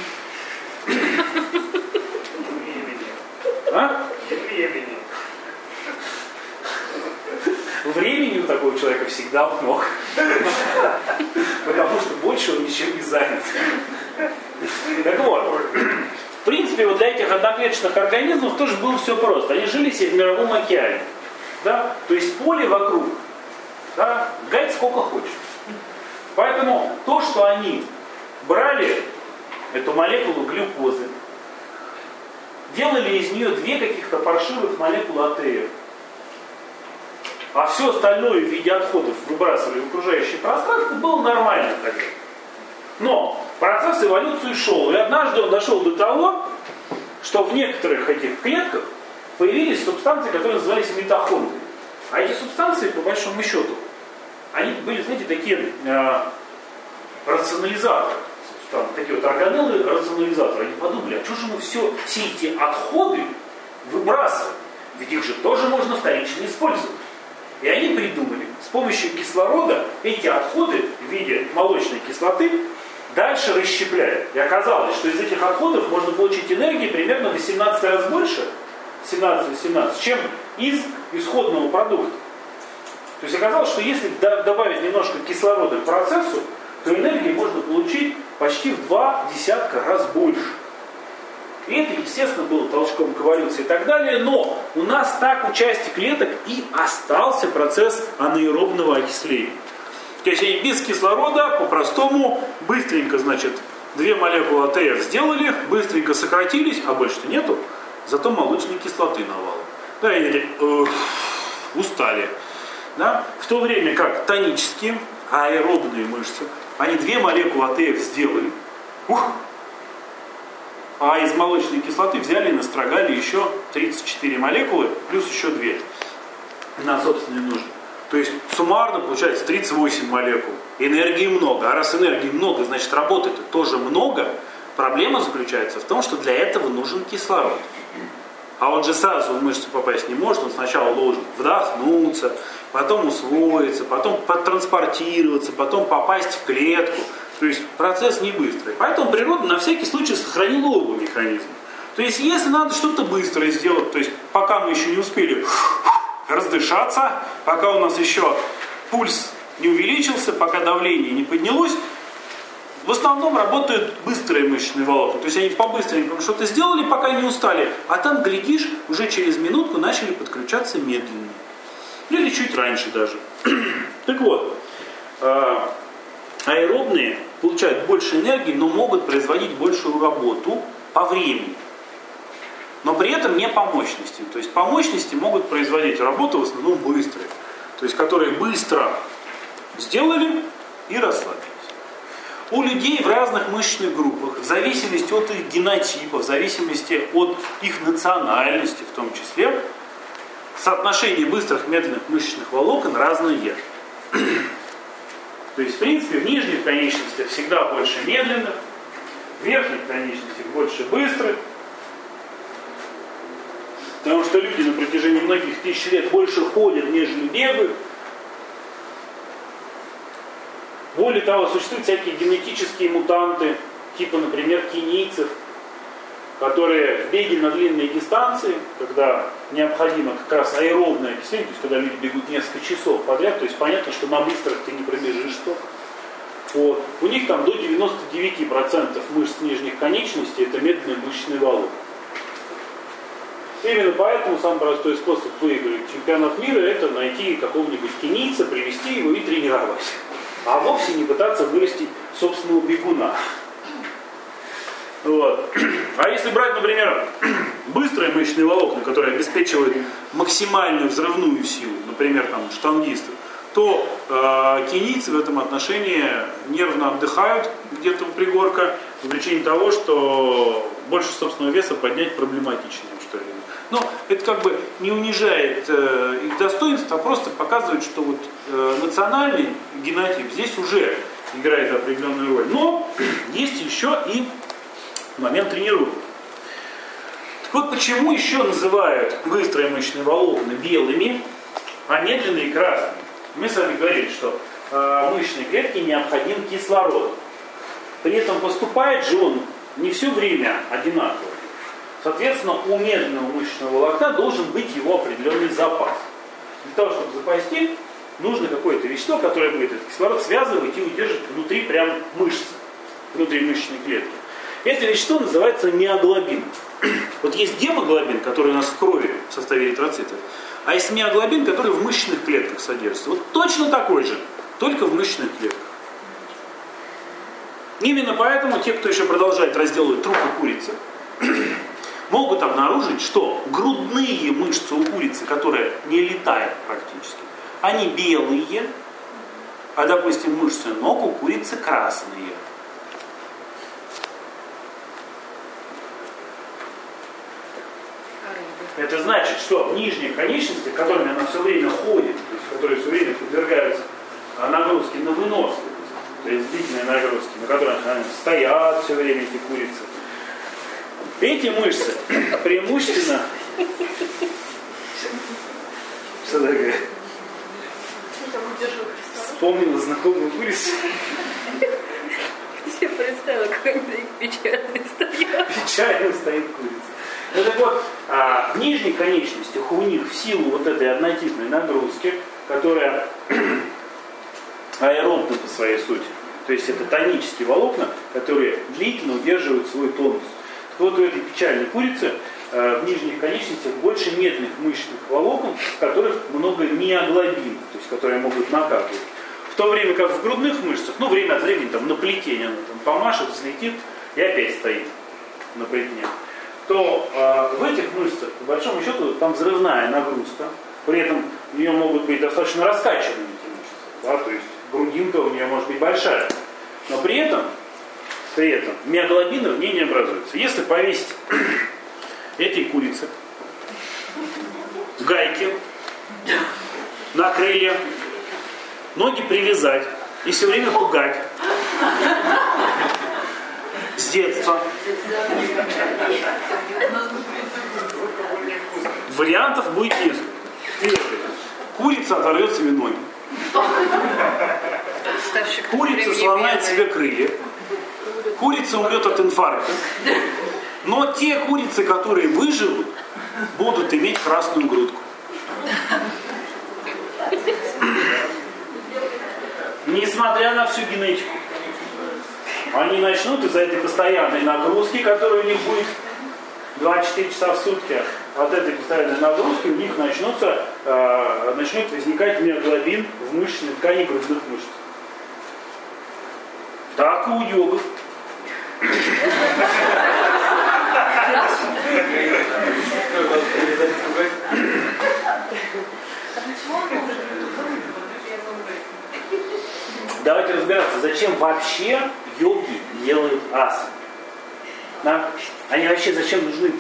А? Времени. Времени у такого человека всегда много. Потому что больше он ничем не занят. Так вот, в принципе, вот для этих одноклеточных организмов тоже было все просто. Они жили себе в мировом океане. Да? То есть поле вокруг. Да? Гать сколько хочешь. Поэтому то, что они брали эту молекулу глюкозы, делали из нее две каких-то паршивых молекулы АТФ, а все остальное в виде отходов выбрасывали в окружающее пространство, было нормально тогда. Но процесс эволюции шел, и однажды он дошел до того, что в некоторых этих клетках появились субстанции, которые назывались митохондрии. А эти субстанции, по большому счету, они были, знаете, такие э, рационализаторы. Такие вот органеллы рационализаторы. Они подумали, а что же мы все, все эти отходы выбрасываем? Ведь их же тоже можно вторично использовать. И они придумали, с помощью кислорода эти отходы в виде молочной кислоты дальше расщепляют. И оказалось, что из этих отходов можно получить энергии примерно в восемнадцать раз больше, семнадцать-восемнадцать, чем из исходного продукта. То есть оказалось, что если добавить немножко кислорода к процессу, то энергии можно получить почти в два десятка раз больше. И это, естественно, было толчком к эволюции и так далее, но у нас так у части клеток и остался процесс анаэробного окисления. То есть они без кислорода, по-простому, быстренько, значит, две молекулы АТФ сделали, быстренько сократились, а больше-то нету, зато молочной кислоты навалом. Да, или э, устали. Да? В то время как тонические, аэробные мышцы, они две молекулы АТФ сделали, ух, а из молочной кислоты взяли и настрогали еще тридцать четыре молекулы, плюс еще две на собственные нужды. То есть суммарно получается тридцать восемь молекул. Энергии много. А раз энергии много, значит работы тоже много. Проблема заключается в том, что для этого нужен кислород. А он же сразу в мышцу попасть не может. Он сначала должен вдохнуться, потом усвоиться, потом потранспортироваться, потом попасть в клетку. То есть процесс не быстрый. Поэтому природа на всякий случай сохранила оба механизма. То есть если надо что-то быстрое сделать, то есть пока мы еще не успели раздышаться, пока у нас еще пульс не увеличился, пока давление не поднялось, в основном работают быстрые мышечные волокна. То есть они по-быстренькому что-то сделали, пока не устали, а там, глядишь, уже через минутку начали подключаться медленнее. Или чуть раньше даже. Так вот, аэробные получают больше энергии, но могут производить большую работу по времени. Но при этом не по мощности. То есть по мощности могут производить работу в основном быстрые. То есть которые быстро сделали и расслабились. У людей в разных мышечных группах, в зависимости от их генотипа, в зависимости от их национальности в том числе, соотношение быстрых и медленных мышечных волокон разное. То есть, в принципе, в нижних конечностях всегда больше медленных, в верхних конечностях больше быстрых. Потому что люди на протяжении многих тысяч лет больше ходят, нежели бегают. Более того, существуют всякие генетические мутанты, типа, например, кенийцев, которые в беге на длинные дистанции, когда необходимо как раз аэробное окисление, то есть когда люди бегут несколько часов подряд, то есть понятно, что на быстрых ты не пробежишь столько. Вот. У них там до девяноста девяти процентов мышц нижних конечностей это медленные мышечные волокна. Именно поэтому самый простой способ выиграть чемпионат мира это найти какого-нибудь кенийца, привести его и тренировать. А вовсе не пытаться вырастить собственного бегуна. Вот. А если брать, например, быстрые мышечные волокна, которые обеспечивают максимальную взрывную силу, например, там, штангисты, то э, кенийцы в этом отношении нервно отдыхают где-то у пригорка по причине того, что больше собственного веса поднять проблематично. Что ли. Но это как бы не унижает э, их достоинства, а просто показывает, что вот, э, национальный генотип здесь уже играет определенную роль. Но есть еще и момент тренировки. Так вот, почему еще называют быстрые мышечные волокна белыми, а медленные красными? Мы с вами говорили, что э, мышечной клетке необходим кислород. При этом поступает же он не все время одинаково. Соответственно, у медленного мышечного волокна должен быть его определенный запас. Для того, чтобы запасти, нужно какое-то вещество, которое будет этот кислород связывать и удерживать внутри прям мышцы, внутри мышечной клетки. Это вещество называется миоглобин. Вот есть гемоглобин, который у нас в крови в составе эритроцитов, а есть миоглобин, который в мышечных клетках содержится. Вот точно такой же, только в мышечных клетках. Именно поэтому те, кто еще продолжает разделывать трупы курицы, могут обнаружить, что грудные мышцы у курицы, которые не летают практически, они белые, а, допустим, мышцы ног у курицы красные. Это значит, что в нижних конечностях, которыми она все время ходит, то есть, которые все время подвергаются нагрузке на вынос, то есть длительные нагрузки, на которых они стоят все время, эти курицы, эти мышцы преимущественно... Что такое? Вспомнила знакомую курицу. Я представила, как они печально стоят. Печально стоит курица. Ну так вот, а, в нижних конечностях у них в силу вот этой однотипной нагрузки, которая аэробна по своей сути, то есть это тонические волокна, которые длительно удерживают свой тонус. Так вот, у этой печальной курицы а, в нижних конечностях больше медленных мышечных волокон, в которых много миоглобина, то есть которые могут накапливать. В то время как в грудных мышцах, ну время от времени там на плетение она там помашет, взлетит и опять стоит на плетне. То э, в этих мышцах, по большому счету, там взрывная нагрузка. При этом у нее могут быть достаточно раскачанные эти мышцы. Да, то есть грудинка у нее может быть большая. Но при этом, при этом миоглобина в ней не образуется. Если повесить эти курицы гайки на крылья, ноги привязать и все время пугать с детства, вариантов будет несколько. Первый. Курица оторвет себе ноги. Курица сломает себе крылья. Курица умрет от инфаркта. Но те курицы, которые выживут, будут иметь красную грудку. Несмотря на всю генетику. Они начнут из-за этой постоянной нагрузки, которая у них будет двадцать четыре часа в сутки, от этой постоянной нагрузки у них начнутся, э, начнет возникать миоглобин в мышечной ткани грудных мышц. Так и у йогов. Давайте разбираться, зачем вообще йоги делают асы. Да? Они вообще зачем нужны?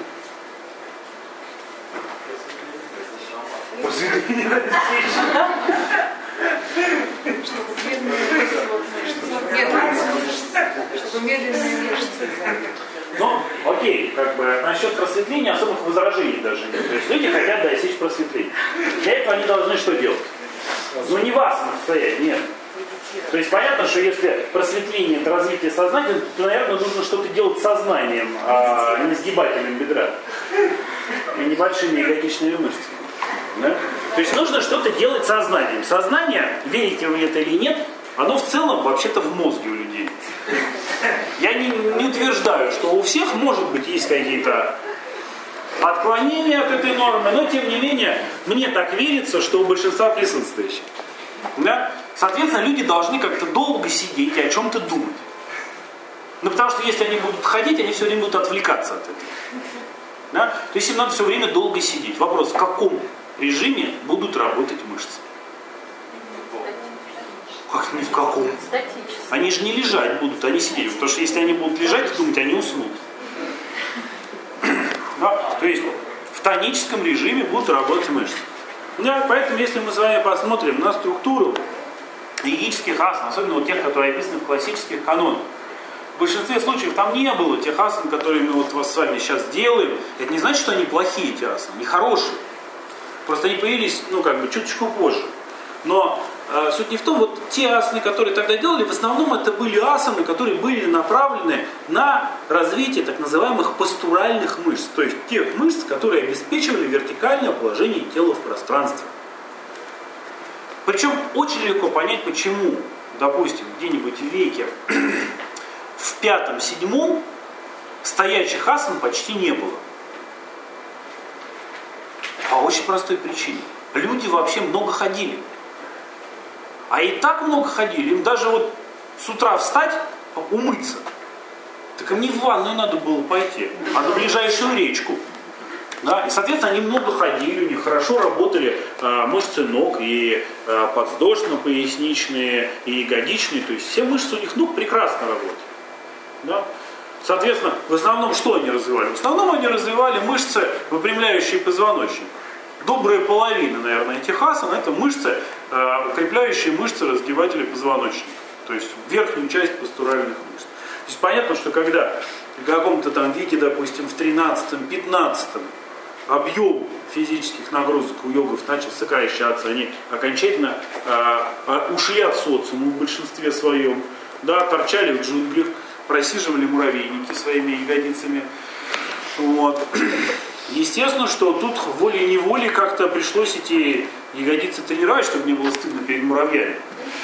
медленные мышцы. Ну, окей, как бы насчет просветления особых возражений даже нет. То есть люди хотят достичь просветления. Для этого они должны что делать? Ну не в асанах стоять, нет. То есть понятно, что если просветление это развитие сознания, то, наверное, нужно что-то делать с сознанием, а не сгибателем бедра. И небольшими ягодичными мышцами. Да? То есть нужно что-то делать с сознанием. Сознание, верите вы это или нет, оно в целом вообще-то в мозге у людей. Я не, не утверждаю, что у всех, может быть, есть какие-то отклонения от этой нормы, но тем не менее, мне так верится, что у большинства присутствующих. Да? Соответственно, люди должны как-то долго сидеть и о чем-то думать. Ну, потому что если они будут ходить, они все время будут отвлекаться от этого. Да? То есть им надо все время долго сидеть. Вопрос, в каком режиме будут работать мышцы? Как ни в каком? Они же не лежать будут, они сидеть. Потому что если они будут лежать и думать, они уснут. Да? То есть в тоническом режиме будут работать мышцы. Да, поэтому если мы с вами посмотрим на структуру йогических асан, особенно вот тех, которые описаны в классических канонах, в большинстве случаев там не было тех асан, которые мы вот с вами сейчас делаем. Это не значит, что они плохие, эти асаны, они хорошие. Просто они появились, ну, как бы, чуточку позже. Но э, суть не в том, вот те асаны, которые тогда делали, в основном это были асаны, которые были направлены на развитие так называемых постуральных мышц. То есть тех мышц, которые обеспечивали вертикальное положение тела в пространстве. Причем очень легко понять, почему, допустим, где-нибудь в веке в пятом-седьмом стоячих асан почти не было. По очень простой причине. Люди вообще много ходили. А и так много ходили. Им даже вот с утра встать, умыться. Так им не в ванную надо было пойти, а на ближайшую речку. Да? И, соответственно, они много ходили, у них хорошо работали э, мышцы ног, и э, подвздошно-поясничные, и ягодичные. То есть все мышцы у них ног прекрасно работали. Да? Соответственно, в основном что они развивали? В основном они развивали мышцы, выпрямляющие позвоночник. Добрая половина, наверное, этих асан — это мышцы, э, укрепляющие мышцы разгибателя позвоночника. То есть верхнюю часть постуральных мышц. То есть понятно, что когда в каком-то там веке, допустим, в тринадцатом-пятнадцатом объем физических нагрузок у йогов начал сокращаться, они окончательно э, ушли от социума в большинстве своем, да, торчали в джунглях, просиживали муравейники своими ягодицами. Вот. Естественно, что тут волей-неволей как-то пришлось эти ягодицы тренировать, чтобы не было стыдно перед муравьями.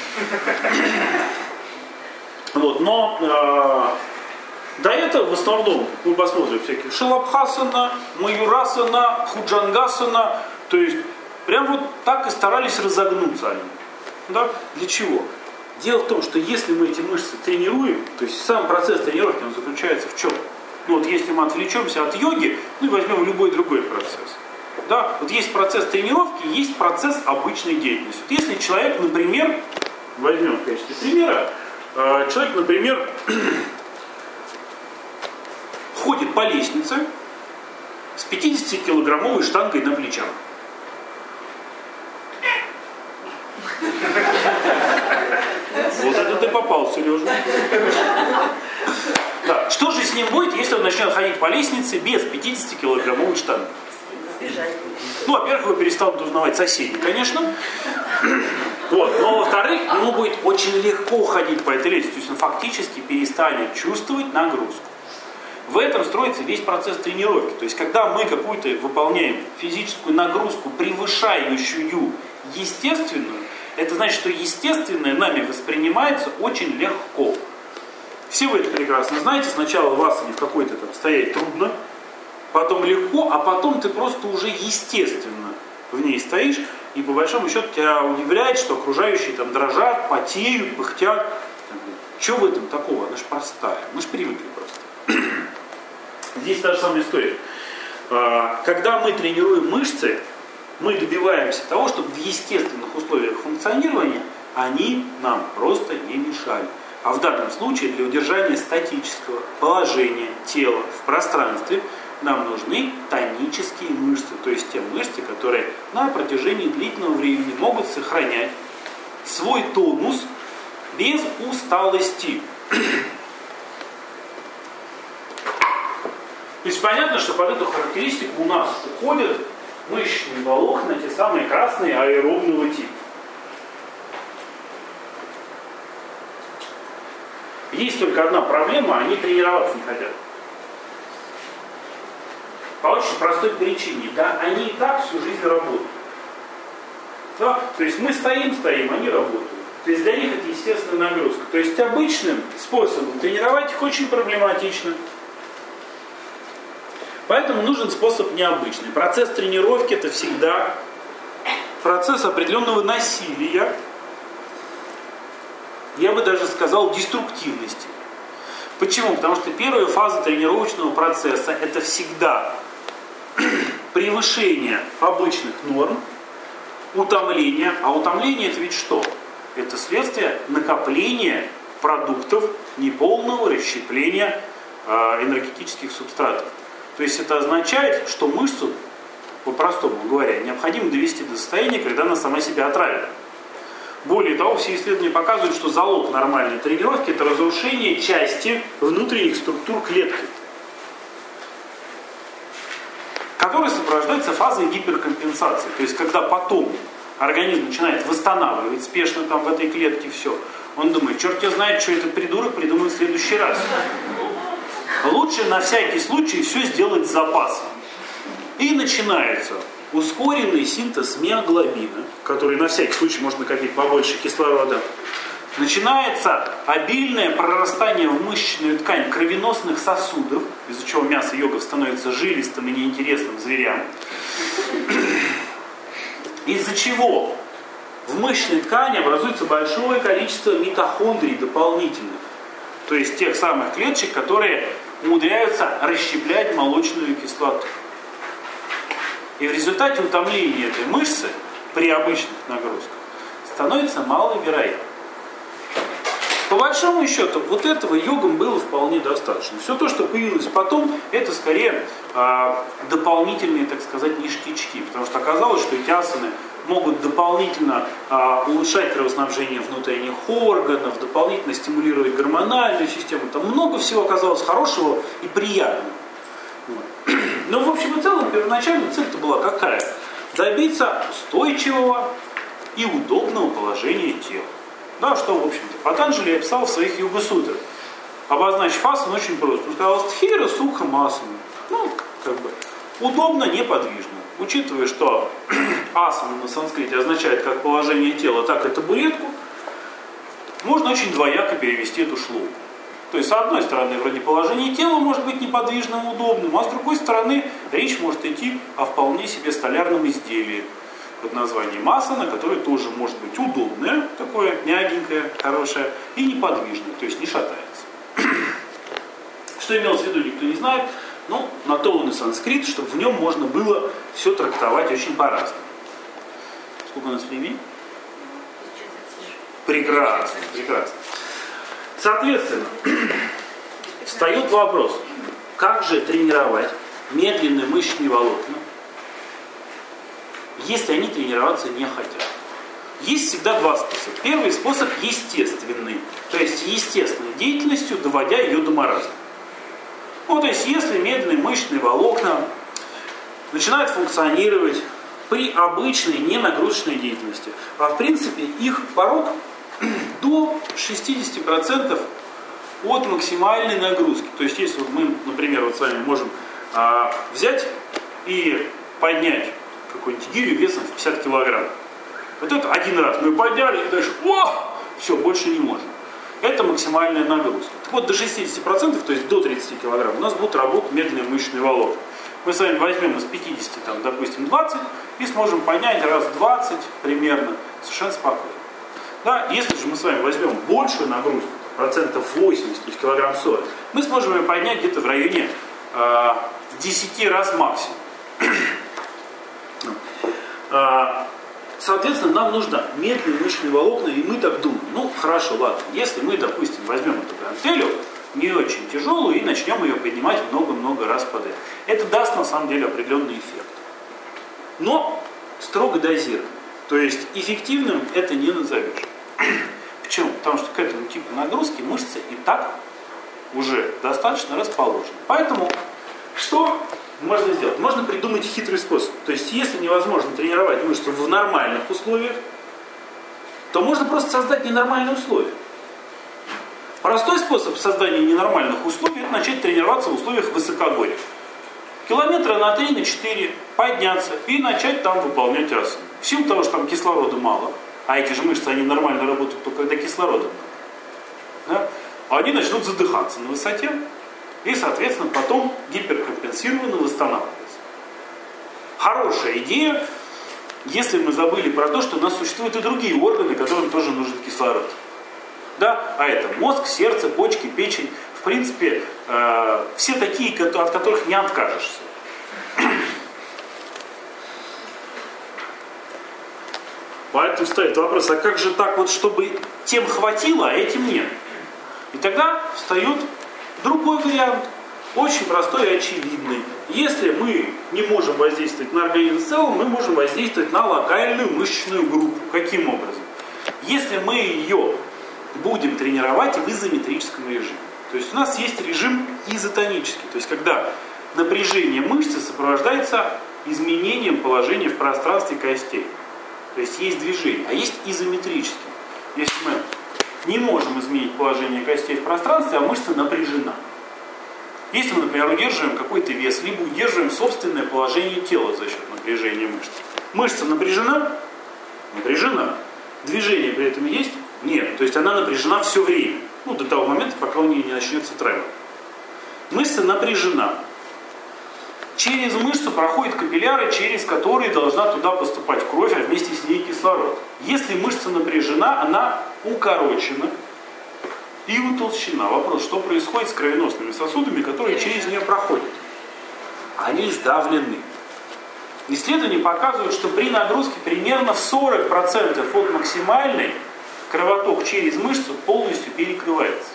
Вот. Но э, до этого в основном мы посмотрим всякие шалабхасана, маюрасана, худжангасана. То есть прям вот так и старались разогнуться они. Да? Для чего? Дело в том, что если мы эти мышцы тренируем, то есть сам процесс тренировки он заключается в чем? Ну вот если мы отвлечемся от йоги, ну и возьмем любой другой процесс. Да? Вот есть процесс тренировки, есть процесс обычной деятельности. Вот если человек, например, возьмем в качестве примера, человек, например, ходит по лестнице с пятидесятикилограммовой штангой на плечах. Вот это ты попал, Сережа. Да. Что же с ним будет, если он начнет ходить по лестнице без пятидесятикилограммовой штанги? Ну, во-первых, его перестанут узнавать соседи, конечно. Вот. Но, во-вторых, ему будет очень легко ходить по этой лестнице. То есть он фактически перестанет чувствовать нагрузку. В этом строится весь процесс тренировки. То есть, когда мы какую-то выполняем физическую нагрузку, превышающую естественную, это значит, что естественное нами воспринимается очень легко. Все вы это прекрасно знаете. Сначала вас в какой-то там стоять трудно, потом легко, а потом ты просто уже естественно в ней стоишь, и по большому счету тебя удивляет, что окружающие там дрожат, потеют, пыхтят. Чего в этом такого? Она же простая. Мы же привыкли просто. Здесь та же самая история. Когда мы тренируем мышцы, мы добиваемся того, чтобы в естественных условиях функционирования они нам просто не мешали. А в данном случае для удержания статического положения тела в пространстве нам нужны тонические мышцы, то есть те мышцы, которые на протяжении длительного времени могут сохранять свой тонус без усталости. То есть понятно, что под эту характеристику у нас уходят мышечные волокна, те самые красные аэробного типа. Есть только одна проблема, они тренироваться не хотят. По очень простой причине. Да, они и так всю жизнь работают. Да? То есть мы стоим, стоим, они работают. То есть для них это естественная нагрузка. То есть обычным способом тренировать их очень проблематично. Поэтому нужен способ необычный. Процесс тренировки это всегда процесс определенного насилия. Я бы даже сказал деструктивности. Почему? Потому что первая фаза тренировочного процесса это всегда превышение обычных норм, утомление. А утомление это ведь что? Это следствие накопления продуктов неполного расщепления э, энергетических субстратов. То есть это означает, что мышцу, по-простому говоря, необходимо довести до состояния, когда она сама себя отравит. Более того, все исследования показывают, что залог нормальной тренировки это разрушение части внутренних структур клетки, которая сопровождается фазой гиперкомпенсации. То есть когда потом организм начинает восстанавливать спешно там в этой клетке все, он думает, черт я знает, что этот придурок придумает в следующий раз. Лучше на всякий случай все сделать с запасом. И начинается ускоренный синтез миоглобина, который на всякий случай может накопить побольше кислорода. Начинается обильное прорастание в мышечную ткань кровеносных сосудов, из-за чего мясо йогов становится жилистым и неинтересным зверям. Из-за чего в мышечной ткани образуется большое количество митохондрий дополнительных. То есть тех самых клеточек, которые умудряются расщеплять молочную кислоту. И в результате утомления этой мышцы при обычных нагрузках становится маловероятным. По большому счету, вот этого йогам было вполне достаточно. Все то, что появилось потом, это скорее э, дополнительные, так сказать, ништячки. Потому что оказалось, что эти асаны могут дополнительно э, улучшать кровоснабжение внутренних органов, дополнительно стимулировать гормональную систему. Там много всего оказалось хорошего и приятного. Вот. Но в общем и целом, первоначально цель-то была какая? Добиться устойчивого и удобного положения тела. Да, что, в общем-то, Патанджали описал в своих йога-сутрах. Обозначив асан очень просто. Он сказал, стхира сукха масана. Ну, как бы, удобно, неподвижно. Учитывая, что асана на санскрите означает как положение тела, так и табуретку, можно очень двояко перевести эту шлоку. То есть, с одной стороны, вроде положение тела может быть неподвижным, удобным, а с другой стороны, речь может идти о вполне себе столярном изделии под названием асана, которое тоже может быть удобное, такое мягенькое, хорошее, и неподвижное, то есть не шатается. Что имелось в виду, никто не знает, но на то он и санскрит, чтобы в нем можно было все трактовать очень по-разному. Сколько у нас времени? Прекрасно, прекрасно. Соответственно, встает вопрос, как же тренировать медленные мышечные волокна, если они тренироваться не хотят. Есть всегда два способа. Первый способ естественный, то есть естественной деятельностью, доводя ее до маразма. Ну, то есть если медленные мышечные волокна начинают функционировать при обычной ненагрузочной деятельности, а в принципе их порог до шестьдесят процентов от максимальной нагрузки. То есть если вот мы, например, вот с вами можем а, взять и поднять какую-нибудь гирю весом в пятьдесят килограмм. Вот это один раз мы подняли и дальше, о, все, больше не можем. Это максимальная нагрузка. Так вот, до шестидесяти процентов, то есть до тридцати килограмм, у нас будут работать медленные мышечные волокна. Мы с вами возьмем из пятидесяти, там, допустим, двадцать и сможем поднять раз двадцать примерно совершенно спокойно. Да, если же мы с вами возьмем большую нагрузку, процентов восемьдесят, то есть килограмм сорок, мы сможем ее поднять где-то в районе э, десяти раз максимум. Соответственно, нам нужно медленные мышечные волокна, и мы так думаем, ну хорошо, ладно, если мы, допустим, возьмем эту гантелю, не очень тяжелую, и начнем ее поднимать много-много раз подряд. Это даст на самом деле определенный эффект. Но строго дозированно. То есть эффективным это не назовешь. Почему? Потому что к этому типу нагрузки мышцы и так уже достаточно расположены. Поэтому Что можно сделать? Можно придумать хитрый способ. То есть, если невозможно тренировать мышцу в нормальных условиях, то можно просто создать ненормальные условия. Простой способ создания ненормальных условий – это начать тренироваться в условиях высокогорья. Километра на три, на четыре подняться и начать там выполнять асаны. В силу того, что там кислорода мало, а эти же мышцы, они нормально работают только когда кислорода мало, да? Они начнут задыхаться на высоте и, соответственно, потом гиперкомпенсированно восстанавливаться. Хорошая идея, если мы забыли про то, что у нас существуют и другие органы, которым тоже нужен кислород. Да? А это мозг, сердце, почки, печень. В принципе, э, все такие, от которых не откажешься. Поэтому стоит вопрос, а как же так вот, чтобы тем хватило, а этим нет? И тогда встает другой вариант, очень простой и очевидный. Если мы не можем воздействовать на организм в целом, мы можем воздействовать на локальную мышечную группу. Каким образом? Если мы ее будем тренировать в изометрическом режиме. То есть у нас есть режим изотонический, то есть когда напряжение мышцы сопровождается изменением положения в пространстве костей. То есть есть движение, а есть изометрический. Если мы не можем изменить положение костей в пространстве, а мышца напряжена. Если мы, например, удерживаем какой-то вес, либо удерживаем собственное положение тела за счет напряжения мышц. Мышца напряжена? Напряжена. Движение при этом есть? Нет. То есть она напряжена все время. Ну, до того момента, пока у нее не начнется тремор. Мышца напряжена. Через мышцу проходят капилляры, через которые должна туда поступать кровь, а вместе с ней кислород. Если мышца напряжена, она укорочена и утолщена. Вопрос, что происходит с кровеносными сосудами, которые через нее проходят? Они сдавлены. Исследования показывают, что при нагрузке примерно в сорок процентов от максимальной кровоток через мышцу полностью перекрывается.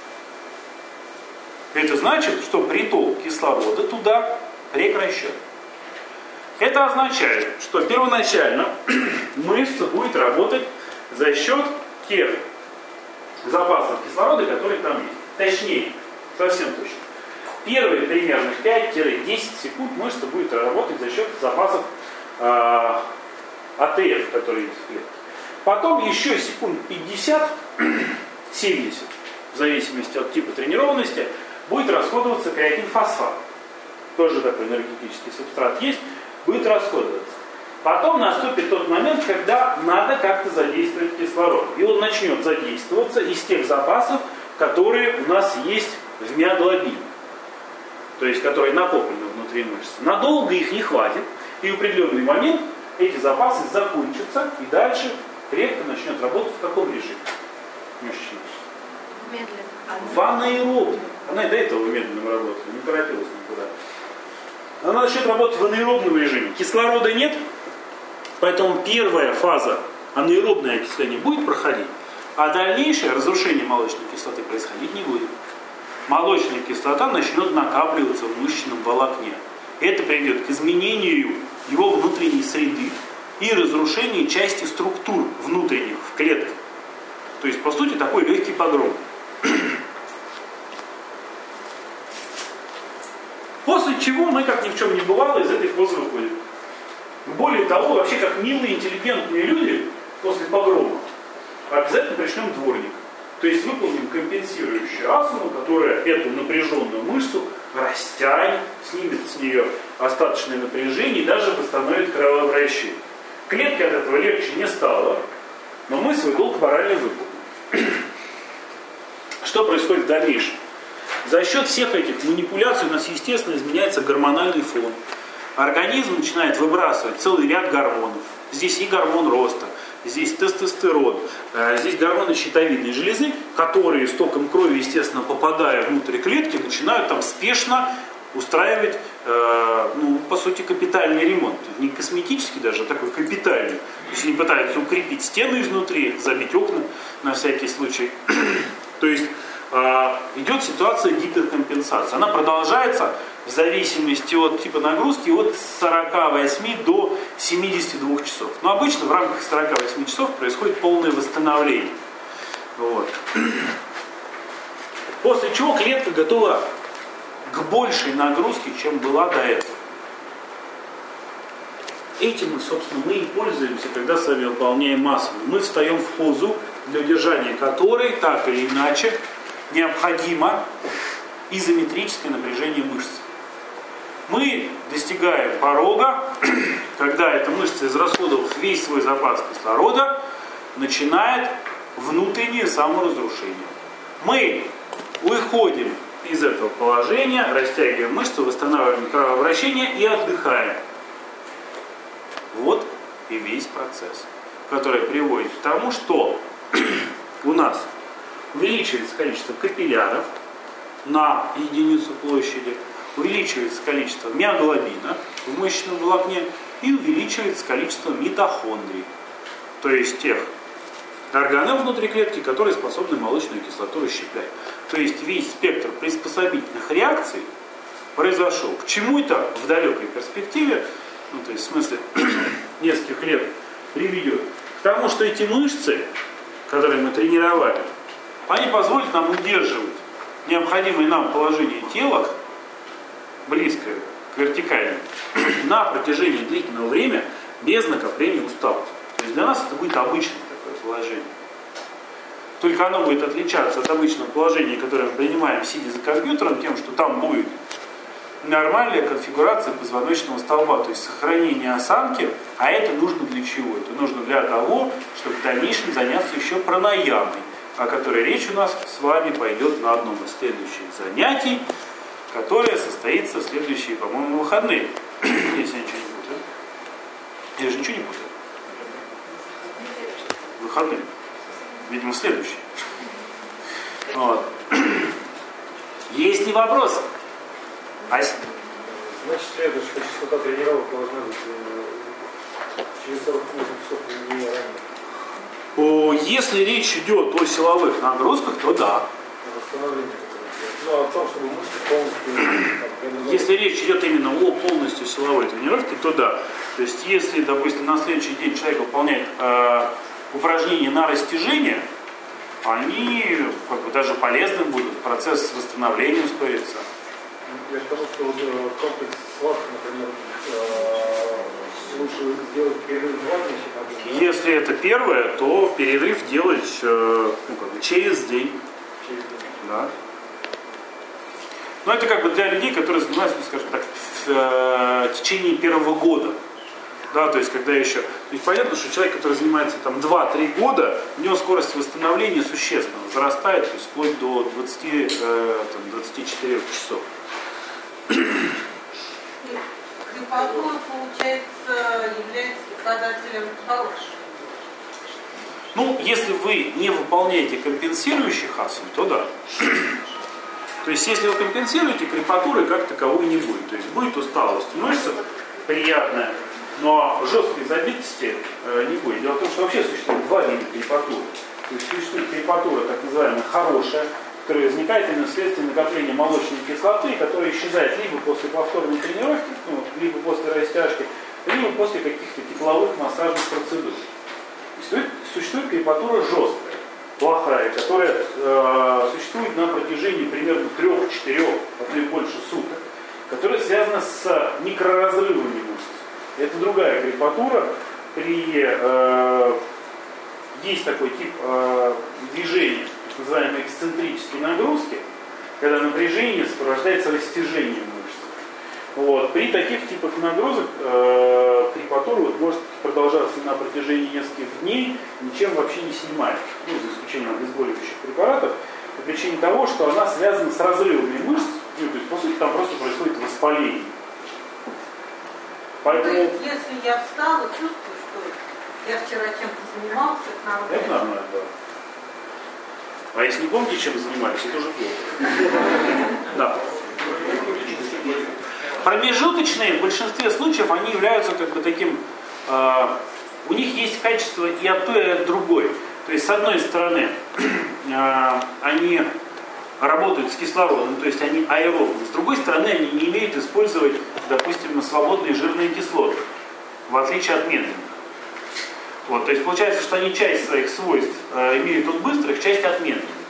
Это значит, что приток кислорода туда прекращен. Это означает, что первоначально мышца будет работать за счет тех запасов кислорода, которые там есть. Точнее, совсем точно. Первые примерно пять-десять секунд мышца будет работать за счет запасов э, А Т Ф, которые есть в клетке. Потом еще секунд пятьдесят-семьдесят, в зависимости от типа тренированности, будет расходоваться креатинфосфат. Тоже такой энергетический субстрат есть, будет расходоваться. Потом наступит тот момент, когда надо как-то задействовать кислород. И он начнет задействоваться из тех запасов, которые у нас есть в миоглобине. То есть, которые накоплены внутри мышцы. Надолго их не хватит, и в определенный момент эти запасы закончатся, и дальше клетка начнет работать в каком режиме? Мышечном. Медленно. В анаэробном. Она и до этого в медленном работала, не торопилась никуда. Она начнет работать в анаэробном режиме. Кислорода нет, поэтому первая фаза анаэробное окисление будет проходить, а дальнейшее разрушение молочной кислоты происходить не будет. Молочная кислота начнет накапливаться в мышечном волокне. Это приведет к изменению его внутренней среды и разрушению части структур внутренних в клетках. То есть, по сути, такой легкий погром. После чего мы, как ни в чем не бывало, из этой позы выходим. Более того, вообще, как милые, интеллигентные люди, после погрома обязательно пришлем дворника. То есть выполним компенсирующую асану, которая эту напряженную мышцу растянет, снимет с нее остаточное напряжение и даже восстановит кровообращение. Клетке от этого легче не стало, но мы свой долг морально выполнили. Что происходит в дальнейшем? За счет всех этих манипуляций у нас, естественно, изменяется гормональный фон. Организм начинает выбрасывать целый ряд гормонов. Здесь и гормон роста, здесь тестостерон, здесь гормоны щитовидной железы, которые с током крови, естественно, попадая внутрь клетки, начинают там спешно устраивать, э, ну, по сути, капитальный ремонт. Не косметический даже, а такой капитальный. То есть они пытаются укрепить стены изнутри, забить окна на всякий случай. То есть э, идет ситуация гиперкомпенсации. Она продолжается в зависимости от типа нагрузки от сорока восьми до семидесяти двух часов. Но обычно в рамках сорока восьми часов происходит полное восстановление. Вот. После чего клетка готова к большей нагрузке, чем была до этого. Этим, собственно, мы и пользуемся, когда с вами выполняем массовую. Мы встаем в позу, для удержания которой, так или иначе, необходимо изометрическое напряжение мышц. Мы достигаем порога, когда эта мышца, израсходовав весь свой запас кислорода, начинает внутреннее саморазрушение. Мы выходим из этого положения, растягиваем мышцы, восстанавливаем кровообращение и отдыхаем. Вот и весь процесс, который приводит к тому, что у нас увеличивается количество капилляров на единицу площади, увеличивается количество миоглобина в мышечном волокне и увеличивается количество митохондрий, то есть тех органелл внутри клетки, которые способны молочную кислоту расщеплять. То есть весь спектр приспособительных реакций произошел. К чему это в далекой перспективе, ну, то есть в смысле нескольких лет, приведет? К тому, что эти мышцы, которые мы тренировали, они позволят нам удерживать необходимое нам положение тела, близкое к вертикальному, на протяжении длительного времени без накопления усталости. То есть для нас это будет обычное такое положение. Только оно будет отличаться от обычного положения, которое мы принимаем, сидя за компьютером, тем, что там будет нормальная конфигурация позвоночного столба, то есть сохранение осанки, а это нужно для чего? Это нужно для того, чтобы в дальнейшем заняться еще пранаямой, о которой речь у нас с вами пойдет на одном из следующих занятий, которое состоится в следующие, по-моему, выходные, если я ничего не путаю. Я же ничего не путаю. Выходные. Видимо, следующие. Вот. Есть ли вопросы? Ась? Значит, следует, что частота тренировок должна быть э, через сорок восемь часов не ранее. Если речь идет о силовых нагрузках, то да. Восстановление. Ну, а о том, чтобы мышцы полностью... Там, если речь идет именно о полностью силовой тренировке, то да. То есть, если, допустим, на следующий день человек выполняет э, упражнения на растяжение, они как бы даже полезны будут, процесс восстановления ускорится. Я к тому, что вот, комплекс схватки, например, лучше сделать перерыв два дня. Если это первое, то перерыв делать ну, как бы через день. Через день. Да. Но это как бы для людей, которые занимаются, ну, скажем так, в, в течение первого года. Да, то есть когда еще... То есть понятно, что человек, который занимается там два-три года, у него скорость восстановления существенно возрастает, то есть вплоть до двадцати, э, там, двадцати четырёх часов. Крепатура, получается, является показателем хорошего. Ну, если вы не выполняете компенсирующих асан, то да. То есть, если вы компенсируете, крепатуры как таковой не будет. То есть, будет усталость мышц приятная, но жесткой забитости э, не будет. Дело в том, что вообще существует два вида крепатуры. То есть, существует крепатура, так называемая, хорошая, которая возникает именно вследствие накопления молочной кислоты, которая исчезает либо после повторной тренировки, ну, либо после растяжки, либо после каких-то тепловых массажных процедур. Существует, существует крепатура жесткая, плохая, которая э, существует на протяжении примерно трех-четырех, а то и больше суток, которая связана с микроразрывами мышц. Это другая крепатура. При, э, есть такой тип э, движения, так называемые эксцентрические нагрузки, когда напряжение сопровождается растяжением мышц. Вот. При таких типах нагрузок э, крепатура вот, может продолжаться на протяжении нескольких дней, ничем вообще не снимая, ну, за исключением обезболивающих препаратов, по причине того, что она связана с разрывами мышц, ну, то есть, по сути, там просто происходит воспаление. Поэтому... То есть, если я встала, чувствую, что я вчера чем-то занимался, это нормально. Это нормально, да. А если не помните, чем занимались, это уже плохо. Да. Промежуточные в большинстве случаев они являются как бы таким, э, у них есть качество и от той, и от другой. То есть с одной стороны э, они работают с кислородом, то есть они аэробны. С другой стороны они не имеют использовать, допустим, свободные жирные кислоты, в отличие от медленных. Вот, то есть получается, что они часть своих свойств э, имеют от быстрых, часть от медленных.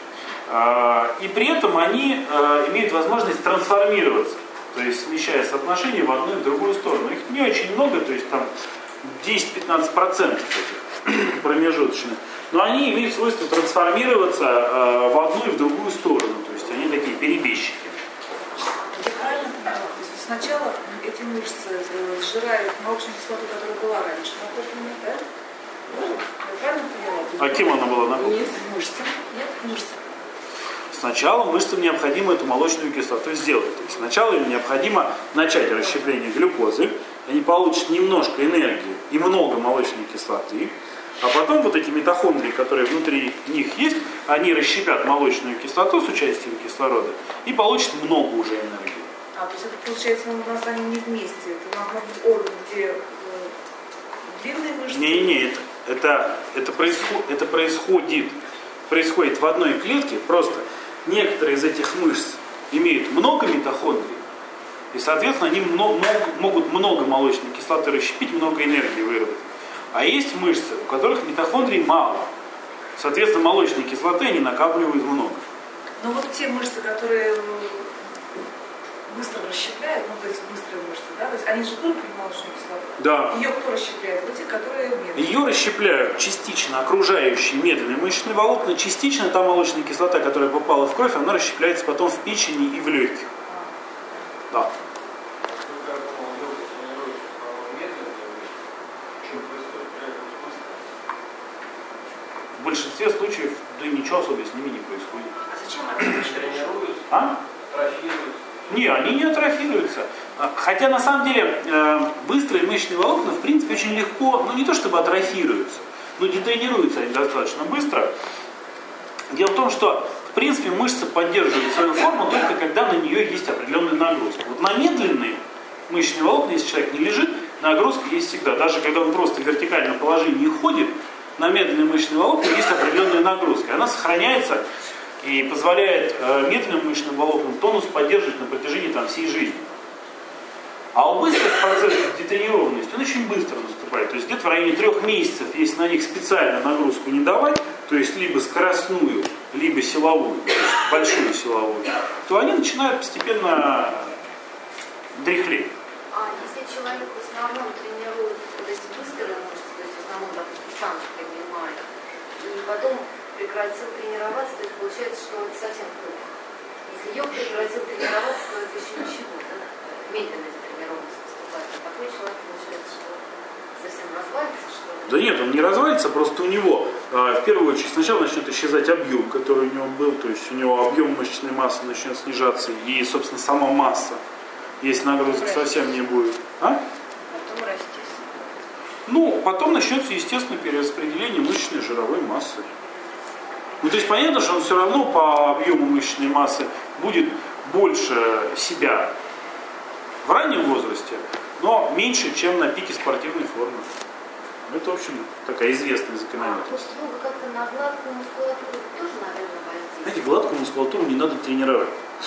И при этом они имеют возможность трансформироваться, то есть смещая соотношение в одну и в другую сторону. Их не очень много, то есть там десять-пятнадцать процентов этих промежуточных. Но они имеют свойство трансформироваться в одну и в другую сторону. То есть они такие перебежчики. Я правильно поняла? То есть сначала эти мышцы сжирают молочную кислоту, которая была раньше накоплена, да? Я правильно поняла? А кем она была накоплена? Нет, мышцы. Нет, мышцы. Сначала мышцам необходимо эту молочную кислоту сделать. То есть сначала им необходимо начать расщепление глюкозы. Они получат немножко энергии и много молочной кислоты. А потом вот эти митохондрии, которые внутри них есть, они расщепят молочную кислоту с участием кислорода и получат много уже энергии. А, то есть это получается, у нас они не вместе. Это у нас может быть орган, где э, длинные мышцы. Не-не-не, это, это, это, происход, это происходит, происходит в одной клетке, просто некоторые из этих мышц имеют много митохондрий, и, соответственно, они много, могут много молочной кислоты расщепить, много энергии выработать. А есть мышцы, у которых митохондрий мало. Соответственно, молочной кислоты они накапливают много. Но вот те мышцы, которые быстро расщепляют, ну, то есть быстрые мышцы, да, то есть они же тоже молочную кислоту. Да. Ее кто расщепляет? Вот те, которые медленные. Ее расщепляют частично окружающие медленные мышечные волокна, частично та молочная кислота, которая попала в кровь, она расщепляется потом в печени и в легких. Да. В большинстве случаев, да ничего особо с ними не происходит. А зачем они тренируются? А? Атрофируются? Не, они не атрофируются. Хотя на самом деле быстрые мышечные волокна в принципе очень легко, ну не то чтобы атрофируются, но детренируются они достаточно быстро. Дело в том, что в принципе мышца поддерживает свою форму только когда на нее есть определенная нагрузка. Вот на медленные мышечные волокна, если человек не лежит, нагрузка есть всегда. Даже когда он просто в вертикальном положении ходит, на медленные мышечные волокна есть определенная нагрузка. Она сохраняется и позволяет э, медленным мышечным волокнам тонус поддерживать на протяжении там, всей жизни. А у быстрых процессов детренированности он очень быстро наступает. То есть где-то в районе трех месяцев, если на них специально нагрузку не давать, то есть либо скоростную, либо силовую, то есть большую силовую, то они начинают постепенно дряхлеть. А если человек в основном тренирует вот эти быстрые мышцы, то есть в основном, допустим, штангу поднимает, и потом прекратил тренироваться, то есть получается, что это совсем плохо. Если йог прекратил тренироваться, то это еще ничего, да? Медленная тренированность наступает. А такой человек получается, что совсем развалится, что ли? Да нет, он не развалится, просто у него в первую очередь сначала начнет исчезать объем, который у него был, то есть у него объем мышечной массы начнет снижаться, и, собственно, сама масса, если нагрузок совсем не будет. А? Потом расти. Ну, потом начнется, естественно, перераспределение мышечной жировой массы. Ну, то есть понятно, что он все равно по объему мышечной массы будет больше себя в раннем возрасте, но меньше, чем на пике спортивной формы. Это, в общем, такая известная закономерность. А, вы как-то на гладкую мускулатуру тоже, наверное, боитесь? Знаете, гладкую мускулатуру не надо тренировать.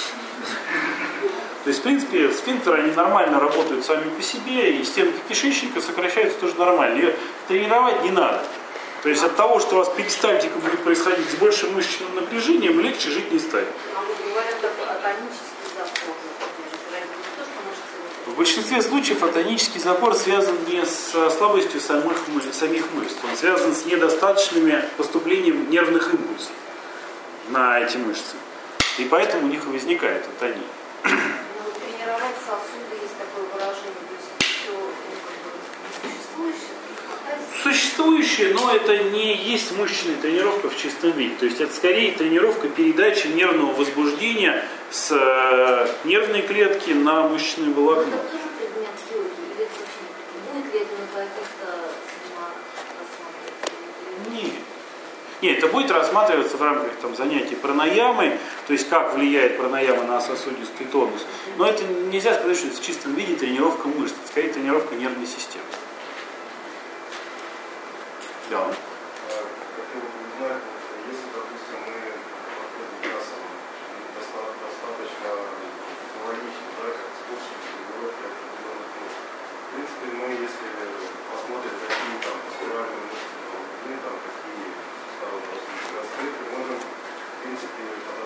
То есть, в принципе, сфинктеры, они нормально работают сами по себе, и стенки кишечника сокращаются тоже нормально. Ее тренировать не надо. То есть от того, что у вас перистальтика будет происходить с большим мышечным напряжением, легче жить не станет. А вот говорят, такой атонический запор, например, не то, что мышцы... В большинстве случаев атонический запор связан не с слабостью самих, самих мышц, он связан с недостаточным поступлением нервных импульсов на эти мышцы. И поэтому у них и возникает атония. Ну, тренировать сосуды, есть такое выражение, то есть все ну, существующее. Существующее, но это не есть мышечная тренировка в чистом виде. То есть это скорее тренировка передачи нервного возбуждения с нервной клетки на мышечные волокна. Это тоже предмет йоги? Или это вообще будет ли это на каких-то рассматриваться? Нет. Нет, это будет рассматриваться в рамках там, занятий пранаямой, то есть как влияет пранаяма на сосудистый тонус. Но это нельзя сказать, что это в чистом виде тренировка мышц, это скорее тренировка нервной системы. Да. Хотел бы узнать, если, допустим, мы подходим к кассам достаточно технологично, да, как способ тренировки определенных мышц. В принципе, мы, если посмотрим, какие там постуральные мышцы, ну, там, какие суставы раскрыты, можем, в принципе,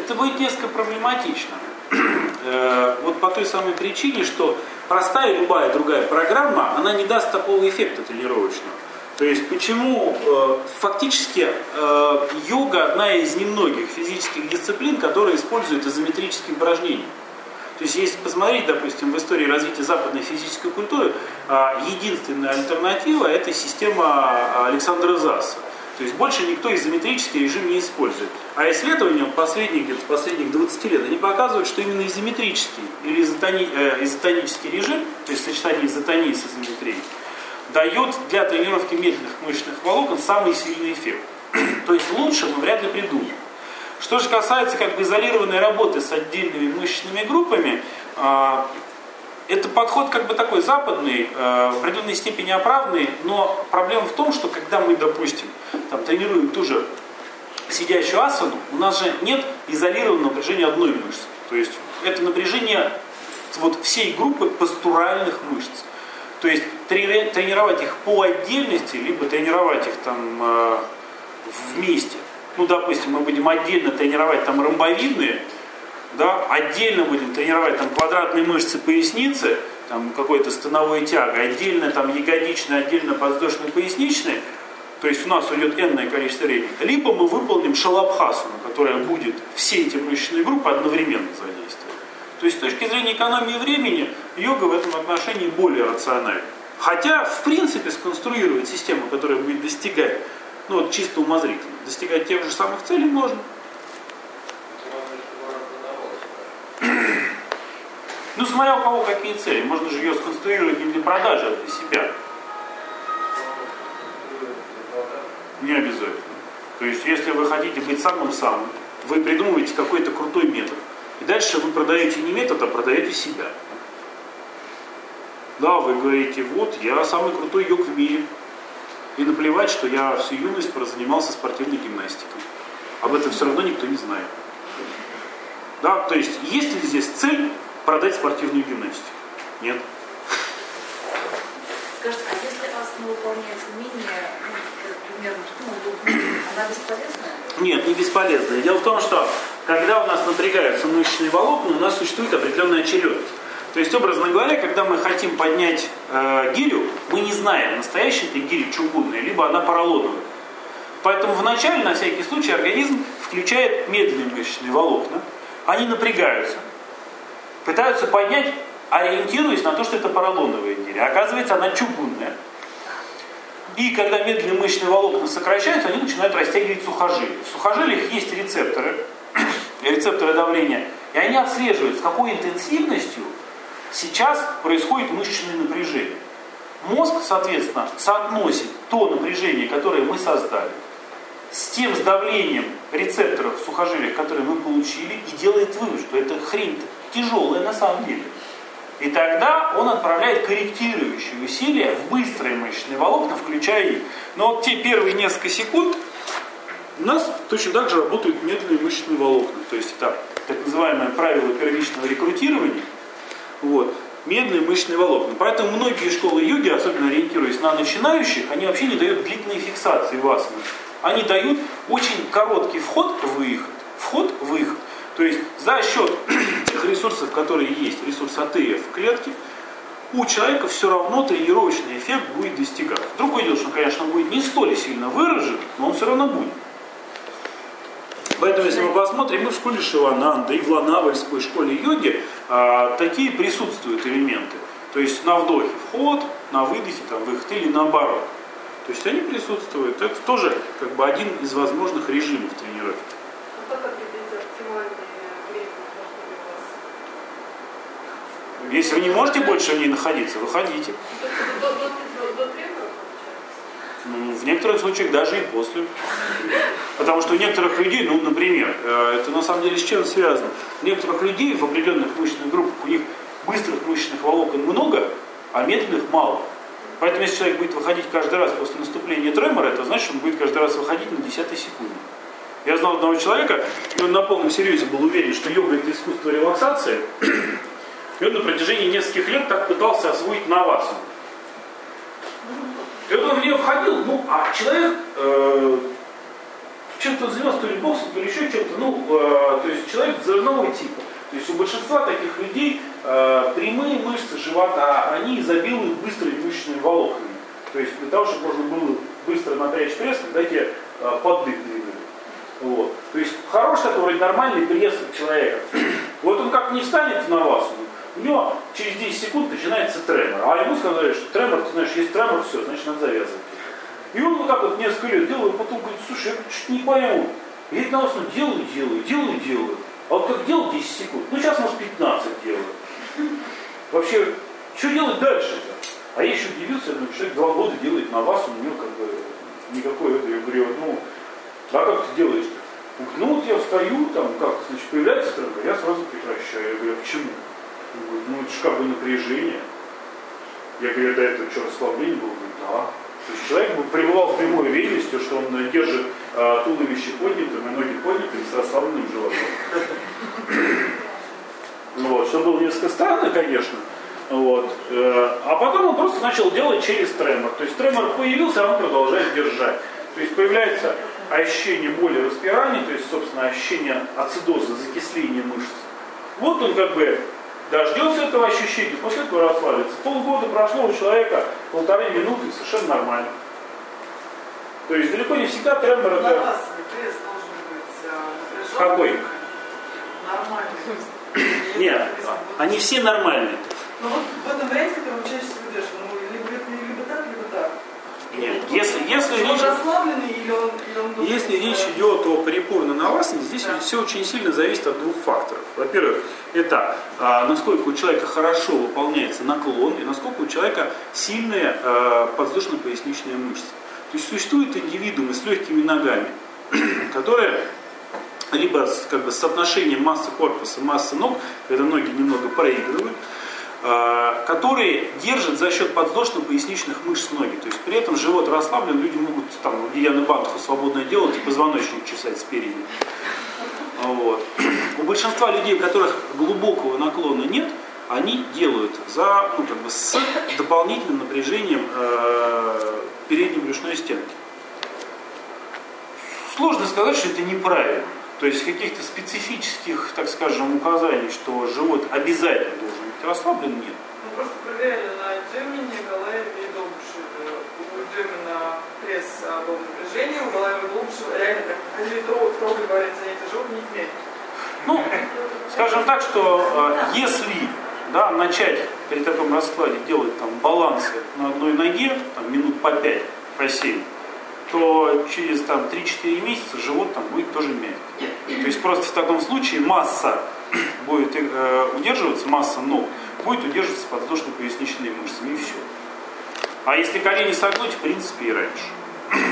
это будет несколько проблематично. Вот по той самой причине, что простая любая другая программа, она не даст такого эффекта тренировочного. То есть почему фактически йога одна из немногих физических дисциплин, которая использует изометрические упражнения. То есть если посмотреть, допустим, в истории развития западной физической культуры, единственная альтернатива – это система Александра Засса. То есть больше никто изометрический режим не использует. А исследования последних, где-то последних двадцати лет, они показывают, что именно изометрический или изотони, э, изотонический режим, то есть сочетание изотонии с изометрией, дает для тренировки медленных мышечных волокон самый сильный эффект. То есть лучше мы вряд ли придумаем. Что же касается как бы изолированной работы с отдельными мышечными группами, э, это подход как бы такой западный, э, в определенной степени оправданный, но проблема в том, что когда мы, допустим, там, тренируем ту же сидящую асану, у нас же нет изолированного напряжения одной мышцы. То есть это напряжение вот, всей группы постуральных мышц. То есть трени- тренировать их по отдельности, либо тренировать их там э, вместе. Ну, допустим, мы будем отдельно тренировать там ромбовидные, да, отдельно будем тренировать там квадратные мышцы поясницы, там какой-то становой тяга, отдельно там ягодичные, отдельно подвздошно-поясничные, то есть у нас уйдет энное количество времени. Либо мы выполним шалабхасану, которая будет все эти мышечные группы одновременно задействовать. То есть с точки зрения экономии времени, йога в этом отношении более рациональна. Хотя, в принципе, сконструировать систему, которая будет достигать, ну вот чисто умозрительно, достигать тех же самых целей можно. Ну, смотря у кого какие цели. Можно же ее сконструировать не для продажи, а для себя. Не обязательно. То есть, если вы хотите быть самым-самым, вы придумываете какой-то крутой метод. И дальше вы продаете не метод, а продаете себя. Да, вы говорите, вот, я самый крутой йог в мире. И наплевать, что я всю юность прозанимался спортивной гимнастикой. Об этом все равно никто не знает. Да, то есть, есть ли здесь цель продать спортивную гимнастику? Нет. Скажите, а если асана выполняется менее, ну, примерно, ну, она бесполезная? Нет, не бесполезная. Дело в том, что когда у нас напрягаются мышечные волокна, у нас существует определенная очередность. То есть, образно говоря, когда мы хотим поднять э, гирю, мы не знаем, настоящая это гиря чугунная, либо она поролоновая. Поэтому вначале, на всякий случай, организм включает медленные мышечные волокна. Они напрягаются, пытаются поднять, ориентируясь на то, что это поролоновая гиря. Оказывается, она чугунная. И когда медленные мышечные волокна сокращаются, они начинают растягивать сухожилия. В сухожилиях есть рецепторы, рецепторы давления, и они отслеживают, с какой интенсивностью сейчас происходит мышечное напряжение. Мозг, соответственно, соотносит то напряжение, которое мы создали, с тем с давлением рецепторов в сухожилиях, которые мы получили, и делает вывод, что эта хрень тяжелая на самом деле. И тогда он отправляет корректирующие усилия в быстрые мышечные волокна, включая их. Но вот те первые несколько секунд у нас точно так же работают медленные мышечные волокна. То есть это так называемое правило первичного рекрутирования. Вот. Медленные мышечные волокна. Поэтому многие школы йоги, особенно ориентируясь на начинающих, они вообще не дают длительной фиксации в асанах. Они дают очень короткий вход-выход. Вход-выход. То есть за счет тех ресурсов, которые есть, ресурс АТФ в клетке, у человека все равно тренировочный эффект будет достигаться. Другое дело, что он, конечно, будет не столь сильно выражен, но он все равно будет. Поэтому, если мы посмотрим, мы в школе Шивананда и в Ланавальской школе йоги а, такие присутствуют элементы. То есть на вдохе вход, на выдохе там, выход или наоборот. То есть они присутствуют. Это тоже как бы один из возможных режимов тренировки. А как определить оптимальное время у вас? Если вы не можете больше в ней находиться, выходите. То есть это до, до, до, до тренера получается? Ну, в некоторых случаях даже и после. Потому что у некоторых людей, ну, например, это на самом деле с чем связано? У некоторых людей в определенных мышечных группах у них быстрых мышечных волокон много, а медленных мало. Поэтому если человек будет выходить каждый раз после наступления тремора, это значит, что он будет каждый раз выходить на десятой секунде. Я знал одного человека, и он на полном серьезе был уверен, что йога это искусство релаксации. И он на протяжении нескольких лет так пытался освоить навасану. И вот он в нее входил, ну, а человек э, чем если он занимался то ли боксом, то ли еще чем-то, ну, э, то есть человек взрывного типа. То есть у большинства таких людей э, прямые мышцы живота, они изобилуют быстрыми мышечными волокнами. То есть для того, чтобы можно было быстро напрячь пресс, когда тебе э, поддых двигали. Вот. То есть хороший такой вроде нормальный пресс человека. Вот он как не встанет в навасану, у него через десять секунд начинается тремор. А ему сказали, что тремор, ты знаешь, есть тремор, все, значит надо завязывать. И он вот так вот несколько лет делал, и потом говорит, слушай, я что-то не пойму. Я это навасану делаю, делаю, делаю, делаю. А вот как делал десять секунд, ну сейчас может пятнадцать делаю. Вообще, что делать дальше-то? А я еще удивился, ну, человек два года делает навасану, у него как бы никакой, это, я говорю, ну, а как ты делаешь-то? Он говорит, ну вот я встаю, там, как, значит, появляется тремор, я сразу прекращаю. Я говорю, а почему? Он говорит, ну это же как бы напряжение. Я говорю, да это что, расслабление было? Он говорит, да. То есть человек пребывал в прямой уверенности, что он держит э, туловище поднятым и ноги поднятыми с расслабленным животом. Вот, что было несколько странно, конечно. Вот. А потом он просто начал делать через тремор. То есть тремор появился, а он продолжает держать. То есть появляется ощущение боли распирания, то есть, собственно, ощущение ацидоза, закисления мышц. Вот он как бы дождется этого ощущения, после этого расслабится. Полгода прошло у человека, полторы минуты, совершенно нормально. То есть далеко не всегда тремор это... Навасный пресс должен быть напряженный. Какой? Нормальный. Нет, они все нормальные. Но вот в этом варианте, который чаще всего держишь, ну, либо, либо так, либо так. Нет, если, если он речь... расслабленный или он... Или он Если речь идет о парипурной навасане, здесь да. все очень сильно зависит от двух факторов. Во-первых, это а, насколько у человека хорошо выполняется наклон и насколько у человека сильные а, подвздошно-поясничные мышцы. То есть существуют индивидуумы с легкими ногами, которые либо с, как бы, с соотношением массы корпуса, массы ног, когда ноги немного проигрывают, которые держат за счет подвздошно-поясничных мышц ноги. То есть при этом живот расслаблен, люди могут там Гиену Бантуху свободно делать и позвоночник чесать спереди. Вот. У большинства людей, у которых глубокого наклона нет, они делают за, ну, как бы с дополнительным напряжением э, передней брюшной стенки. Сложно сказать, что это неправильно. То есть каких-то специфических, так скажем, указаний, что живот обязательно должен быть расслаблен, нет. Ну просто проверяли на Дюмине, Галаеве и Долбушеве. У Дюмина пресс был напряжение, у Галаева и Долбушева реально так ходили трогали во время занятия живот, не имеют. Ну, скажем так, что э, если да, начать при таком раскладе делать там балансы на одной ноге, там, минут по пять, по семь, то через там, три-четыре месяца живот там будет тоже мягкий. То есть просто в таком случае масса будет э, удерживаться, масса ног будет удерживаться подвздошно-поясничными мышцами, и все. А если колени согнуть, в принципе, и раньше.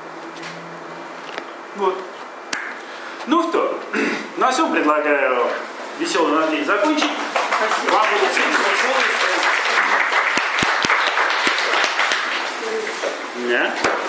Вот. Ну что, на всем предлагаю веселый на день закончить. Спасибо. Вам будет всем большое. Да.